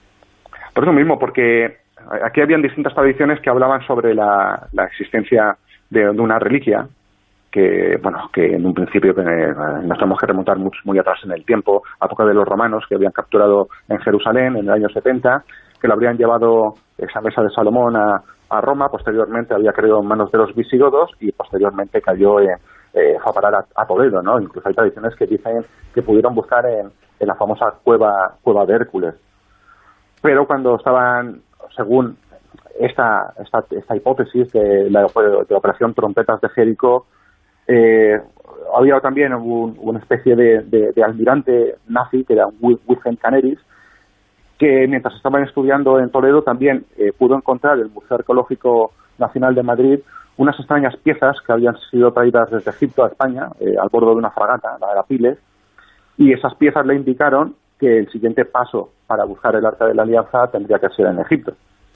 Por eso mismo, porque aquí habían distintas tradiciones que hablaban sobre la, la existencia de, de una reliquia, que bueno que en un principio eh, nos tenemos que remontar muy, muy atrás en el tiempo, a época de los romanos, que habían capturado en Jerusalén en el año setenta, que lo habrían llevado esa mesa de Salomón a, a Roma, posteriormente había caído en manos de los visigodos y posteriormente cayó en, eh, fue a parar a, a Toledo, ¿no? Incluso hay tradiciones que dicen que pudieron buscar en, en la famosa cueva, cueva de Hércules. Pero cuando estaban, según esta, esta, esta hipótesis de la, de la operación Trompetas de Jericó, eh, había también un, una especie de, de, de almirante nazi, que era Wilhelm Caneris, que mientras estaban estudiando en Toledo también eh, pudo encontrar en el Museo Arqueológico Nacional de Madrid unas extrañas piezas que habían sido traídas desde Egipto a España, eh, al bordo de una fragata, la Arapiles, y esas piezas le indicaron que el siguiente paso para buscar el Arca de la Alianza tendría que ser en Egipto.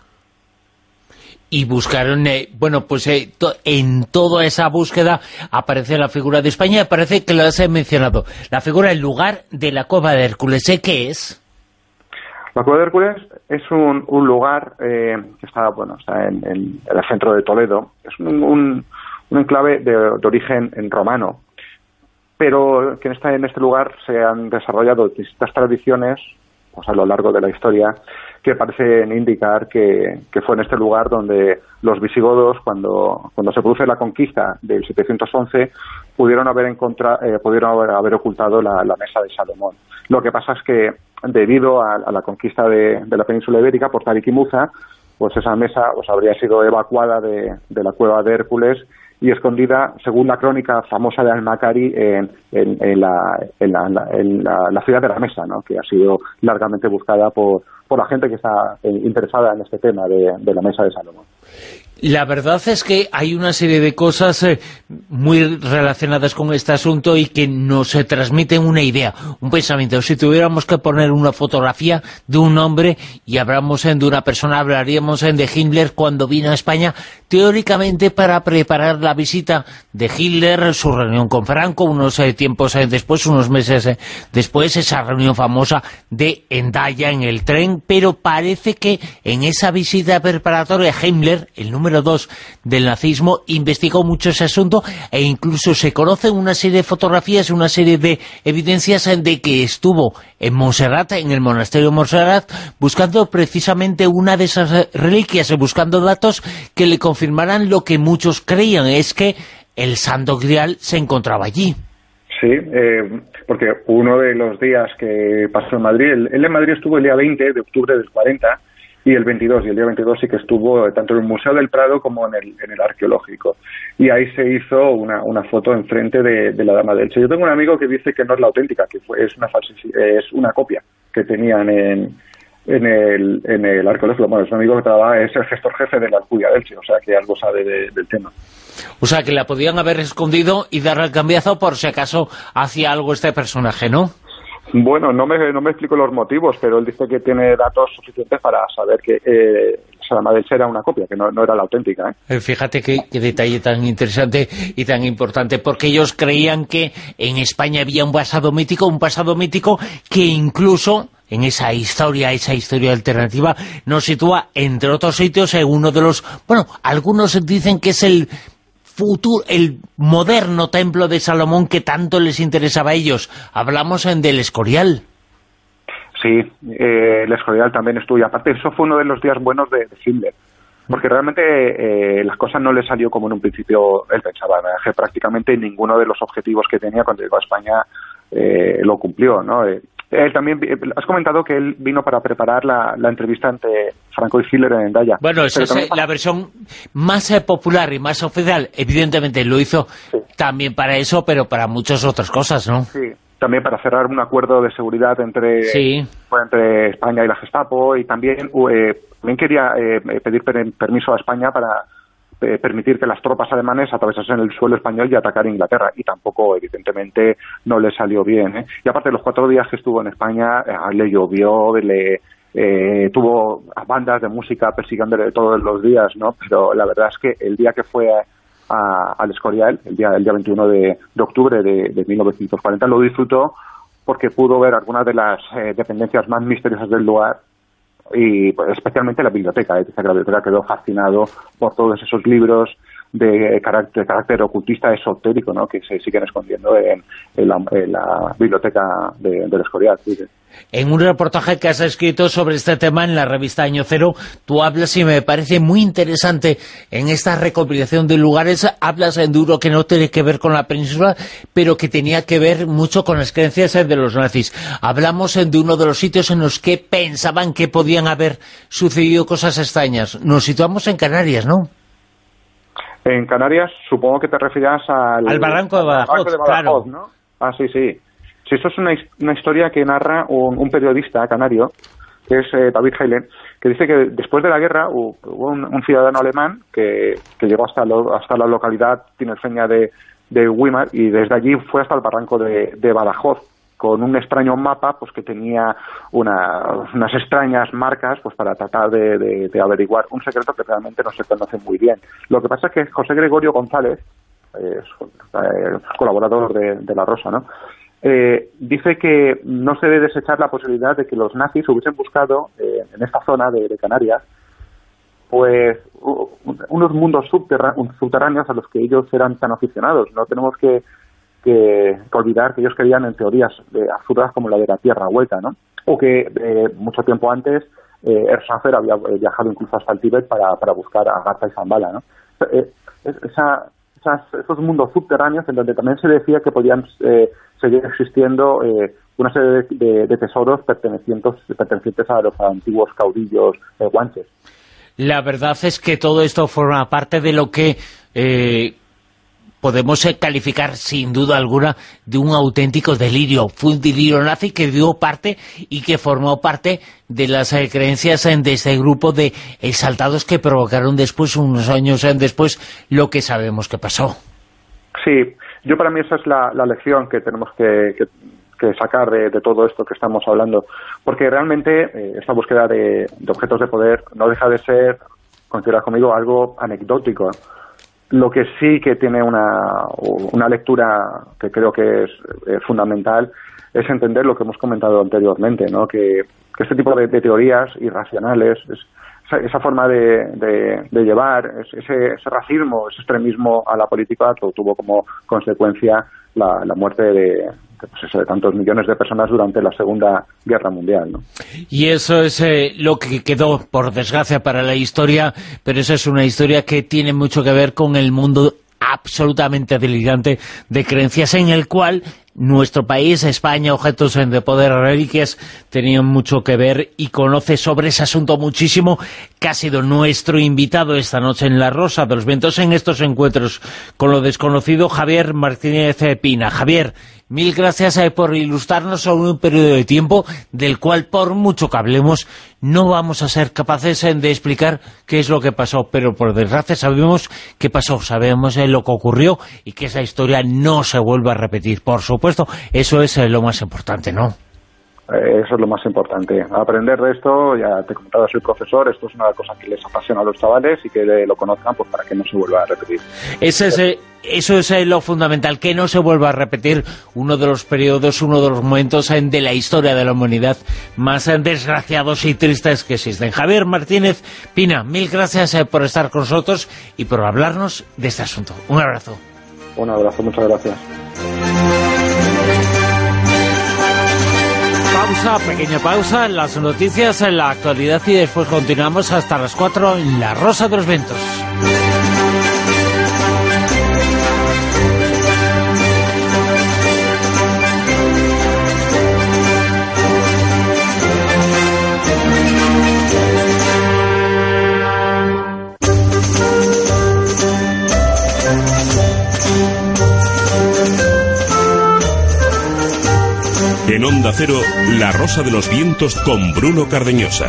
Y buscaron, eh, bueno, pues eh, to en toda esa búsqueda aparece la figura de España, y parece que lo has mencionado, la figura, el lugar de la Cueva de Hércules. ¿Eh? ¿Qué es? La Cueva de Hércules es un, un lugar eh, que está, bueno, está en, en, en el centro de Toledo. Es un, un, un enclave de, de origen en romano, pero que en este, en este lugar se han desarrollado distintas tradiciones pues, a lo largo de la historia, que parecen indicar que, que fue en este lugar donde los visigodos, cuando, cuando se produce la conquista del setecientos once, pudieron haber encontrado, eh, pudieron haber, haber ocultado la, la mesa de Salomón. Lo que pasa es que, debido a, a la conquista de, de la península ibérica por Tarik y Muza, pues esa mesa pues, habría sido evacuada de, de la cueva de Hércules y escondida, según la crónica famosa de Al-Makari, en, en, en, la, en, la, en la, la ciudad de la Mesa, ¿no? Que ha sido largamente buscada por, por la gente que está eh, interesada en este tema de, de la Mesa de Salomón. La verdad es que hay una serie de cosas eh, muy relacionadas con este asunto y que nos eh, transmiten una idea, un pensamiento. Si tuviéramos que poner una fotografía de un hombre y hablamos eh, de una persona, hablaríamos eh, de Himmler cuando vino a España, teóricamente para preparar la visita de Hitler, su reunión con Franco, unos eh, tiempos eh, después, unos meses eh, después, esa reunión famosa de Hendaya en el tren, pero parece que en esa visita preparatoria Himmler, el número número dos del nazismo, investigó mucho ese asunto e incluso se conocen una serie de fotografías, una serie de evidencias de que estuvo en Montserrat, en el monasterio de Montserrat, buscando precisamente una de esas reliquias, buscando datos que le confirmaran lo que muchos creían, es que el Santo Grial se encontraba allí. Sí, eh, porque uno de los días que pasó en Madrid, él, él en Madrid estuvo el día veinte de octubre del cuarenta, y el veintidós, y el día veintidós sí que estuvo tanto en el Museo del Prado como en el, en el Arqueológico. Y ahí se hizo una, una foto enfrente de, de la Dama de Elche. Yo tengo un amigo que dice que no es la auténtica, que fue, es una falsi, es una copia que tenían en, en el, en el arqueológico. Bueno, es un amigo que trabaja, es el gestor jefe de la Alcudia de Elche, o sea que algo sabe de, del tema. O sea que la podían haber escondido y darle el cambiazo por si acaso hacía algo este personaje, ¿no? Bueno, no me, no me explico los motivos, pero él dice que tiene datos suficientes para saber que eh, Salama de Elche era una copia, que no, no era la auténtica, ¿eh? Fíjate qué, qué detalle tan interesante y tan importante, porque ellos creían que en España había un pasado mítico, un pasado mítico que incluso en esa historia, esa historia alternativa, nos sitúa, entre otros sitios, en uno de los... Bueno, algunos dicen que es el futuro, el moderno templo de Salomón que tanto les interesaba a ellos. Hablamos en del Escorial. Sí, eh, el Escorial también estuvo. Y aparte, eso fue uno de los días buenos de, de Hitler, porque realmente eh, las cosas no le salió como en un principio él pensaba, ¿no? Que prácticamente ninguno de los objetivos que tenía cuando llegó a España eh, lo cumplió, ¿no? Eh, él también, eh, has comentado que él vino para preparar la, la entrevista entre Franco y Hitler en Endaya. Bueno, esa es también... la versión más eh, popular y más oficial. Evidentemente lo hizo sí. también para eso, pero para muchas otras cosas, ¿no? Sí, también para cerrar un acuerdo de seguridad entre, sí. pues, entre España y la Gestapo, y también, eh, también quería eh, pedir per permiso a España para eh, permitir que las tropas alemanes atravesasen el suelo español y atacar Inglaterra, y tampoco, evidentemente, no le salió bien, ¿eh? Y aparte, los cuatro días que estuvo en España, eh, le llovió, le... Eh, tuvo bandas de música persiguiéndole todos los días, ¿no? Pero la verdad es que el día que fue a, a, al Escorial, el día, el día veintiuno de, de octubre de, de mil novecientos cuarenta, lo disfrutó porque pudo ver algunas de las eh, dependencias más misteriosas del lugar, y pues, especialmente la biblioteca. Dice que la biblioteca quedó fascinado por todos esos libros de carácter, de carácter ocultista esotérico, ¿no? Que se siguen escondiendo en, en, la, en la biblioteca de, del Escorial. ¿Sí? En un reportaje que has escrito sobre este tema en la revista Año Cero, tú hablas, y me parece muy interesante, en esta recopilación de lugares, hablas en duro que no tiene que ver con la península, pero que tenía que ver mucho con las creencias de los nazis. Hablamos de uno de los sitios en los que pensaban que podían haber sucedido cosas extrañas. Nos situamos en Canarias, ¿no? En Canarias, supongo que te refieras al... Al Barranco de Badajoz, Barranco de Badajoz, claro. ¿No? Ah, sí, sí. Sí, eso es una, una historia que narra un, un periodista canario, que es eh, David Heilen, que dice que después de la guerra hubo un, un ciudadano alemán que, que llegó hasta, lo, hasta la localidad tinerfeña de, de Weimar, y desde allí fue hasta el Barranco de, de Badajoz, con un extraño mapa pues que tenía una, unas extrañas marcas pues para tratar de, de, de averiguar un secreto que realmente no se conoce muy bien. Lo que pasa es que José Gregorio González, eh, eh, colaborador de, de La Rosa, ¿no? Eh, dice que no se debe desechar la posibilidad de que los nazis hubiesen buscado eh, en esta zona de, de Canarias pues uh, unos mundos subterráneos a los que ellos eran tan aficionados. No tenemos que Que, que olvidar que ellos creían en teorías eh, absurdas como la de la Tierra hueca, ¿no? O que eh, mucho tiempo antes eh, Ersanger había viajado incluso hasta el Tíbet para, para buscar a Agartha y Zambala, ¿no? Eh, esa, esas, esos mundos subterráneos en donde también se decía que podían eh, seguir existiendo eh, una serie de, de, de tesoros pertenecientes, pertenecientes a los antiguos caudillos eh, guanches. La verdad es que todo esto forma parte de lo que... Eh... podemos calificar sin duda alguna de un auténtico delirio. Fue un delirio nazi que dio parte y que formó parte de las eh, creencias de este grupo de exaltados que provocaron después, unos años después, lo que sabemos que pasó. Sí, yo para mí esa es la, la lección que tenemos que, que, que sacar de, de todo esto que estamos hablando, porque realmente eh, esta búsqueda de, de objetos de poder no deja de ser, considerad conmigo, algo anecdótico. Lo que sí que tiene una, una lectura que creo que es eh, fundamental es entender lo que hemos comentado anteriormente, ¿no? Que, que este tipo de, de teorías irracionales, es, esa, esa forma de, de, de llevar, ese, ese racismo, ese extremismo a la política tuvo como consecuencia la, la muerte de, pues eso, de tantos millones de personas durante la Segunda Guerra Mundial, ¿no? Y eso es eh, lo que quedó, por desgracia, para la historia, pero eso es una historia que tiene mucho que ver con el mundo absolutamente delirante de creencias, en el cual nuestro país, España, objetos de poder, reliquias, tenían mucho que ver y conoce sobre ese asunto muchísimo, que ha sido nuestro invitado esta noche en La Rosa de los Vientos, en estos encuentros con lo desconocido, Javier Martínez Pina. Javier, mil gracias eh, por ilustrarnos sobre un periodo de tiempo del cual, por mucho que hablemos, no vamos a ser capaces eh, de explicar qué es lo que pasó, pero por desgracia sabemos qué pasó, sabemos eh, lo que ocurrió y que esa historia no se vuelva a repetir. Por supuesto, eso es eh, lo más importante, ¿no? Eso es lo más importante, aprender de esto. Ya te comentaba, soy profesor, esto es una cosa que les apasiona a los chavales y que lo conozcan pues para que no se vuelva a repetir. Ese es, eh, eso es eh, lo fundamental, que no se vuelva a repetir uno de los periodos, uno de los momentos eh, de la historia de la humanidad más eh, desgraciados y tristes que existen. Javier Martínez Pina, mil gracias eh, por estar con nosotros y por hablarnos de este asunto. Un abrazo. Un abrazo, muchas gracias. Pausa, pequeña pausa en las noticias, en la actualidad y después continuamos hasta las cuatro en La Rosa de los Vientos. En Onda Cero, La Rosa de los Vientos con Bruno Cardeñosa.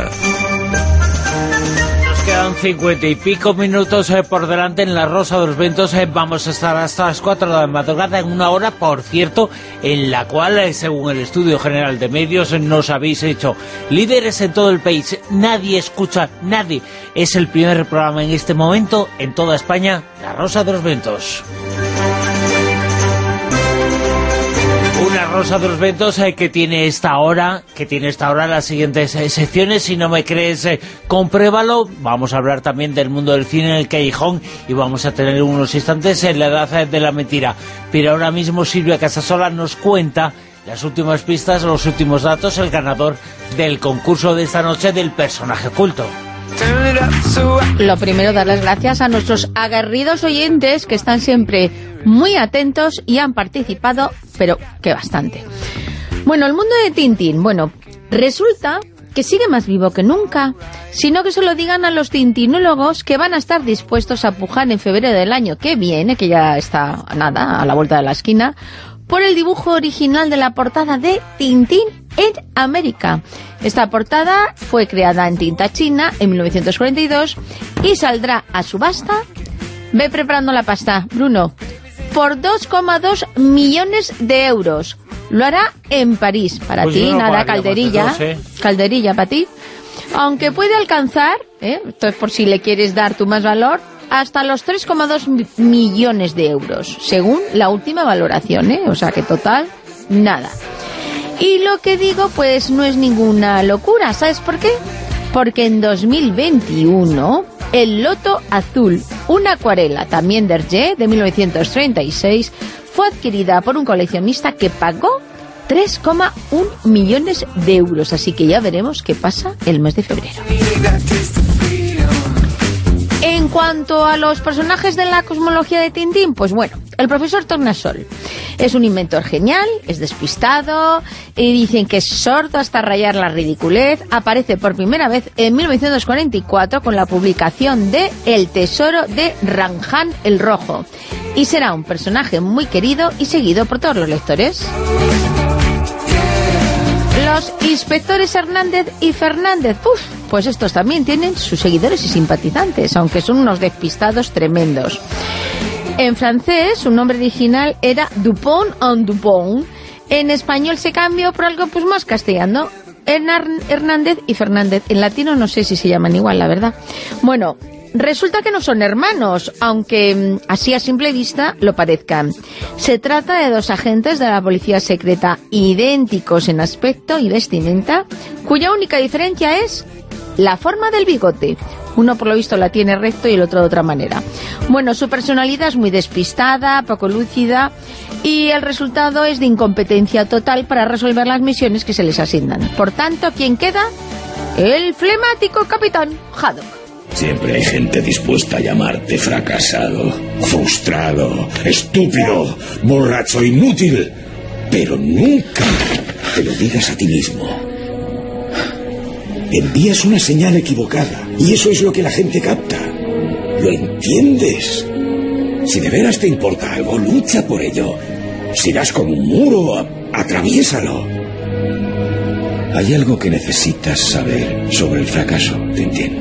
Nos quedan cincuenta y pico minutos eh, por delante en La Rosa de los Vientos. Eh, vamos a estar hasta las cuatro de la madrugada, en una hora, por cierto, en la cual, eh, según el Estudio General de Medios, eh, nos habéis hecho líderes en todo el país. Nadie escucha, nadie. Es el primer programa en este momento en toda España, La Rosa de los Vientos. Una Rosa de los Vientos eh, que tiene esta hora, que tiene esta hora las siguientes eh, secciones. Si no me crees, eh, compruébalo. Vamos a hablar también del mundo del cine en el callejón y vamos a tener unos instantes en la edad eh, de la mentira. Pero ahora mismo Silvia Casasola nos cuenta las últimas pistas, los últimos datos, el ganador del concurso de esta noche del personaje oculto. Lo primero, dar las gracias a nuestros aguerridos oyentes que están siempre muy atentos y han participado, pero que bastante. Bueno, el mundo de Tintín, bueno, resulta que sigue más vivo que nunca, sino que se lo digan a los tintinólogos que van a estar dispuestos a pujar en febrero del año que viene, que ya está nada, a la vuelta de la esquina, por el dibujo original de la portada de Tintín en América. Esta portada fue creada en tinta china en mil novecientos cuarenta y dos y saldrá a subasta. Ve preparando la pasta, Bruno, por dos coma dos millones de euros. Lo hará en París. Para pues ti, nada, calderilla, dos, ¿eh? calderilla para ti. Aunque puede alcanzar, ¿eh? Esto es por si le quieres dar tú más valor, hasta los tres coma dos millones de euros, según la última valoración, ¿eh? O sea que total, nada. Y lo que digo, pues no es ninguna locura, ¿sabes por qué? Porque en dos mil veintiuno, el Loto Azul, una acuarela también de Hergé, de mil novecientos treinta y seis, fue adquirida por un coleccionista que pagó tres coma uno millones de euros, así que ya veremos qué pasa el mes de febrero. En cuanto a los personajes de la cosmología de Tintín, pues bueno, el profesor Tornasol es un inventor genial, es despistado, y dicen que es sordo hasta rayar la ridiculez. Aparece por primera vez en mil novecientos cuarenta y cuatro con la publicación de El tesoro de Ranjan el Rojo, y será un personaje muy querido y seguido por todos los lectores. Los inspectores Hernández y Fernández, uf, pues estos también tienen sus seguidores y simpatizantes, aunque son unos despistados tremendos. En francés, su nombre original era Dupont en Dupont. En español se cambió por algo pues más castellano, Hernández y Fernández. En latino no sé si se llaman igual, la verdad. Bueno, resulta que no son hermanos, aunque así a simple vista lo parezcan. Se trata de dos agentes de la policía secreta idénticos en aspecto y vestimenta, cuya única diferencia es la forma del bigote. Uno por lo visto la tiene recto y el otro de otra manera. Bueno, su personalidad es muy despistada, poco lúcida, y el resultado es de incompetencia total para resolver las misiones que se les asignan. Por tanto, ¿quién queda? El flemático capitán Haddock. Siempre hay gente dispuesta a llamarte fracasado, frustrado, estúpido, borracho, inútil. Pero nunca te lo digas a ti mismo. Envías una señal equivocada y eso es lo que la gente capta. ¿Lo entiendes? Si de veras te importa algo, lucha por ello. Si das con un muro, a- atraviésalo. Hay algo que necesitas saber sobre el fracaso, Tintín.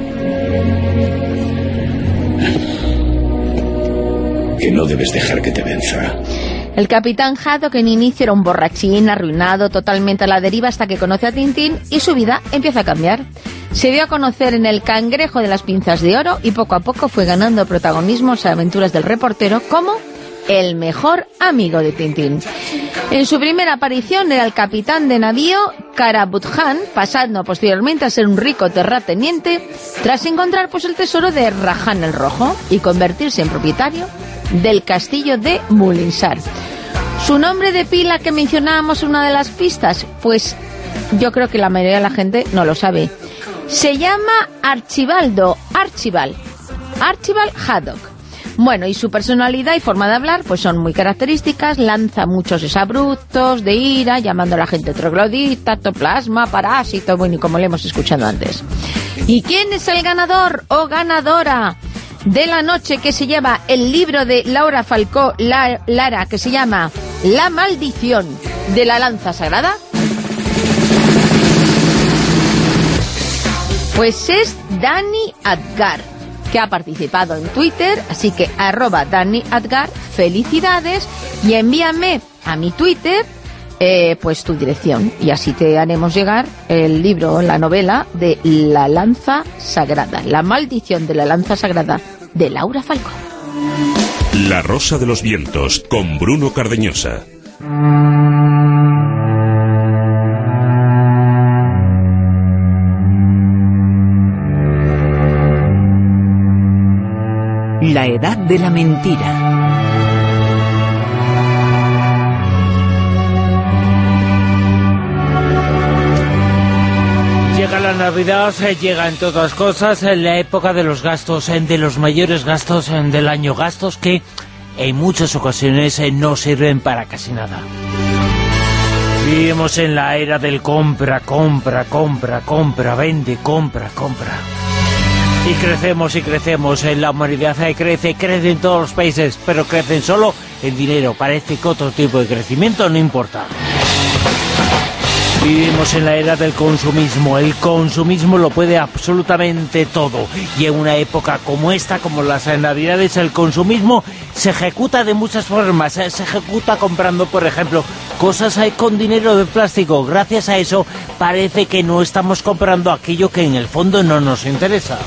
Que no debes dejar que te venza. El capitán Haddock en inicio era un borrachín, arruinado, totalmente a la deriva hasta que conoce a Tintín y su vida empieza a cambiar. Se dio a conocer en El cangrejo de las pinzas de oro y poco a poco fue ganando protagonismo en las aventuras del reportero como el mejor amigo de Tintín. En su primera aparición era el capitán de navío Karabudjan, pasando posteriormente a ser un rico terrateniente tras encontrar pues el tesoro de Rajan el Rojo y convertirse en propietario del castillo de Mulinsar. Su nombre de pila que mencionábamos en una de las pistas, pues yo creo que la mayoría de la gente no lo sabe. Se llama Archibaldo, Archibald, Archibald Haddock. Bueno, y su personalidad y forma de hablar pues son muy características, lanza muchos exabruptos de ira, llamando a la gente troglodita, ectoplasma, parásito, bueno, y como le hemos escuchado antes. ¿Y quién es el ganador o ganadora de la noche que se lleva el libro de Laura Falcó La- Lara, que se llama La maldición de la lanza sagrada? Pues es Dani Adgar, que ha participado en Twitter, así que arroba Dani Adgar, felicidades, y envíame a mi Twitter eh, pues tu dirección, y así te haremos llegar el libro, la novela de La lanza sagrada, La maldición de la lanza sagrada, de Laura Falcó. La Rosa de los Vientos, con Bruno Cardeñosa. La edad de la mentira. Llega la Navidad, eh, llega entre otras cosas en la época de los gastos, eh, de los mayores gastos eh, del año, gastos que en muchas ocasiones eh, no sirven para casi nada. Vivimos en la era del compra, compra, compra, compra, vende, compra, compra. Y crecemos y crecemos, en la humanidad crece, crece en todos los países, pero crecen solo en dinero. Parece que otro tipo de crecimiento no importa. Vivimos en la era del consumismo. El consumismo lo puede absolutamente todo. Y en una época como esta, como las Navidades, el consumismo se ejecuta de muchas formas. Se ejecuta comprando, por ejemplo, cosas con dinero de plástico. Gracias a eso parece que no estamos comprando aquello que en el fondo no nos interesa.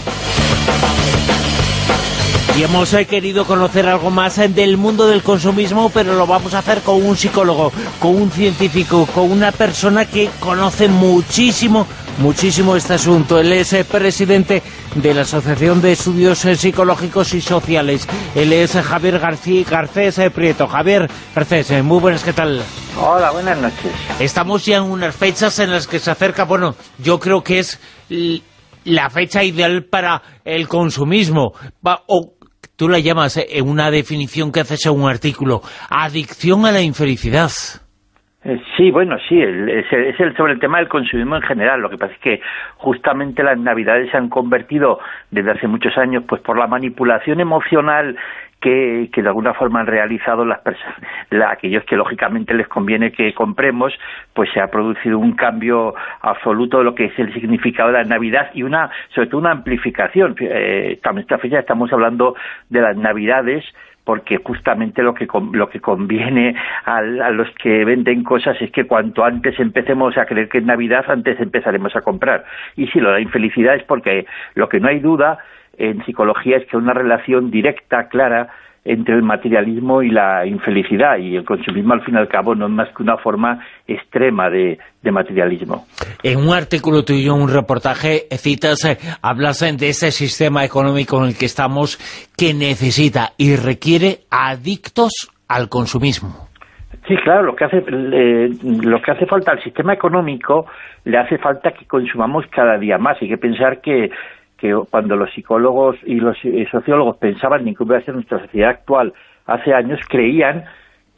Y hemos eh, querido conocer algo más eh, del mundo del consumismo, pero lo vamos a hacer con un psicólogo, con un científico, con una persona que conoce muchísimo, muchísimo este asunto. Él es eh, presidente de la Asociación de Estudios eh, Psicológicos y Sociales. Él es eh, Javier García, Garcés eh, Prieto. Javier Garcés, eh, muy buenas, ¿qué tal? Hola, buenas noches. Estamos ya en unas fechas en las que se acerca, bueno, yo creo que es la fecha ideal para el consumismo, o tú la llamas, en una definición que haces en un artículo, adicción a la infelicidad. Eh, sí, bueno, sí, el, es, el, es el sobre el tema del consumismo en general. Lo que pasa es que justamente las Navidades se han convertido desde hace muchos años, pues por la manipulación emocional que, que de alguna forma han realizado las personas, la, aquellos que lógicamente les conviene que compremos, pues se ha producido un cambio absoluto de lo que es el significado de la Navidad y una, sobre todo una amplificación. Eh, en esta fecha estamos hablando de las Navidades, porque justamente lo que lo que conviene a, a los que venden cosas es que cuanto antes empecemos a creer que es Navidad, antes empezaremos a comprar. Y sí, lo de la infelicidad es porque lo que no hay duda en psicología es que hay una relación directa, clara, entre el materialismo y la infelicidad, y el consumismo al fin y al cabo no es más que una forma extrema de, de materialismo. En un artículo tuyo, un reportaje, citas, eh, hablas de ese sistema económico en el que estamos, que necesita y requiere adictos al consumismo. Sí, claro, lo que hace eh, lo que hace falta al sistema económico, le hace falta que consumamos cada día más. Hay que pensar que que cuando los psicólogos y los sociólogos pensaban en cómo iba a ser nuestra sociedad actual hace años, creían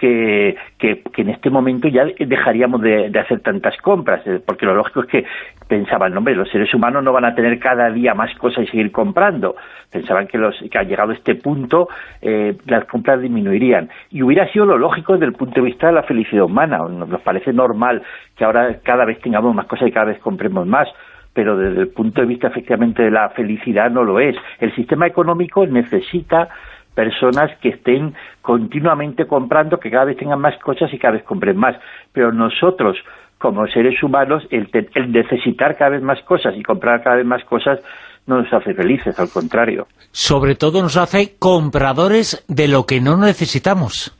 que, que, que en este momento ya dejaríamos de, de hacer tantas compras, porque lo lógico es que pensaban, hombre, los seres humanos no van a tener cada día más cosas y seguir comprando. Pensaban que, los, que al llegado a este punto eh, las compras disminuirían. Y hubiera sido lo lógico desde el punto de vista de la felicidad humana. Nos parece normal que ahora cada vez tengamos más cosas y cada vez compremos más, pero desde el punto de vista efectivamente de la felicidad no lo es. El sistema económico necesita personas que estén continuamente comprando, que cada vez tengan más cosas y cada vez compren más. Pero nosotros, como seres humanos, el, el necesitar cada vez más cosas y comprar cada vez más cosas no nos hace felices, al contrario. Sobre todo nos hace compradores de lo que no necesitamos.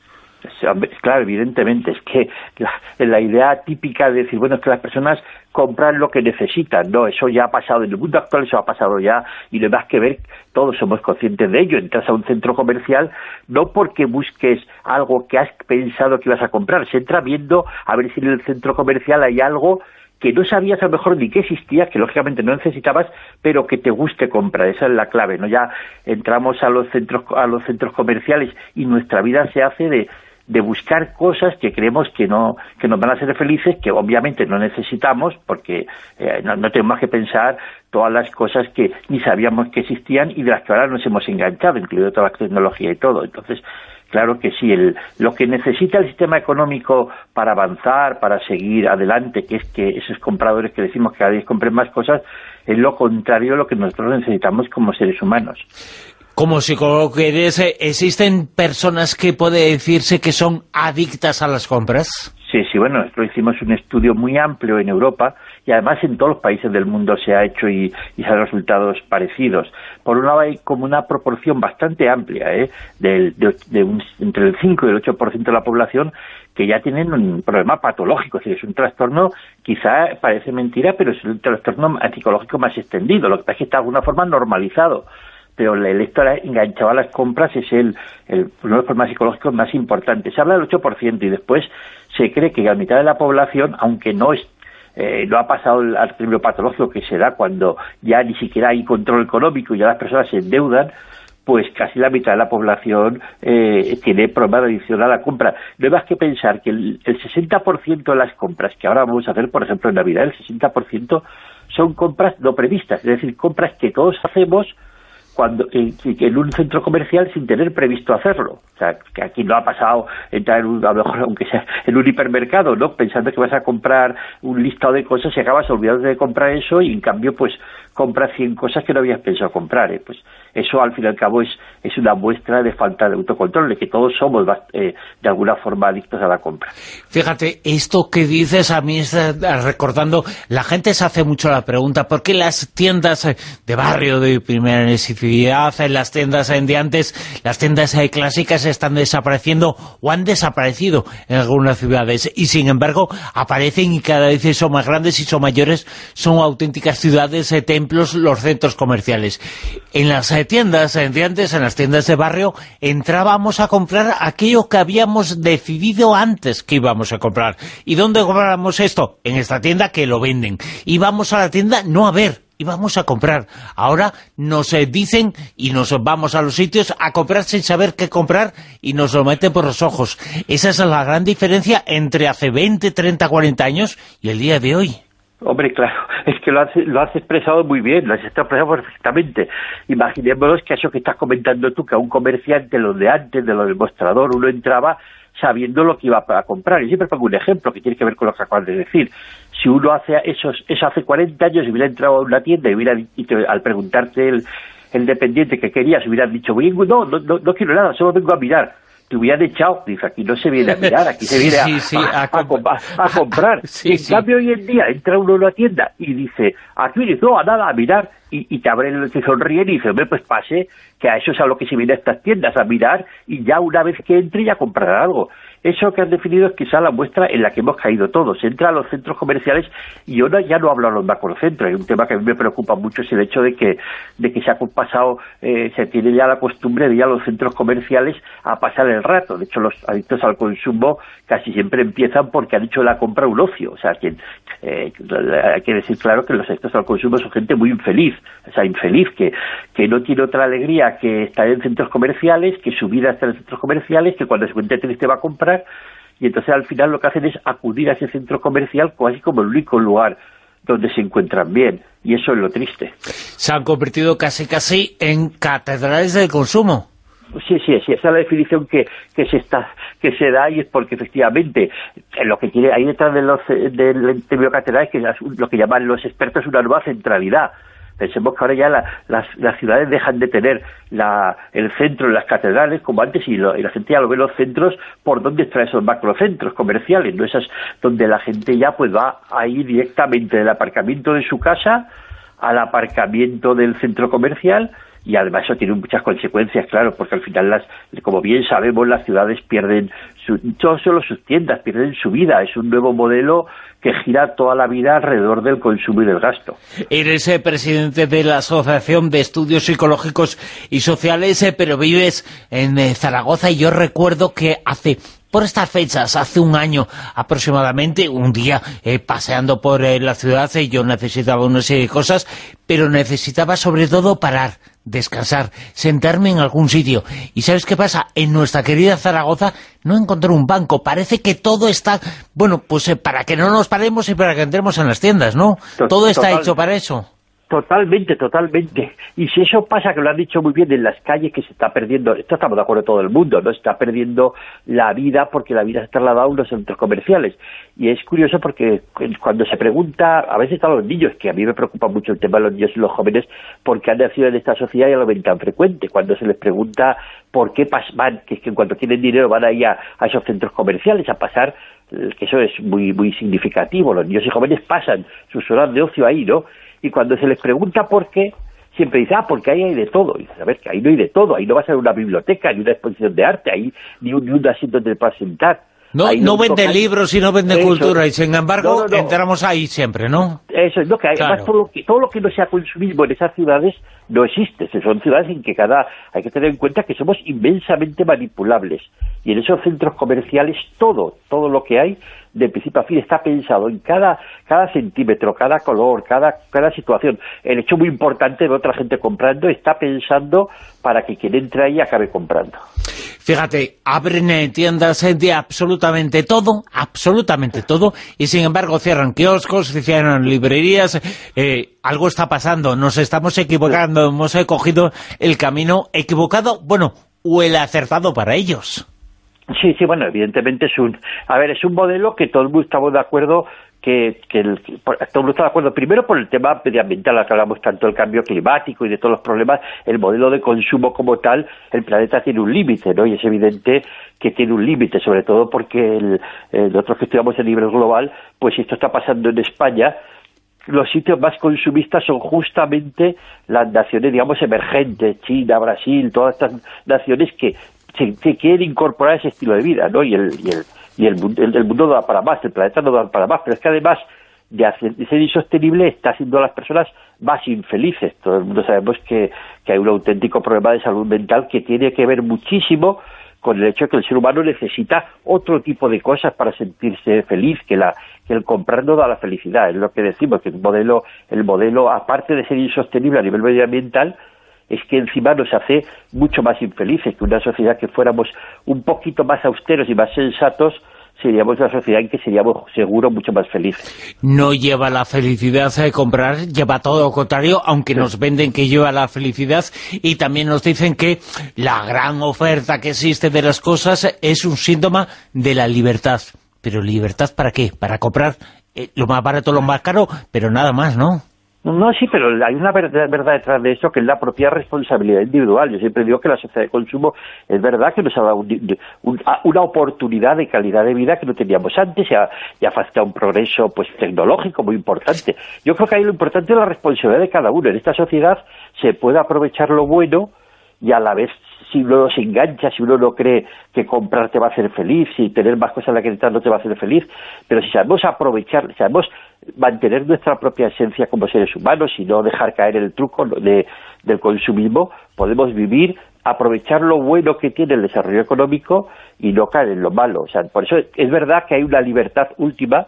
Claro, evidentemente, es que la, la idea típica de decir, bueno, es que las personas compran lo que necesitan, no, eso ya ha pasado, en el mundo actual eso ha pasado ya, y no hay más que ver, todos somos conscientes de ello. Entras a un centro comercial no porque busques algo que has pensado que ibas a comprar, se entra viendo a ver si en el centro comercial hay algo que no sabías a lo mejor ni que existía, que lógicamente no necesitabas, pero que te guste comprar. Esa es la clave, ¿no? Ya entramos a los centros a los centros comerciales y nuestra vida se hace de de buscar cosas que creemos que no que nos van a hacer felices, que obviamente no necesitamos, porque eh, no, no tenemos que pensar todas las cosas que ni sabíamos que existían y de las que ahora nos hemos enganchado, incluido toda la tecnología y todo. Entonces, claro que sí, el, lo que necesita el sistema económico para avanzar, para seguir adelante, que es que esos compradores que decimos que cada vez compren más cosas, es lo contrario a lo que nosotros necesitamos como seres humanos. Como psicólogo que eres, ¿existen personas que puede decirse que son adictas a las compras? Sí, sí, bueno, nosotros hicimos un estudio muy amplio en Europa y además en todos los países del mundo se ha hecho y, y se han resultados parecidos. Por un lado hay como una proporción bastante amplia, ¿eh? de, de, de un, entre el cinco y el ocho por ciento de la población que ya tienen un problema patológico, es decir, es un trastorno, quizá parece mentira, pero es un trastorno psicológico más extendido, lo que pasa es que está de alguna forma normalizado. Pero el esto enganchado a las compras es el, el uno de los problemas psicológicos más importantes. Se habla del ocho por ciento y después se cree que la mitad de la población, aunque no es eh, no ha pasado al equilibrio patológico que se da cuando ya ni siquiera hay control económico y ya las personas se endeudan, pues casi la mitad de la población eh, tiene problema de adicción a la compra. No hay más que pensar que el, el sesenta por ciento de las compras que ahora vamos a hacer, por ejemplo en Navidad, el sesenta por ciento son compras no previstas, es decir, compras que todos hacemos cuando en, en un centro comercial sin tener previsto hacerlo. O sea, que aquí no ha pasado entrar en un, a lo mejor aunque sea en un hipermercado, ¿no? Pensando que vas a comprar un listado de cosas y acabas olvidando de comprar eso y en cambio pues compras cien cosas que no habías pensado comprar, ¿eh? Pues eso al fin y al cabo es, es una muestra de falta de autocontrol, de que todos somos eh, de alguna forma adictos a la compra. Fíjate, esto que dices a mí está recordando, la gente se hace mucho la pregunta, ¿por qué las tiendas de barrio de primera necesidad, las tiendas de antes, las tiendas clásicas están desapareciendo o han desaparecido en algunas ciudades y sin embargo aparecen y cada vez son más grandes y son mayores, son auténticas ciudades, templos, los centros comerciales? En las tiendas de antes, en las tiendas de barrio, entrábamos a comprar aquello que habíamos decidido antes que íbamos a comprar. ¿Y dónde comprábamos esto? En esta tienda que lo venden. Íbamos a la tienda no a ver, íbamos a comprar. Ahora nos eh, dicen y nos vamos a los sitios a comprar sin saber qué comprar y nos lo meten por los ojos. Esa es la gran diferencia entre hace veinte, treinta, cuarenta años y el día de hoy. Hombre, claro, es que lo has, lo has expresado muy bien, lo has expresado perfectamente. Imaginémonos que eso que estás comentando tú, que a un comerciante, lo de antes, de lo del mostrador, uno entraba sabiendo lo que iba a comprar. Y siempre pongo un ejemplo que tiene que ver con lo que acabas de decir. Si uno hace eso, eso hace cuarenta años, hubiera entrado a una tienda y hubiera y te, al preguntarte el, el dependiente que querías, hubiera dicho, no, no, no, no quiero nada, solo vengo a mirar. Te hubieran echado, dice, aquí no se viene a mirar, aquí se viene sí, a, sí, a, a, a, a comprar. Sí, en sí. cambio, hoy en día entra uno en la tienda y dice, aquí no, a nada, a mirar, y, y te abren, te sonríen y dice, hombre, pues pase, que a eso es a lo que se viene a estas tiendas, a mirar, y ya una vez que entre ya comprará algo. Eso que has definido es quizá la muestra en la que hemos caído todos. Se entra a los centros comerciales y yo no, ya no hablo a los macrocentros. Hay un tema que a mí me preocupa mucho, es el hecho de que de que se ha pasado, eh, se tiene ya la costumbre de ir a los centros comerciales a pasar el rato. De hecho, los adictos al consumo casi siempre empiezan porque han hecho la compra un ocio. O sea, que, eh, hay que decir claro que los adictos al consumo son gente muy infeliz. O sea, infeliz, que, que no tiene otra alegría que estar en centros comerciales, que su vida está en centros comerciales, que cuando se encuentra triste va a comprar, comprar, y entonces al final lo que hacen es acudir a ese centro comercial casi como el único lugar donde se encuentran bien, y eso es lo triste. Se han convertido casi casi en catedrales del consumo. Sí, sí, sí, esa es la definición que, que se está que se da, y es porque efectivamente lo que quiere ahí detrás de los del término catedral es que lo que llaman los expertos una nueva centralidad. Pensemos que ahora ya la, las, las ciudades dejan de tener la, el centro en las catedrales como antes, y, lo, y la gente ya lo ve los centros por donde están esos macrocentros comerciales, no esas donde la gente ya pues va a ir directamente del aparcamiento de su casa al aparcamiento del centro comercial. Y además eso tiene muchas consecuencias, claro, porque al final, las, como bien sabemos, las ciudades pierden su, no solo sus tiendas, pierden su vida. Es un nuevo modelo que gira toda la vida alrededor del consumo y del gasto. Eres eh, presidente de la Asociación de Estudios Psicológicos y Sociales, eh, pero vives en eh, Zaragoza, y yo recuerdo que hace... por estas fechas, hace un año aproximadamente, un día eh, paseando por eh, la ciudad, eh, yo necesitaba una serie de cosas, pero necesitaba sobre todo parar, descansar, sentarme en algún sitio. ¿Y sabes qué pasa? En nuestra querida Zaragoza no encontré un banco. Parece que todo está, bueno, pues eh, para que no nos paremos y para que entremos en las tiendas, ¿no? Total, todo está total. hecho para eso. Totalmente, totalmente. Y si eso pasa, que lo han dicho muy bien, en las calles, que se está perdiendo, esto estamos de acuerdo todo el mundo, ¿no? Se está perdiendo la vida porque la vida se ha trasladado a unos centros comerciales. Y es curioso porque cuando se pregunta, a veces a los niños, que a mí me preocupa mucho el tema de los niños y los jóvenes, porque han nacido en esta sociedad y lo ven tan frecuente, cuando se les pregunta por qué van, que es que en cuanto tienen dinero van a ir a, a esos centros comerciales a pasar, que eso es muy, muy significativo. Los niños y jóvenes pasan sus horas de ocio ahí, ¿no? Y cuando se les pregunta por qué, siempre dice, ah, porque ahí hay de todo. Y dices, a ver, que ahí no hay de todo, ahí no va a ser una biblioteca, ni una exposición de arte, ahí ni un, ni un asiento donde te puedas sentar. No, ahí no, no vende toca... libros y no vende eso. cultura, y sin embargo no, no, no. entramos ahí siempre, ¿no? Eso es, no, que además claro. todo, lo que, todo lo que no sea consumismo en esas ciudades no existe. Son ciudades en que cada hay que tener en cuenta que somos inmensamente manipulables. Y en esos centros comerciales todo, todo lo que hay, de principio a fin, está pensado en cada cada centímetro, cada color, cada cada situación. El hecho muy importante de otra gente comprando está pensando para que quien entre ahí acabe comprando. Fíjate, abren tiendas de absolutamente todo, absolutamente todo, y sin embargo cierran kioscos, cierran librerías. Eh, algo está pasando, nos estamos equivocando, hemos cogido el camino equivocado, bueno, o el acertado para ellos. Sí, sí, bueno, evidentemente es un... A ver, es un modelo que todo el mundo estamos de acuerdo que, que el, todo el mundo está de acuerdo, primero por el tema medioambiental, al que hablamos tanto del cambio climático y de todos los problemas. El modelo de consumo como tal, el planeta tiene un límite, ¿no? Y es evidente que tiene un límite, sobre todo porque el, el, nosotros que estudiamos a nivel global, pues si esto está pasando en España, los sitios más consumistas son justamente las naciones, digamos, emergentes, China, Brasil, todas estas naciones que se, se quieren incorporar ese estilo de vida, ¿no? Y el, y el y el, el, el mundo no da para más, el planeta no da para más, pero es que además de, hacer, de ser insostenible está haciendo a las personas más infelices. Todo el mundo sabemos que, que hay un auténtico problema de salud mental que tiene que ver muchísimo con el hecho de que el ser humano necesita otro tipo de cosas para sentirse feliz, que la que el comprar no da la felicidad. Es lo que decimos, que el modelo, el modelo, aparte de ser insostenible a nivel medioambiental, es que encima nos hace mucho más infelices. Que una sociedad que fuéramos un poquito más austeros y más sensatos, seríamos una sociedad en que seríamos seguro mucho más felices. No lleva la felicidad de comprar, lleva todo lo contrario, aunque nos venden que lleva la felicidad, y también nos dicen que la gran oferta que existe de las cosas es un síntoma de la libertad. Pero ¿libertad para qué? Para comprar eh, lo más barato, lo más caro, pero nada más, ¿no? No, sí, pero hay una verdad, verdad detrás de eso, que es la propia responsabilidad individual. Yo siempre digo que la sociedad de consumo es verdad que nos ha dado un, un, una oportunidad de calidad de vida que no teníamos antes, y ha, y ha facilitado un progreso pues tecnológico muy importante. Yo creo que ahí lo importante es la responsabilidad de cada uno. En esta sociedad se puede aprovechar lo bueno y a la vez, si uno se engancha, si uno no cree que comprar te va a hacer feliz, si tener más cosas en la que entrar no te va a hacer feliz, pero si sabemos aprovechar, si sabemos mantener nuestra propia esencia como seres humanos y no dejar caer el truco de, del consumismo, podemos vivir, aprovechar lo bueno que tiene el desarrollo económico y no caer en lo malo. O sea, por eso es verdad que hay una libertad última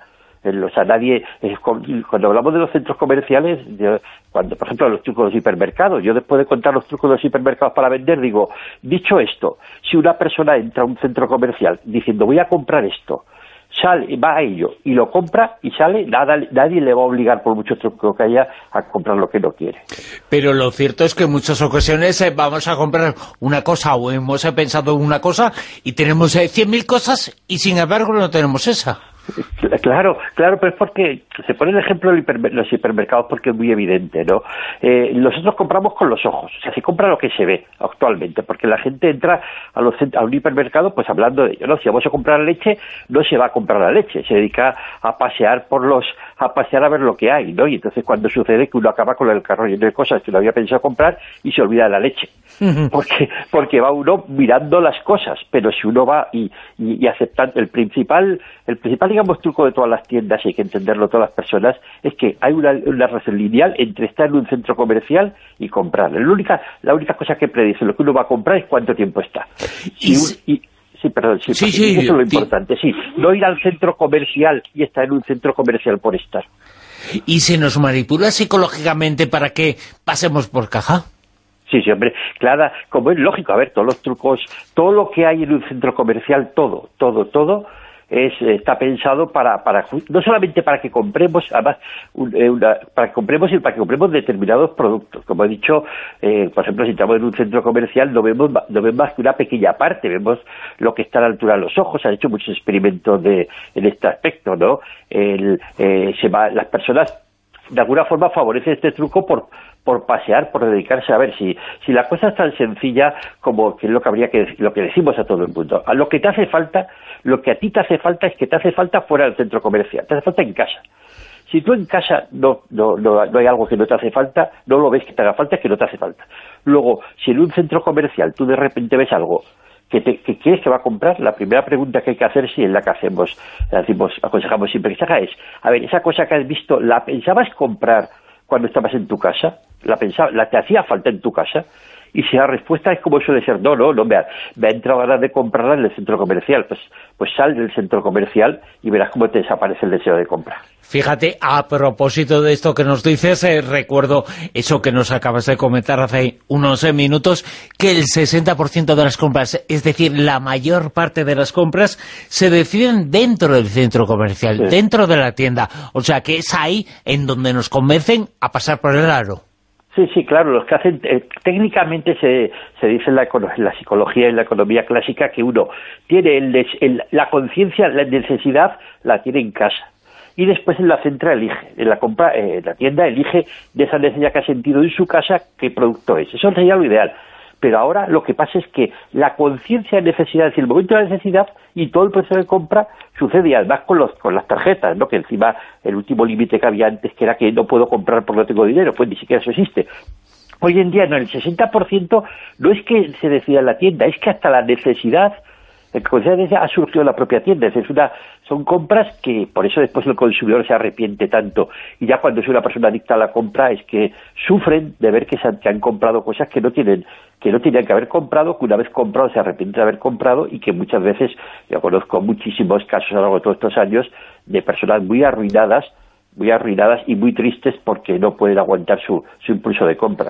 O sea, nadie, cuando hablamos de los centros comerciales, yo, cuando, por ejemplo, los trucos de los hipermercados, yo después de contar los trucos de los hipermercados para vender, digo, dicho esto, si una persona entra a un centro comercial diciendo voy a comprar esto, sale, va a ello y lo compra y sale, nada, nadie le va a obligar, por mucho truco que haya, a comprar lo que no quiere. Pero lo cierto es que en muchas ocasiones eh, vamos a comprar una cosa o hemos eh, pensado en una cosa y tenemos eh, cien mil cosas y sin embargo no tenemos esa. Claro, claro, pero es porque se pone el ejemplo de los hipermercados porque es muy evidente, ¿no? Eh, nosotros compramos con los ojos, o sea, se compra lo que se ve actualmente, porque la gente entra a, los, a un hipermercado pues hablando de ello, ¿no? Si vamos a comprar leche, no se va a comprar la leche, se dedica a pasear por los, a pasear a ver lo que hay, ¿no? Y entonces cuando sucede que uno acaba con el carro lleno de cosas que no había pensado comprar y se olvida de la leche, porque porque va uno mirando las cosas, pero si uno va y, y, y aceptando el principal, el principal digamos truco de todas las tiendas, y hay que entenderlo todas las personas, es que hay una, una relación lineal entre estar en un centro comercial y comprar. La única, la única cosa que predice lo que uno va a comprar es cuánto tiempo está. Y, y, sí, perdón, sí, sí, sí, eso es lo sí. importante, sí, no ir al centro comercial y estar en un centro comercial por estar. ¿Y se nos manipula psicológicamente para que pasemos por caja? Sí, sí, hombre, claro, como es lógico, a ver, todos los trucos, todo lo que hay en un centro comercial, todo, todo, todo, es está pensado para, para no solamente para que compremos, además, una, para que compremos y para que compremos determinados productos. Como he dicho, eh, por ejemplo, si estamos en un centro comercial, no vemos, no vemos más que una pequeña parte, vemos lo que está a la altura de los ojos. Se han hecho muchos experimentos de, en este aspecto, ¿no? El, eh, se va, las personas, de alguna forma, favorecen este truco por por pasear, por dedicarse a ver si si la cosa es tan sencilla como que es lo que habría que lo que decimos a todo el mundo. A lo que te hace falta, lo que a ti te hace falta es que te hace falta fuera del centro comercial, te hace falta en casa. Si tú en casa no no no, no hay algo que no te hace falta, no lo ves que te haga falta, es que no te hace falta. Luego, si en un centro comercial tú de repente ves algo que, te, que quieres que va a comprar, la primera pregunta que hay que hacer, si es la que hacemos, decimos, aconsejamos siempre que se haga, es, a ver, esa cosa que has visto, ¿la pensabas comprar cuando estabas en tu casa? ¿La pensaba, la te hacía falta en tu casa? Y si la respuesta es como suele ser, no, no, no, me ha, me ha entrado ganas de comprarla en el centro comercial, pues pues sal del centro comercial y verás cómo te desaparece el deseo de compra. Fíjate, a propósito de esto que nos dices, eh, recuerdo eso que nos acabas de comentar hace unos eh, minutos, que el sesenta por ciento de las compras, es decir, la mayor parte de las compras, se deciden dentro del centro comercial, sí, dentro de la tienda. O sea, que es ahí en donde nos convencen a pasar por el aro. Sí, sí, claro, los que hacen, eh, técnicamente se, se dice en la, en la psicología y en la economía clásica que uno tiene el, el, la conciencia, la necesidad la tiene en casa. Y después en la centra elige, en la compra, eh, la tienda elige de esa necesidad que ha sentido en su casa qué producto es. Eso sería lo ideal. Pero ahora lo que pasa es que la conciencia de necesidad, es decir, el momento de la necesidad y todo el proceso de compra sucede, y además con los con las tarjetas, ¿no? Que encima el último límite que había antes, que era que no puedo comprar porque no tengo dinero, pues ni siquiera eso existe. Hoy en día no, el sesenta por ciento no es que se decida en la tienda, es que hasta la necesidad, el conciencia ha surgido en la propia tienda. Es una, son compras que por eso después el consumidor se arrepiente tanto, y ya cuando es una persona adicta a la compra es que sufren de ver que, se han, que han comprado cosas que no tienen que no tenían que haber comprado, que una vez comprado se arrepienten de haber comprado, y que muchas veces, yo conozco muchísimos casos a lo largo de todos estos años de personas muy arruinadas, muy arruinadas y muy tristes porque no pueden aguantar su, su impulso de compra.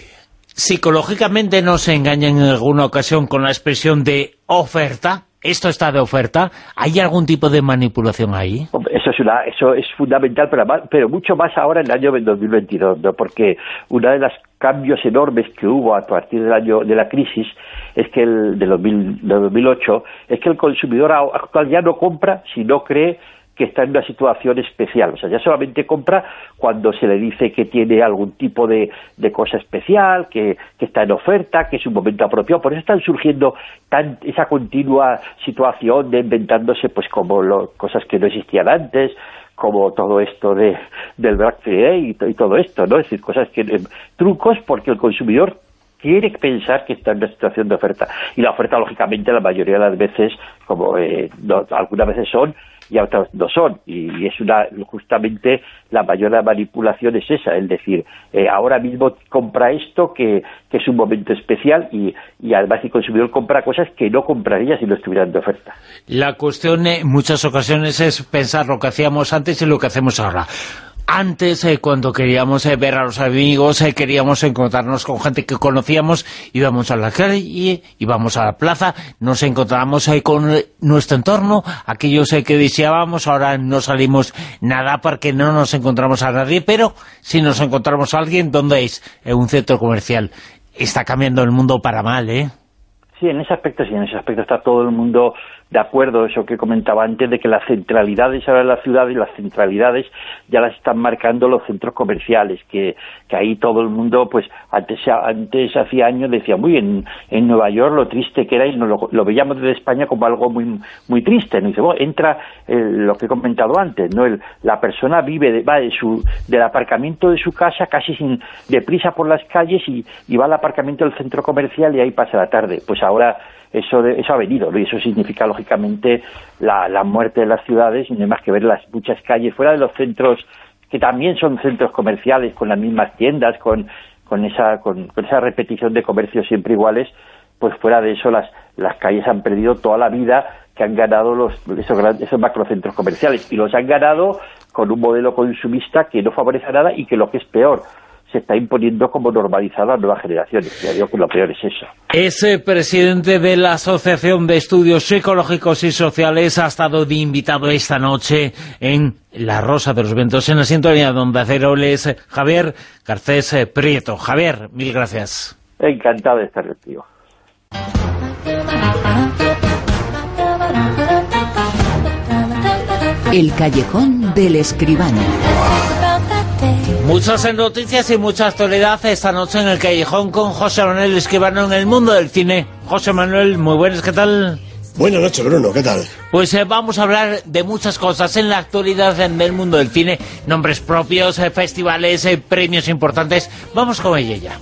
Psicológicamente nos engañan en alguna ocasión con la expresión de oferta. ¿Esto está de oferta? ¿Hay algún tipo de manipulación ahí? Eso es una, eso es fundamental, pero, más, pero mucho más ahora en el año dos mil veintidós, ¿no? Porque uno de los cambios enormes que hubo a partir del año de la crisis es que el de dos mil ocho es que el consumidor actual ya no compra si no cree que está en una situación especial. O sea, ya solamente compra cuando se le dice que tiene algún tipo de, de cosa especial, que, que está en oferta, que es un momento apropiado. Por eso están surgiendo tan, esa continua situación de inventándose pues como lo, cosas que no existían antes, como todo esto de del Black Friday y, y todo esto, ¿no? Es decir, cosas que, eh, trucos, porque el consumidor quiere pensar que está en una situación de oferta. Y la oferta, lógicamente, la mayoría de las veces, como eh, no, algunas veces son, y otras no son, y es una justamente la mayor manipulación es esa, es decir, eh, ahora mismo compra esto que, que es un momento especial y, y además el consumidor compra cosas que no compraría si no estuvieran de oferta. La cuestión en muchas ocasiones es pensar lo que hacíamos antes y lo que hacemos ahora. Antes, eh, cuando queríamos eh, ver a los amigos, eh, queríamos encontrarnos con gente que conocíamos, íbamos a la calle, íbamos a la plaza, nos encontrábamos eh, con nuestro entorno, aquellos eh, que deseábamos. Ahora no salimos nada porque no nos encontramos a nadie, pero si nos encontramos a alguien, ¿dónde es? En un centro comercial. Está cambiando el mundo para mal, ¿eh? Sí, en ese aspecto sí, en ese aspecto está todo el mundo de acuerdo, eso que comentaba antes, de que las centralidades ahora de la ciudad y las centralidades ya las están marcando los centros comerciales, que, que ahí todo el mundo, pues antes antes hacía años decía, muy en, en Nueva York lo triste que era, y nos lo, lo veíamos desde España como algo muy muy triste, ¿no? Y dice, bueno, entra el, lo que he comentado antes, ¿no? El, la persona vive, de, va de su, del aparcamiento de su casa casi sin deprisa por las calles y, y va al aparcamiento del centro comercial y ahí pasa la tarde. Pues ahora eso de, eso ha venido, ¿no? Y eso significa lógicamente la, la muerte de las ciudades, y no hay más que ver las muchas calles fuera de los centros que también son centros comerciales con las mismas tiendas, con con esa con, con esa repetición de comercios siempre iguales. Pues fuera de eso las las calles han perdido toda la vida que han ganado los esos grandes, esos macrocentros comerciales, y los han ganado con un modelo consumista que no favorece a nada y que, lo que es peor, se está imponiendo como normalizado a nuevas generaciones. Ya digo que lo peor es eso. Es eh, presidente de la Asociación de Estudios Psicológicos y Sociales. Ha estado de invitado esta noche en La Rosa de los Vientos, en la sintonía de Onda Cero. Él es Javier Garcés eh, Prieto. Javier, mil gracias. Encantado de estar contigo. El callejón del escribano. Muchas noticias y mucha actualidad esta noche en el callejón con José Manuel Escribano en el mundo del cine. José Manuel, muy buenas, ¿qué tal? Buenas noches, Bruno, ¿qué tal? Pues eh, vamos a hablar de muchas cosas en la actualidad en el mundo del cine, nombres propios, eh, festivales, eh, premios importantes. Vamos con ella ya.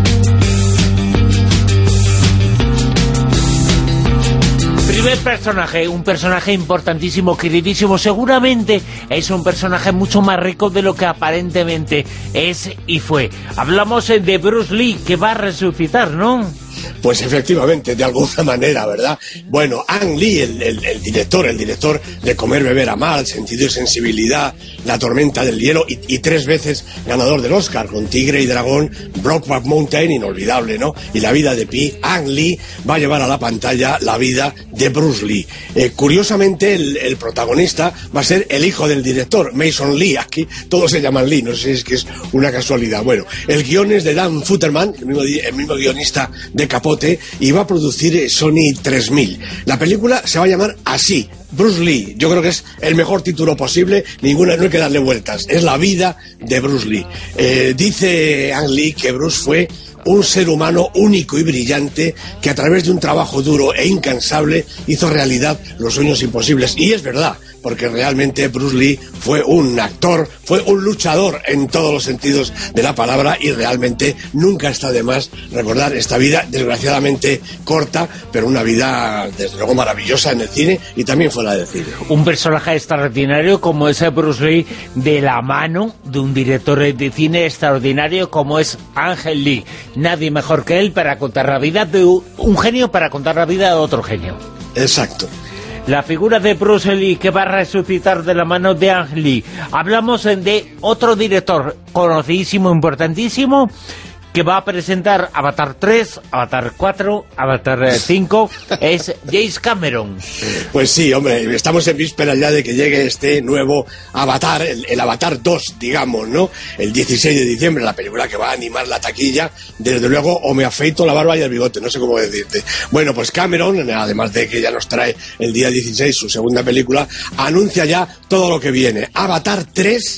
Primer personaje, un personaje importantísimo, queridísimo. Seguramente es un personaje mucho más rico de lo que aparentemente es y fue. Hablamos de Bruce Lee, que va a resucitar, ¿no? Pues efectivamente, de alguna manera, ¿verdad? Bueno, Ang Lee, el, el, el director, el director de Comer, Beber, Amar, Sentido y Sensibilidad, La Tormenta del Hielo, y, y tres veces ganador del Oscar con Tigre y Dragón, Brokeback Mountain, inolvidable, ¿no? Y La Vida de Pi. Ang Lee va a llevar a la pantalla la vida de Bruce Lee. Eh, curiosamente, el, el protagonista va a ser el hijo del director, Mason Lee. Aquí todos se llaman Lee, no sé si es que es una casualidad. Bueno, el guion es de Dan Futterman, el mismo, el mismo guionista de Capote, y va a producir Sony tres mil. La película se va a llamar así, Bruce Lee. Yo creo que es el mejor título posible, ninguna, no hay que darle vueltas. Es la vida de Bruce Lee. Eh, dice Ang Lee que Bruce fue un ser humano único y brillante que a través de un trabajo duro e incansable hizo realidad los sueños imposibles. Y es verdad, porque realmente Bruce Lee fue un actor, fue un luchador en todos los sentidos de la palabra, y realmente nunca está de más recordar esta vida, desgraciadamente corta, pero una vida desde luego maravillosa en el cine y también fuera del cine. Un personaje extraordinario como es Bruce Lee, de la mano de un director de cine extraordinario como es Ángel Lee. Nadie mejor que él para contar la vida de un genio, para contar la vida de otro genio. Exacto. La figura de Bruce Lee, que va a resucitar de la mano de Ang Lee. Hablamos de otro director conocidísimo, importantísimo, que va a presentar Avatar tres, Avatar cuatro, Avatar cinco, es James Cameron. Pues sí, hombre, estamos en vísperas ya de que llegue este nuevo Avatar, el, el Avatar dos, digamos, ¿no? El dieciséis de diciembre, la película que va a animar la taquilla. Desde luego, o me afeito la barba y el bigote, no sé cómo decirte. Bueno, pues Cameron, además de que ya nos trae el día dieciséis su segunda película, anuncia ya todo lo que viene. Avatar tres...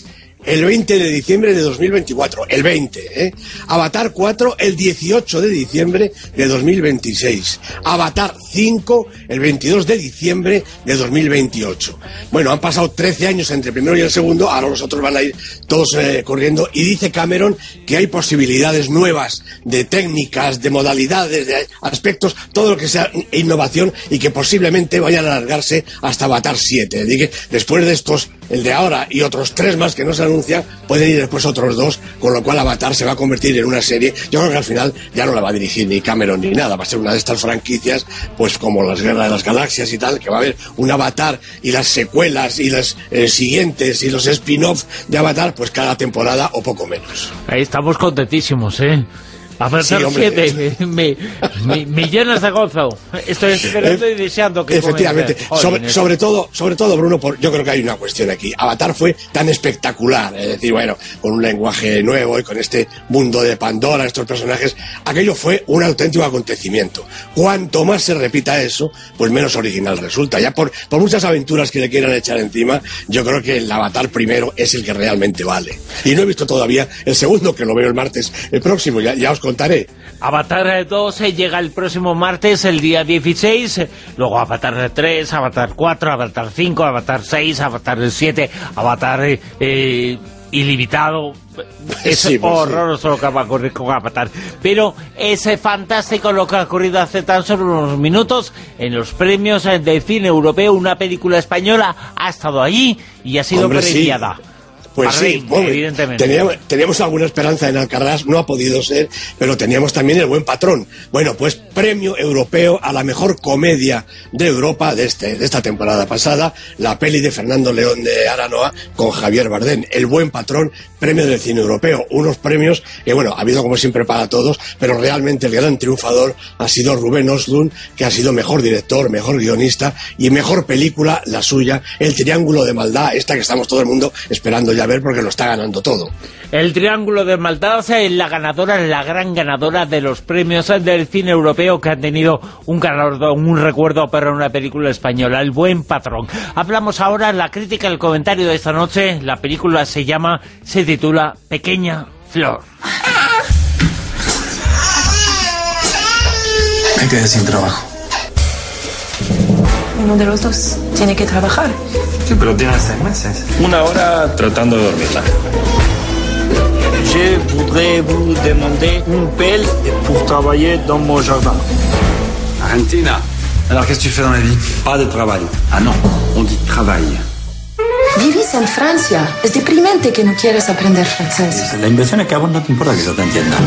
el veinte de diciembre de dos mil veinticuatro, el veinte, ¿eh? Avatar cuatro el dieciocho de diciembre de dos mil veintiséis, Avatar cinco el veintidós de diciembre de dos mil veintiocho. Bueno, han pasado trece años entre el primero y el segundo, ahora los otros van a ir todos eh, corriendo, y dice Cameron que hay posibilidades nuevas de técnicas, de modalidades, de aspectos, todo lo que sea innovación, y que posiblemente vayan a alargarse hasta Avatar siete. Dije, después de estos, el de ahora y otros tres más que no se anuncian, pueden ir después otros dos, con lo cual Avatar se va a convertir en una serie. Yo creo que al final ya no la va a dirigir ni Cameron ni nada, va a ser una de estas franquicias, pues como las Guerras de las Galaxias y tal, que va a haber un Avatar y las secuelas y las eh, siguientes y los spin-off de Avatar, pues cada temporada o poco menos. Ahí estamos contentísimos, ¿eh? Avatar sí, siete, me, me, me llenas de gozo. Estoy esperando y deseando que efectivamente, sobre, sobre todo, sobre todo Bruno, por, yo creo que hay una cuestión aquí. Avatar fue tan espectacular, es decir, bueno, con un lenguaje nuevo y con este mundo de Pandora, estos personajes, aquello fue un auténtico acontecimiento. Cuanto más se repita eso, pues menos original resulta. Ya por, por muchas aventuras que le quieran echar encima, yo creo que el Avatar primero es el que realmente vale. Y no he visto todavía el segundo, que lo veo el martes el próximo, ya, ya os contaré. Avatar dos eh, llega el próximo martes, el día dieciséis, eh, luego Avatar tres, Avatar cuatro, Avatar cinco, Avatar seis, Avatar siete, Avatar eh, eh, ilimitado. Es sí, pues horroroso sí. Lo que va a ocurrir con Avatar, pero es eh, fantástico lo que ha ocurrido hace tan solo unos minutos en los premios eh, de cine europeo. Una película española ha estado allí y ha sido Hombre, premiada. Sí. Pues sí, bueno, evidentemente. Teníamos, teníamos alguna esperanza en Alcarrás, no ha podido ser, pero teníamos también El Buen Patrón. Bueno, pues premio europeo a la mejor comedia de Europa de, este, de esta temporada pasada, la peli de Fernando León de Aranoa con Javier Bardem. El Buen Patrón, premio del cine europeo. Unos premios que, bueno, ha habido como siempre para todos, pero realmente el gran triunfador ha sido Rubén Östlund, que ha sido mejor director, mejor guionista y mejor película, la suya, El Triángulo de Maldad, esta que estamos todo el mundo esperando ya ver porque lo está ganando todo. El Triángulo de Maldad es la ganadora, la gran ganadora de los premios del cine europeo, que han tenido un ganador, un recuerdo para una película española, El Buen Patrón. Hablamos ahora, la crítica, el comentario de esta noche. La película se llama, se titula Pequeña Flor. Me quedé sin trabajo. Uno de los dos tiene que trabajar. Sí, pero tiene seis meses. Una hora tratando de dormirla. Je voudrais vous demander une pelle pour travailler dans mon jardin. Argentina. Alors, qu'est-ce que tu fais dans la vie? Pas de travail. Ah non, on dit travail. Vivís en Francia. Es deprimente que no quieres aprender francés. La inversión es que a vos no te importa que yo te entienda.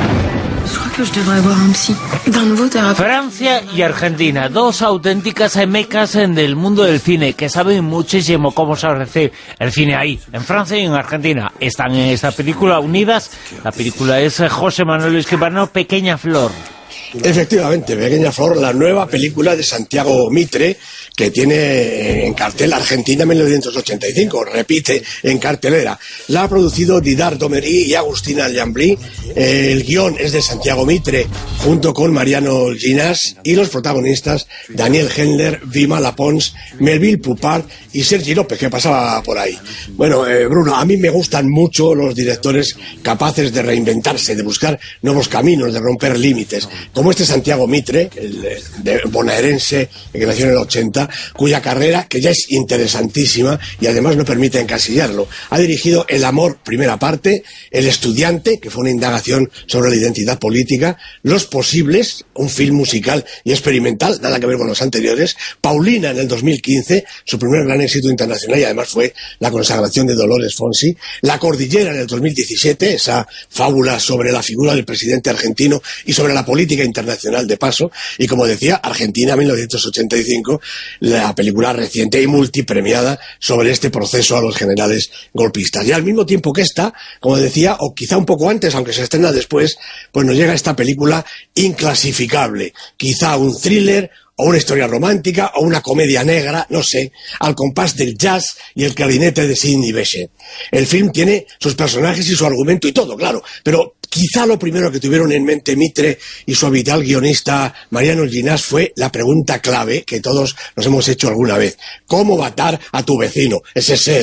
Francia y Argentina, dos auténticas mecas del mundo del cine, que saben muchísimo cómo se hace el cine ahí. En Francia y en Argentina están en esta película unidas. La película es José Manuel Escribano, Pequeña Flor. Efectivamente, Pequeña Flor, la nueva película de Santiago Mitre, que tiene en cartel Argentina mil novecientos ochenta y cinco, repite en cartelera. La ha producido Didar Domery y Agustina Llambrí. El guión es de Santiago Mitre, junto con Mariano Ginás, y los protagonistas Daniel Hendler, Vima Lapons, Melville Pupart y Sergi López, que pasaba por ahí. Bueno, eh, Bruno, a mí me gustan mucho los directores capaces de reinventarse, de buscar nuevos caminos, de romper límites, como este Santiago Mitre, el de bonaerense, que nació en el ochenta, cuya carrera, que ya es interesantísima y además no permite encasillarlo. Ha dirigido El amor, primera parte, El estudiante, que fue una indagación sobre la identidad política, Los posibles, un film musical y experimental, nada que ver con los anteriores, Paulina en el dos mil quince, su primer gran éxito internacional y además fue la consagración de Dolores Fonsi, La cordillera en el dos mil diecisiete, esa fábula sobre la figura del presidente argentino y sobre la política internacional de paso, y como decía, Argentina mil novecientos ochenta y cinco, la película reciente y multipremiada sobre este proceso a los generales golpistas. Y al mismo tiempo que esta, como decía, o quizá un poco antes, aunque se estrena después, pues nos llega esta película inclasificable, quizá un thriller o una historia romántica, o una comedia negra, no sé, al compás del jazz y el clarinete de Sidney Bechet. El film tiene sus personajes y su argumento y todo, claro, pero quizá lo primero que tuvieron en mente Mitre y su habitual guionista Mariano Ginás fue la pregunta clave que todos nos hemos hecho alguna vez. ¿Cómo matar a tu vecino, ese ser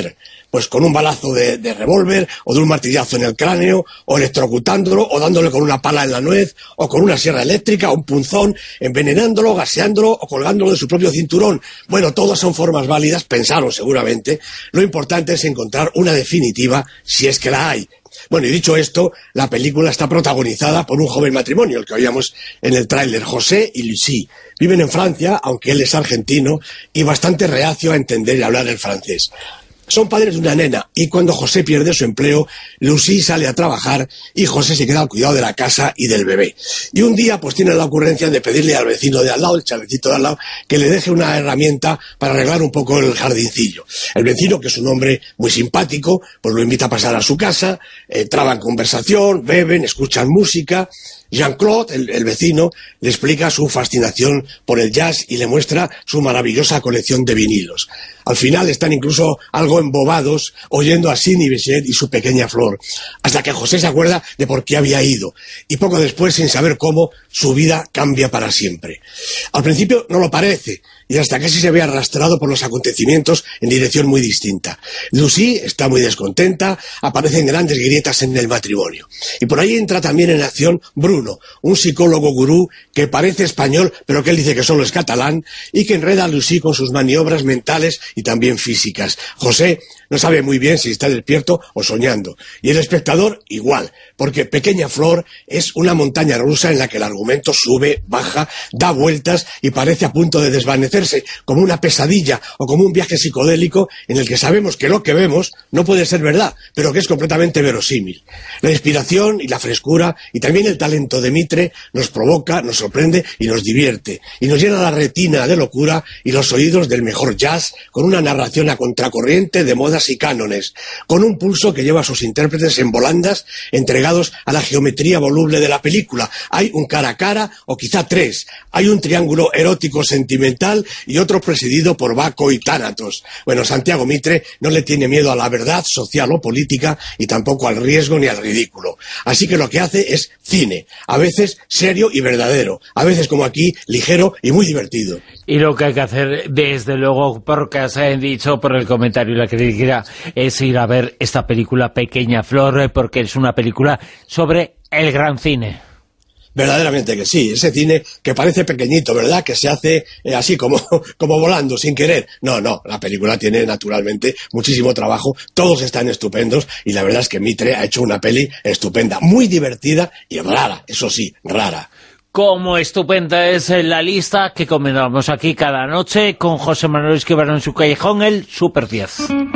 pues con un balazo de, de revólver, o de un martillazo en el cráneo, o electrocutándolo, o dándole con una pala en la nuez, o con una sierra eléctrica, o un punzón, envenenándolo, gaseándolo, o colgándolo de su propio cinturón. Bueno, todas son formas válidas, pensaron seguramente. Lo importante es encontrar una definitiva, si es que la hay. Bueno, y dicho esto, la película está protagonizada por un joven matrimonio, el que oíamos en el tráiler, José y Lucie. Viven en Francia, aunque él es argentino, y bastante reacio a entender y hablar el francés. Son padres de una nena, y cuando José pierde su empleo, Lucie sale a trabajar y José se queda al cuidado de la casa y del bebé. Y un día pues tiene la ocurrencia de pedirle al vecino de al lado, el chalecito de al lado, que le deje una herramienta para arreglar un poco el jardincillo. El vecino, que es un hombre muy simpático, pues lo invita a pasar a su casa, eh, traban conversación, beben, escuchan música. Jean-Claude, el, el vecino, le explica su fascinación por el jazz y le muestra su maravillosa colección de vinilos. Al final están incluso algo embobados oyendo a Sidney Bechet y su pequeña flor, hasta que José se acuerda de por qué había ido, y poco después, sin saber cómo, su vida cambia para siempre. Al principio no lo parece, y hasta casi se ve arrastrado por los acontecimientos en dirección muy distinta. Lucie está muy descontenta, aparecen grandes grietas en el matrimonio. Y por ahí entra también en acción Bruno, un psicólogo gurú que parece español, pero que él dice que solo es catalán, y que enreda a Lucie con sus maniobras mentales y también físicas. José no sabe muy bien si está despierto o soñando. Y el espectador igual, porque Pequeña Flor es una montaña rusa en la que el argumento sube, baja, da vueltas y parece a punto de desvanecerse, como una pesadilla o como un viaje psicodélico en el que sabemos que lo que vemos no puede ser verdad, pero que es completamente verosímil. La inspiración y la frescura y también el talento de Mitre nos provoca, nos sorprende y nos divierte, y nos llena la retina de locura y los oídos del mejor jazz, con una narración a contracorriente de modas y cánones, con un pulso que lleva a sus intérpretes en volandas, entregados a la geometría voluble de la película. Hay un cara a cara, o quizá tres. Hay un triángulo erótico sentimental y otro presidido por Baco y Tánatos. Bueno, Santiago Mitre no le tiene miedo a la verdad social o política, y tampoco al riesgo ni al ridículo. Así que lo que hace es cine, a veces serio y verdadero, a veces, como aquí, ligero y muy divertido. Y lo que hay que hacer, desde luego, porque se han dicho por el comentario y la crítica, es ir a ver esta película Pequeña Flor, porque es una película sobre el gran cine. Verdaderamente que sí, ese cine que parece pequeñito, ¿verdad?, que se hace eh, así como, como volando, sin querer. No, no, la película tiene naturalmente muchísimo trabajo, todos están estupendos, y la verdad es que Mitre ha hecho una peli estupenda, muy divertida y rara, eso sí, rara. Como estupenda es la lista que comentamos aquí cada noche con José Manuel Escribano en su callejón, el Super diez.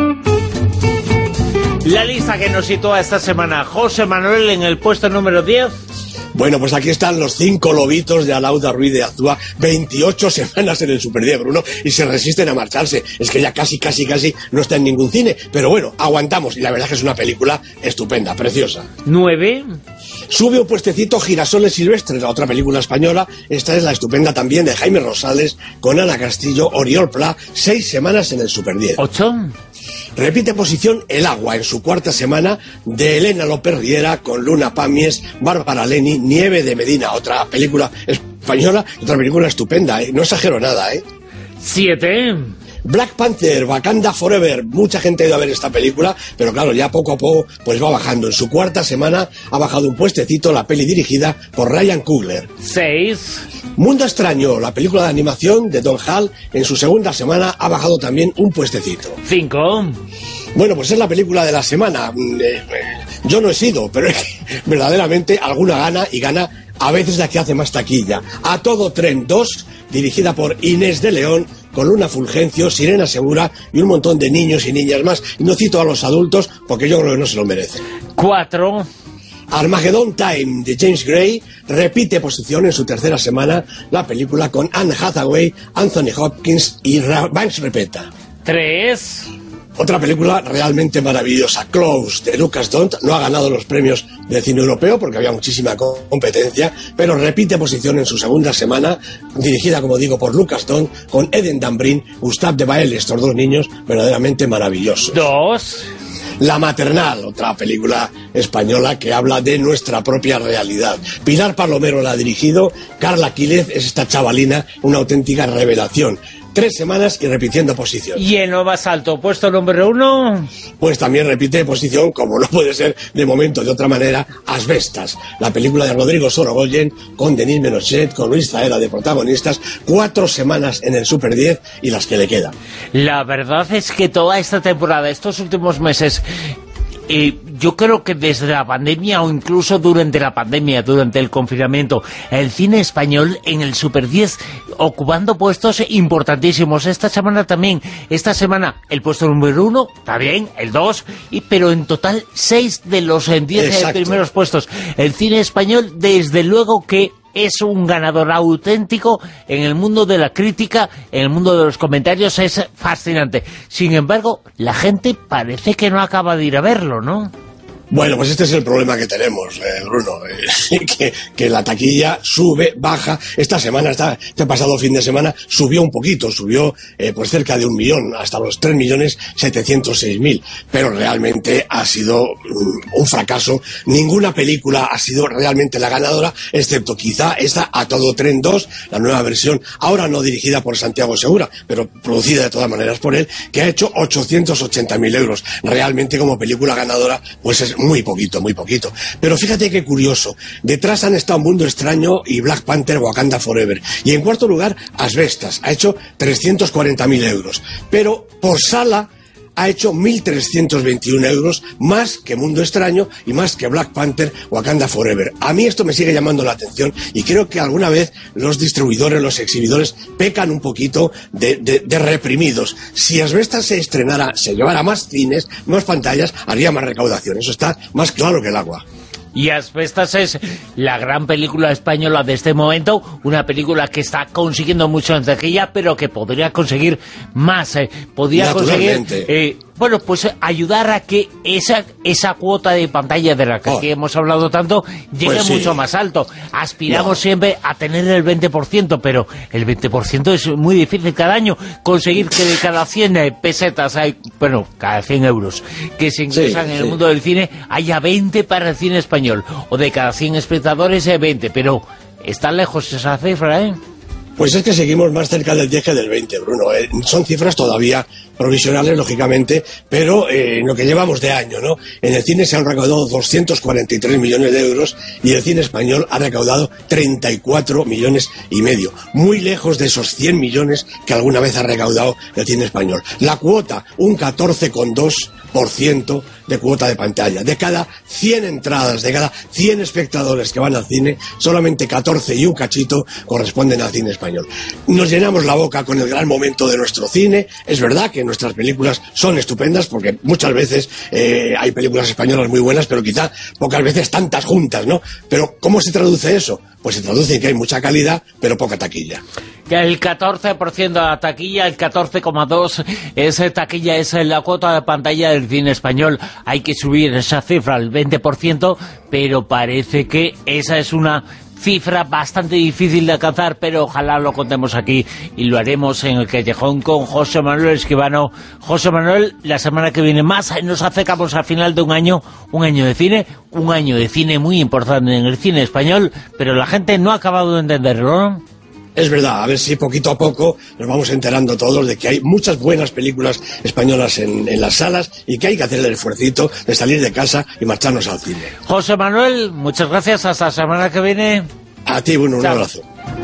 La lista que nos sitúa esta semana José Manuel en el puesto número diez. Bueno, pues aquí están los cinco lobitos de Alauda Ruiz de Azúa, veintiocho semanas en el Super diez, Bruno, y se resisten a marcharse. Es que ya casi, casi, casi no está en ningún cine, pero bueno, aguantamos, y la verdad es que es una película estupenda, preciosa. ¿Nueve? Sube un puestecito Girasoles Silvestres, la otra película española. Esta es la estupenda también de Jaime Rosales, con Ana Castillo, Oriol Pla, seis semanas en el Super diez. ¿Ocho? Repite posición El agua en su cuarta semana, de Elena López Riera, con Luna Pamies, Bárbara Leni, Nieve de Medina, otra película española, otra película estupenda, ¿eh? No exagero nada, ¿eh? Siete. Black Panther, Wakanda Forever. Mucha gente ha ido a ver esta película, pero claro, ya poco a poco pues va bajando. En su cuarta semana ha bajado un puestecito la peli dirigida por Ryan Coogler. Seis. Mundo Extraño, la película de animación de Don Hall, en su segunda semana ha bajado también un puestecito. Cinco. Bueno, pues es la película de la semana. Eh, yo no he sido, pero es que verdaderamente alguna gana, y gana a veces la que hace más taquilla. A Todo Tren dos, dirigida por Inés de León, con Luna Fulgencio, Sirena Segura y un montón de niños y niñas más. Y no cito a los adultos porque yo creo que no se lo merecen. Cuatro. Armageddon Time, de James Gray, repite posición en su tercera semana la película con Anne Hathaway, Anthony Hopkins y Banks Repeta. Tres. Otra película realmente maravillosa, Close, de Lucas Dont. No ha ganado los premios de cine europeo porque había muchísima competencia, pero repite posición en su segunda semana, dirigida, como digo, por Lucas Dont, con Eden Dambrin, Gustave de Bael, estos dos niños verdaderamente maravillosos. Dos. La Maternal, otra película española que habla de nuestra propia realidad. Pilar Palomero la ha dirigido, Carla Quílez es esta chavalina, una auténtica revelación. tres semanas y repitiendo posición. Y en lo más alto, puesto número uno... Pues también repite posición, como no puede ser de momento de otra manera, Asbestas, la película de Rodrigo Sorogoyen, con Denis Menochet, con Luis Zaera de protagonistas, cuatro semanas en el Super diez y las que le quedan. La verdad es que toda esta temporada, estos últimos meses... Eh, yo creo que desde la pandemia o incluso durante la pandemia, durante el confinamiento, el cine español en el Super diez ocupando puestos importantísimos. Esta semana también, esta semana el puesto número uno, está bien, el dos, y, pero en total seis de los diez primeros puestos. El cine español, desde luego que es un ganador auténtico en el mundo de la crítica, en el mundo de los comentarios, es fascinante. Sin embargo, la gente parece que no acaba de ir a verlo, ¿no? Bueno, pues este es el problema que tenemos, eh, Bruno, eh, que, que la taquilla sube, baja. Esta semana, esta, este pasado fin de semana, subió un poquito, subió eh, pues cerca de un millón, hasta los tres millones setecientos seis mil, pero realmente ha sido um, un fracaso. Ninguna película ha sido realmente la ganadora, excepto quizá esta A Todo Tren dos, la nueva versión, ahora no dirigida por Santiago Segura, pero producida de todas maneras por él, que ha hecho ochocientos ochenta mil euros. Realmente como película ganadora, pues es muy poquito, muy poquito. Pero fíjate qué curioso. Detrás han estado Mundo Extraño y Black Panther Wakanda Forever. Y en cuarto lugar, Asbestas. Ha hecho trescientos cuarenta mil euros. Pero por sala ha hecho mil trescientos veintiún euros, más que Mundo Extraño y más que Black Panther Wakanda Forever. A mí esto me sigue llamando la atención y creo que alguna vez los distribuidores, los exhibidores pecan un poquito de, de, de reprimidos. Si Asbestas se estrenara, se llevara más cines, más pantallas, haría más recaudación. Eso está más claro que el agua. Y Asbestas es la gran película española de este momento, una película que está consiguiendo mucho en taquilla, pero que podría conseguir más, eh, podría conseguir... Eh, bueno, pues ayudar a que esa esa cuota de pantalla de la que oh. hemos hablado tanto llegue pues sí. mucho más alto. Aspiramos no. siempre a tener el veinte por ciento, pero el veinte por ciento es muy difícil cada año conseguir que de cada cien pesetas, hay, bueno, cada cien euros que se ingresan sí, en sí. el mundo del cine, haya veinte para el cine español, o de cada cien espectadores hay veinte, pero está lejos esa cifra, ¿eh? Pues es que seguimos más cerca del diez que del veinte, Bruno. Eh, son cifras todavía provisionales, lógicamente, pero eh, en lo que llevamos de año, ¿no? En el cine se han recaudado doscientos cuarenta y tres millones de euros y el cine español ha recaudado treinta y cuatro millones y medio. Muy lejos de esos cien millones que alguna vez ha recaudado el cine español. La cuota, un catorce coma dos por ciento de cuota de pantalla. De cada cien entradas, de cada cien espectadores que van al cine, solamente catorce y un cachito corresponden al cine español. Nos llenamos la boca con el gran momento de nuestro cine. Es verdad que nuestras películas son estupendas, porque muchas veces eh, hay películas españolas muy buenas, pero quizá pocas veces tantas juntas, ¿no? Pero ¿cómo se traduce eso? Pues se traduce en que hay mucha calidad, pero poca taquilla. Que el catorce por ciento de la taquilla, el catorce coma dos por ciento esa taquilla es la cuota de pantalla del cine español. Hay que subir esa cifra al veinte por ciento, pero parece que esa es una cifra bastante difícil de alcanzar, pero ojalá lo contemos aquí y lo haremos en el Callejón con José Manuel Escribano. José Manuel, la semana que viene más, nos acercamos al final de un año, un año de cine, un año de cine muy importante en el cine español, pero la gente no ha acabado de entenderlo, ¿no? Es verdad, a ver si poquito a poco nos vamos enterando todos de que hay muchas buenas películas españolas en, en las salas y que hay que hacer el esfuercito de salir de casa y marcharnos al cine. José Manuel, muchas gracias, hasta la semana que viene. A ti, Bruno, un Chao. abrazo.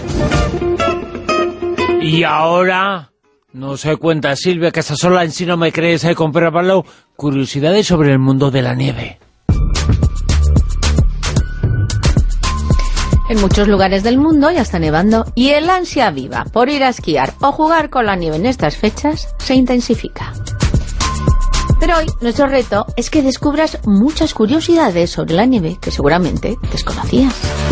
Y ahora, no se cuenta Silvia, que estás sola en Si No Me Crees, hay con Pedro Pablo, curiosidades sobre el mundo de la nieve. En muchos lugares del mundo ya está nevando y el ansia viva por ir a esquiar o jugar con la nieve en estas fechas se intensifica. Pero hoy nuestro reto es que descubras muchas curiosidades sobre la nieve que seguramente desconocías.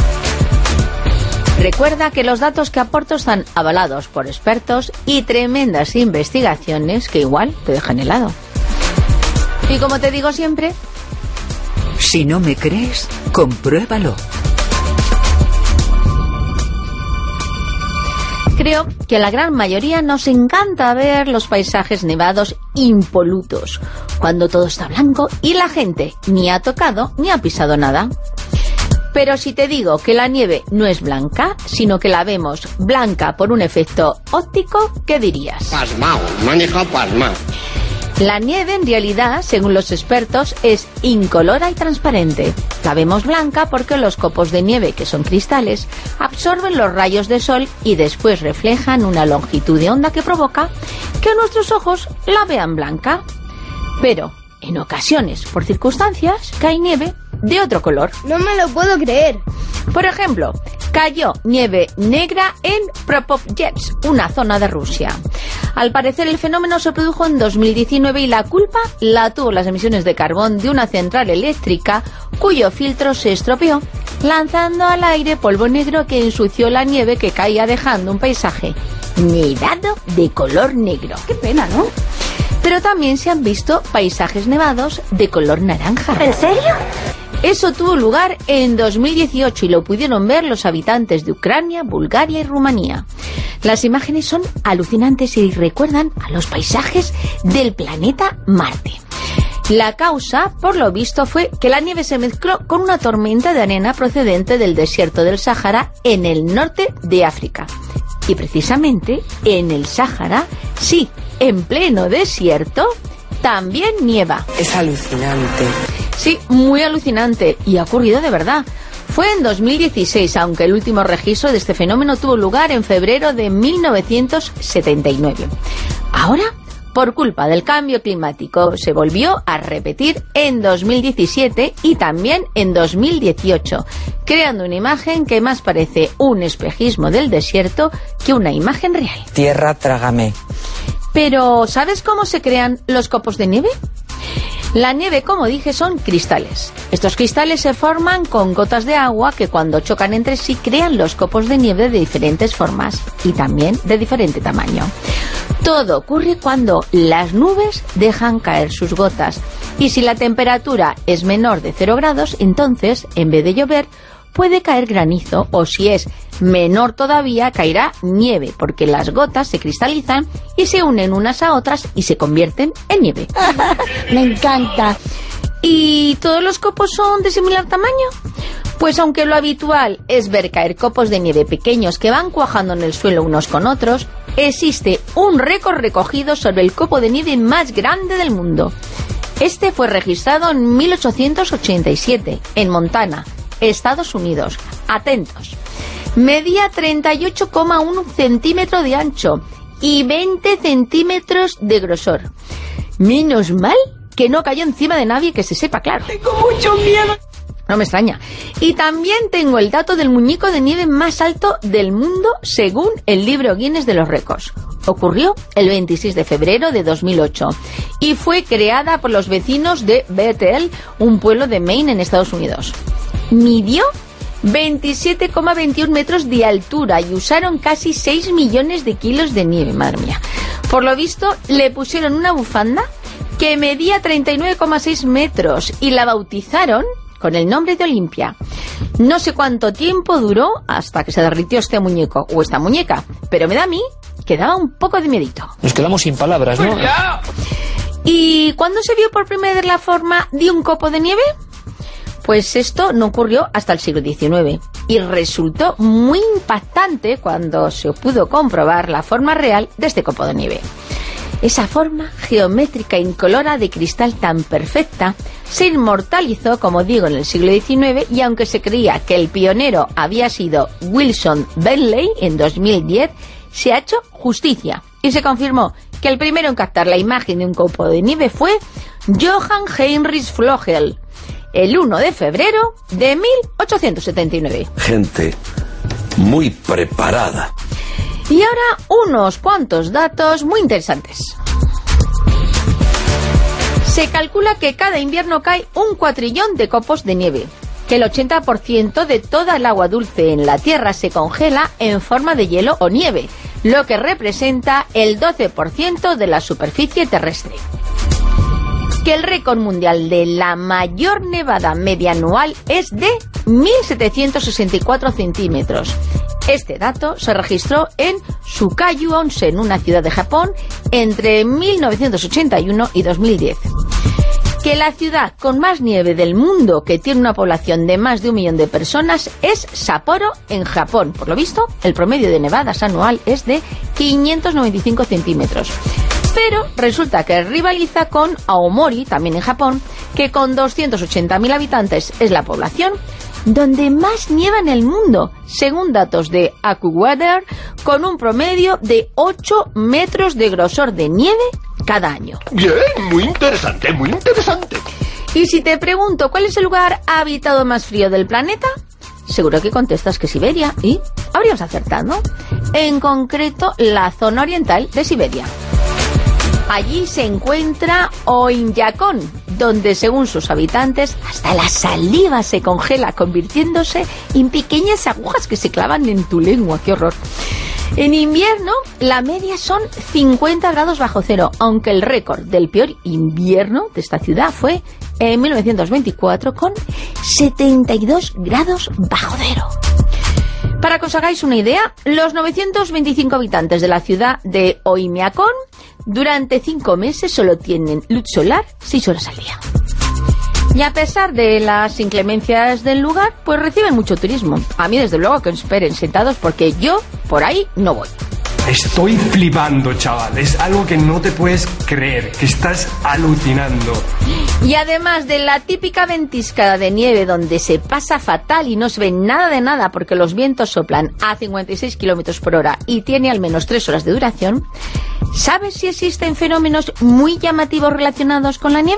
Recuerda que los datos que aporto están avalados por expertos y tremendas investigaciones que igual te dejan helado. Y como te digo siempre, si no me crees, compruébalo. Creo que a la gran mayoría nos encanta ver los paisajes nevados impolutos, cuando todo está blanco y la gente ni ha tocado ni ha pisado nada. Pero si te digo que la nieve no es blanca, sino que la vemos blanca por un efecto óptico, ¿qué dirías? Pasmao, me han dejado pasmao. La nieve, en realidad, según los expertos, es incolora y transparente. La vemos blanca porque los copos de nieve, que son cristales, absorben los rayos de sol y después reflejan una longitud de onda que provoca que nuestros ojos la vean blanca. Pero, en ocasiones, por circunstancias, cae nieve de otro color. No me lo puedo creer. Por ejemplo, cayó nieve negra en Prokopyevsk, una zona de Rusia. Al parecer el fenómeno se produjo en dos mil diecinueve y la culpa la tuvo las emisiones de carbón de una central eléctrica cuyo filtro se estropeó, lanzando al aire polvo negro que ensució la nieve que caía, dejando un paisaje nevado de color negro. Qué pena, ¿no? Pero también se han visto paisajes nevados de color naranja. ¿En serio? Eso tuvo lugar en dos mil dieciocho y lo pudieron ver los habitantes de Ucrania, Bulgaria y Rumanía. Las imágenes son alucinantes y recuerdan a los paisajes del planeta Marte. La causa, por lo visto, fue que la nieve se mezcló con una tormenta de arena procedente del desierto del Sáhara en el norte de África. Y precisamente en el Sáhara, sí, en pleno desierto, también nieva. Es alucinante. Sí, muy alucinante, y ha ocurrido de verdad. Fue en dos mil dieciséis, aunque el último registro de este fenómeno tuvo lugar en febrero de mil novecientos setenta y nueve. Ahora, por culpa del cambio climático, se volvió a repetir en dos mil diecisiete y también en dos mil dieciocho, creando una imagen que más parece un espejismo del desierto que una imagen real. Tierra, trágame. Pero, ¿sabes cómo se crean los copos de nieve? La nieve, como dije, son cristales. Estos cristales se forman con gotas de agua que cuando chocan entre sí crean los copos de nieve de diferentes formas y también de diferente tamaño. Todo ocurre cuando las nubes dejan caer sus gotas y si la temperatura es menor de cero grados, entonces, en vez de llover, puede caer granizo o si es menor todavía caerá nieve porque las gotas se cristalizan y se unen unas a otras y se convierten en nieve. Me encanta. ¿Y todos los copos son de similar tamaño? Pues aunque lo habitual es ver caer copos de nieve pequeños que van cuajando en el suelo unos con otros, existe un récord recogido sobre el copo de nieve más grande del mundo. Este fue registrado en mil ochocientos ochenta y siete en Montana, Estados Unidos. Atentos. Medía treinta y ocho coma uno centímetros de ancho y veinte centímetros de grosor. Menos mal que no cayó encima de nadie que se sepa, claro. Tengo mucho miedo. No me extraña. Y también tengo el dato del muñeco de nieve más alto del mundo según el libro Guinness de los récords. Ocurrió el veintiséis de febrero de dos mil ocho y fue creada por los vecinos de Bethel, un pueblo de Maine en Estados Unidos. Midió veintisiete coma veintiuno metros de altura y usaron casi seis millones de kilos de nieve, madre mía. Por lo visto, le pusieron una bufanda que medía treinta y nueve coma seis metros y la bautizaron con el nombre de Olimpia. No sé cuánto tiempo duró hasta que se derritió este muñeco o esta muñeca, pero me da a mí que daba un poco de miedito. Nos quedamos sin palabras, ¿no? ¿Y cuándo se vio por primera vez la forma de un copo de nieve? Pues esto no ocurrió hasta el siglo diecinueve y resultó muy impactante cuando se pudo comprobar la forma real de este copo de nieve. Esa forma geométrica incolora de cristal tan perfecta se inmortalizó, como digo, en el siglo diecinueve y aunque se creía que el pionero había sido Wilson Bentley en dos mil diez, se ha hecho justicia y se confirmó que el primero en captar la imagen de un copo de nieve fue Johann Heinrich Vogel, el uno de febrero de mil ochocientos setenta y nueve. Gente muy preparada. Y ahora unos cuantos datos muy interesantes. Se calcula que cada invierno cae un cuatrillón de copos de nieve, que el ochenta por ciento de toda el agua dulce en la Tierra se congela en forma de hielo o nieve, lo que representa el doce por ciento de la superficie terrestre. Que el récord mundial de la mayor nevada media anual es de mil setecientos sesenta y cuatro centímetros. Este dato se registró en Sukayu Onsen, una ciudad de Japón, entre mil novecientos ochenta y uno y dos mil diez. que la ciudad con más nieve del mundo, que tiene una población de más de un millón de personas, es Sapporo, en Japón. Por lo visto, el promedio de nevadas anual es de quinientos noventa y cinco centímetros. Pero resulta que rivaliza con Aomori, también en Japón, que con doscientos ochenta mil habitantes es la población donde más nieva en el mundo, según datos de AccuWeather, con un promedio de ocho metros de grosor de nieve cada año. Bien, muy interesante, muy interesante. Y si te pregunto cuál es el lugar habitado más frío del planeta, seguro que contestas que Siberia, y habríamos acertado. En concreto, la zona oriental de Siberia. Allí se encuentra Oymyakon, donde según sus habitantes hasta la saliva se congela, convirtiéndose en pequeñas agujas que se clavan en tu lengua. ¡Qué horror! En invierno la media son cincuenta grados bajo cero, aunque el récord del peor invierno de esta ciudad fue en mil novecientos veinticuatro con setenta y dos grados bajo cero. Para que os hagáis una idea, los novecientos veinticinco habitantes de la ciudad de Oymyakon durante cinco meses solo tienen luz solar seis horas al día. Y a pesar de las inclemencias del lugar, pues reciben mucho turismo. A mí, desde luego, que os esperen sentados, porque yo por ahí no voy. Estoy flipando, chaval. Es algo que no te puedes creer, que estás alucinando. Y además de la típica ventiscada de nieve donde se pasa fatal y no se ve nada de nada porque los vientos soplan a cincuenta y seis kilómetros por hora y tiene al menos tres horas de duración, ¿sabes si existen fenómenos muy llamativos relacionados con la nieve?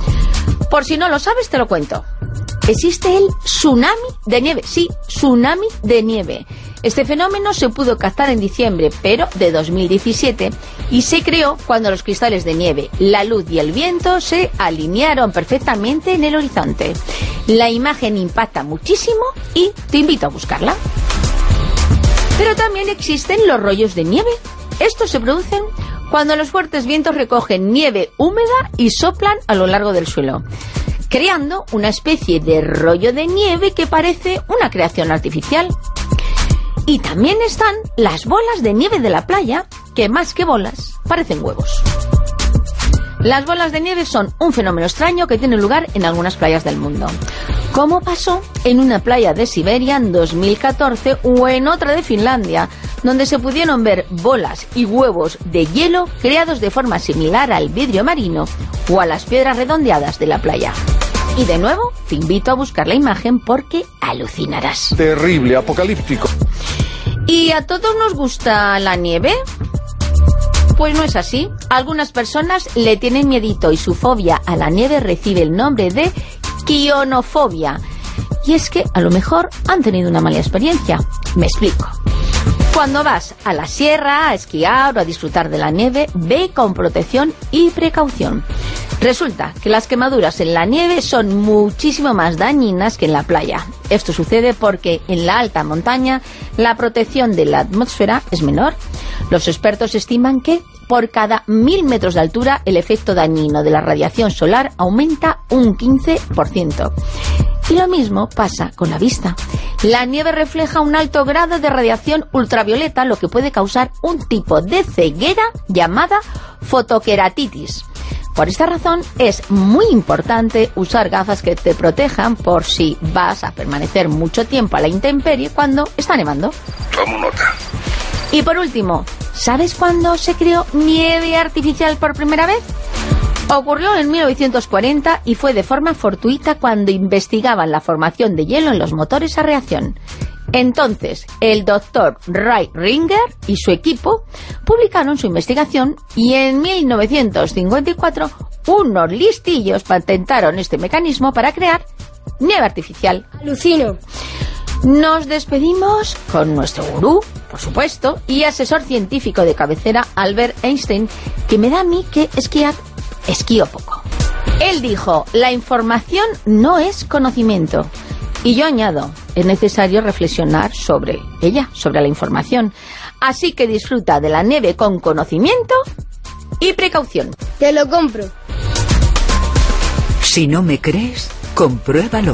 Por si no lo sabes, te lo cuento. Existe el tsunami de nieve. Sí, tsunami de nieve. Este fenómeno se pudo captar en diciembre, pero de dos mil diecisiete, y se creó cuando los cristales de nieve, la luz y el viento se alinearon perfectamente en el horizonte. La imagen impacta muchísimo y te invito a buscarla. Pero también existen los rollos de nieve. Estos se producen cuando los fuertes vientos recogen nieve húmeda y soplan a lo largo del suelo, creando una especie de rollo de nieve que parece una creación artificial. Y también están las bolas de nieve de la playa, que más que bolas parecen huevos. Las bolas de nieve son un fenómeno extraño que tiene lugar en algunas playas del mundo, como pasó en una playa de Siberia en dos mil catorce o en otra de Finlandia, donde se pudieron ver bolas y huevos de hielo creados de forma similar al vidrio marino o a las piedras redondeadas de la playa. Y de nuevo, te invito a buscar la imagen porque alucinarás. Terrible, apocalíptico. ¿Y a todos nos gusta la nieve? Pues no es así. Algunas personas le tienen miedito y su fobia a la nieve recibe el nombre de quionofobia. Y es que a lo mejor han tenido una mala experiencia. Me explico. Cuando vas a la sierra a esquiar o a disfrutar de la nieve, ve con protección y precaución. Resulta que las quemaduras en la nieve son muchísimo más dañinas que en la playa. Esto sucede porque en la alta montaña la protección de la atmósfera es menor. Los expertos estiman que por cada mil metros de altura el efecto dañino de la radiación solar aumenta un quince por ciento. Y lo mismo pasa con la vista. La nieve refleja un alto grado de radiación ultravioleta, lo que puede causar un tipo de ceguera llamada fotoqueratitis. Por esta razón es muy importante usar gafas que te protejan por si vas a permanecer mucho tiempo a la intemperie cuando está nevando. Tomo nota. Y por último, ¿sabes cuándo se creó nieve artificial por primera vez? Ocurrió en mil novecientos cuarenta y fue de forma fortuita cuando investigaban la formación de hielo en los motores a reacción. Entonces, el doctor Ray Ringer y su equipo publicaron su investigación y en mil novecientos cincuenta y cuatro unos listillos patentaron este mecanismo para crear nieve artificial. Alucino. Nos despedimos con nuestro gurú, por supuesto, y asesor científico de cabecera, Albert Einstein, que me da a mí que esquiar, esquío poco. Él dijo, la información no es conocimiento. Y yo añado, es necesario reflexionar sobre ella, sobre la información. Así que disfruta de la nieve con conocimiento y precaución. Te lo compro. Si no me crees, compruébalo.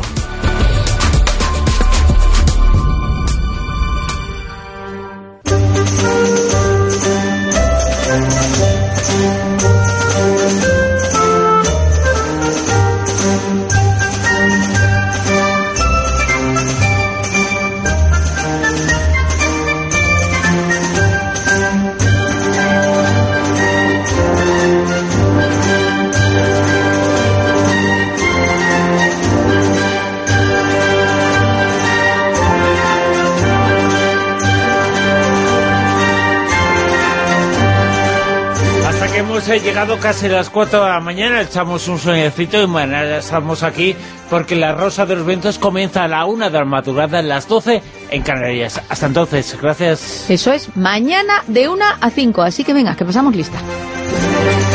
hemos eh, llegado casi a las cuatro de la mañana, echamos un sueñecito y mañana ya estamos aquí porque La Rosa de los Vientos comienza a la una de la madrugada, a las doce en Canarias. Hasta entonces, gracias. Eso es, mañana de una a cinco, así que venga, que pasamos lista.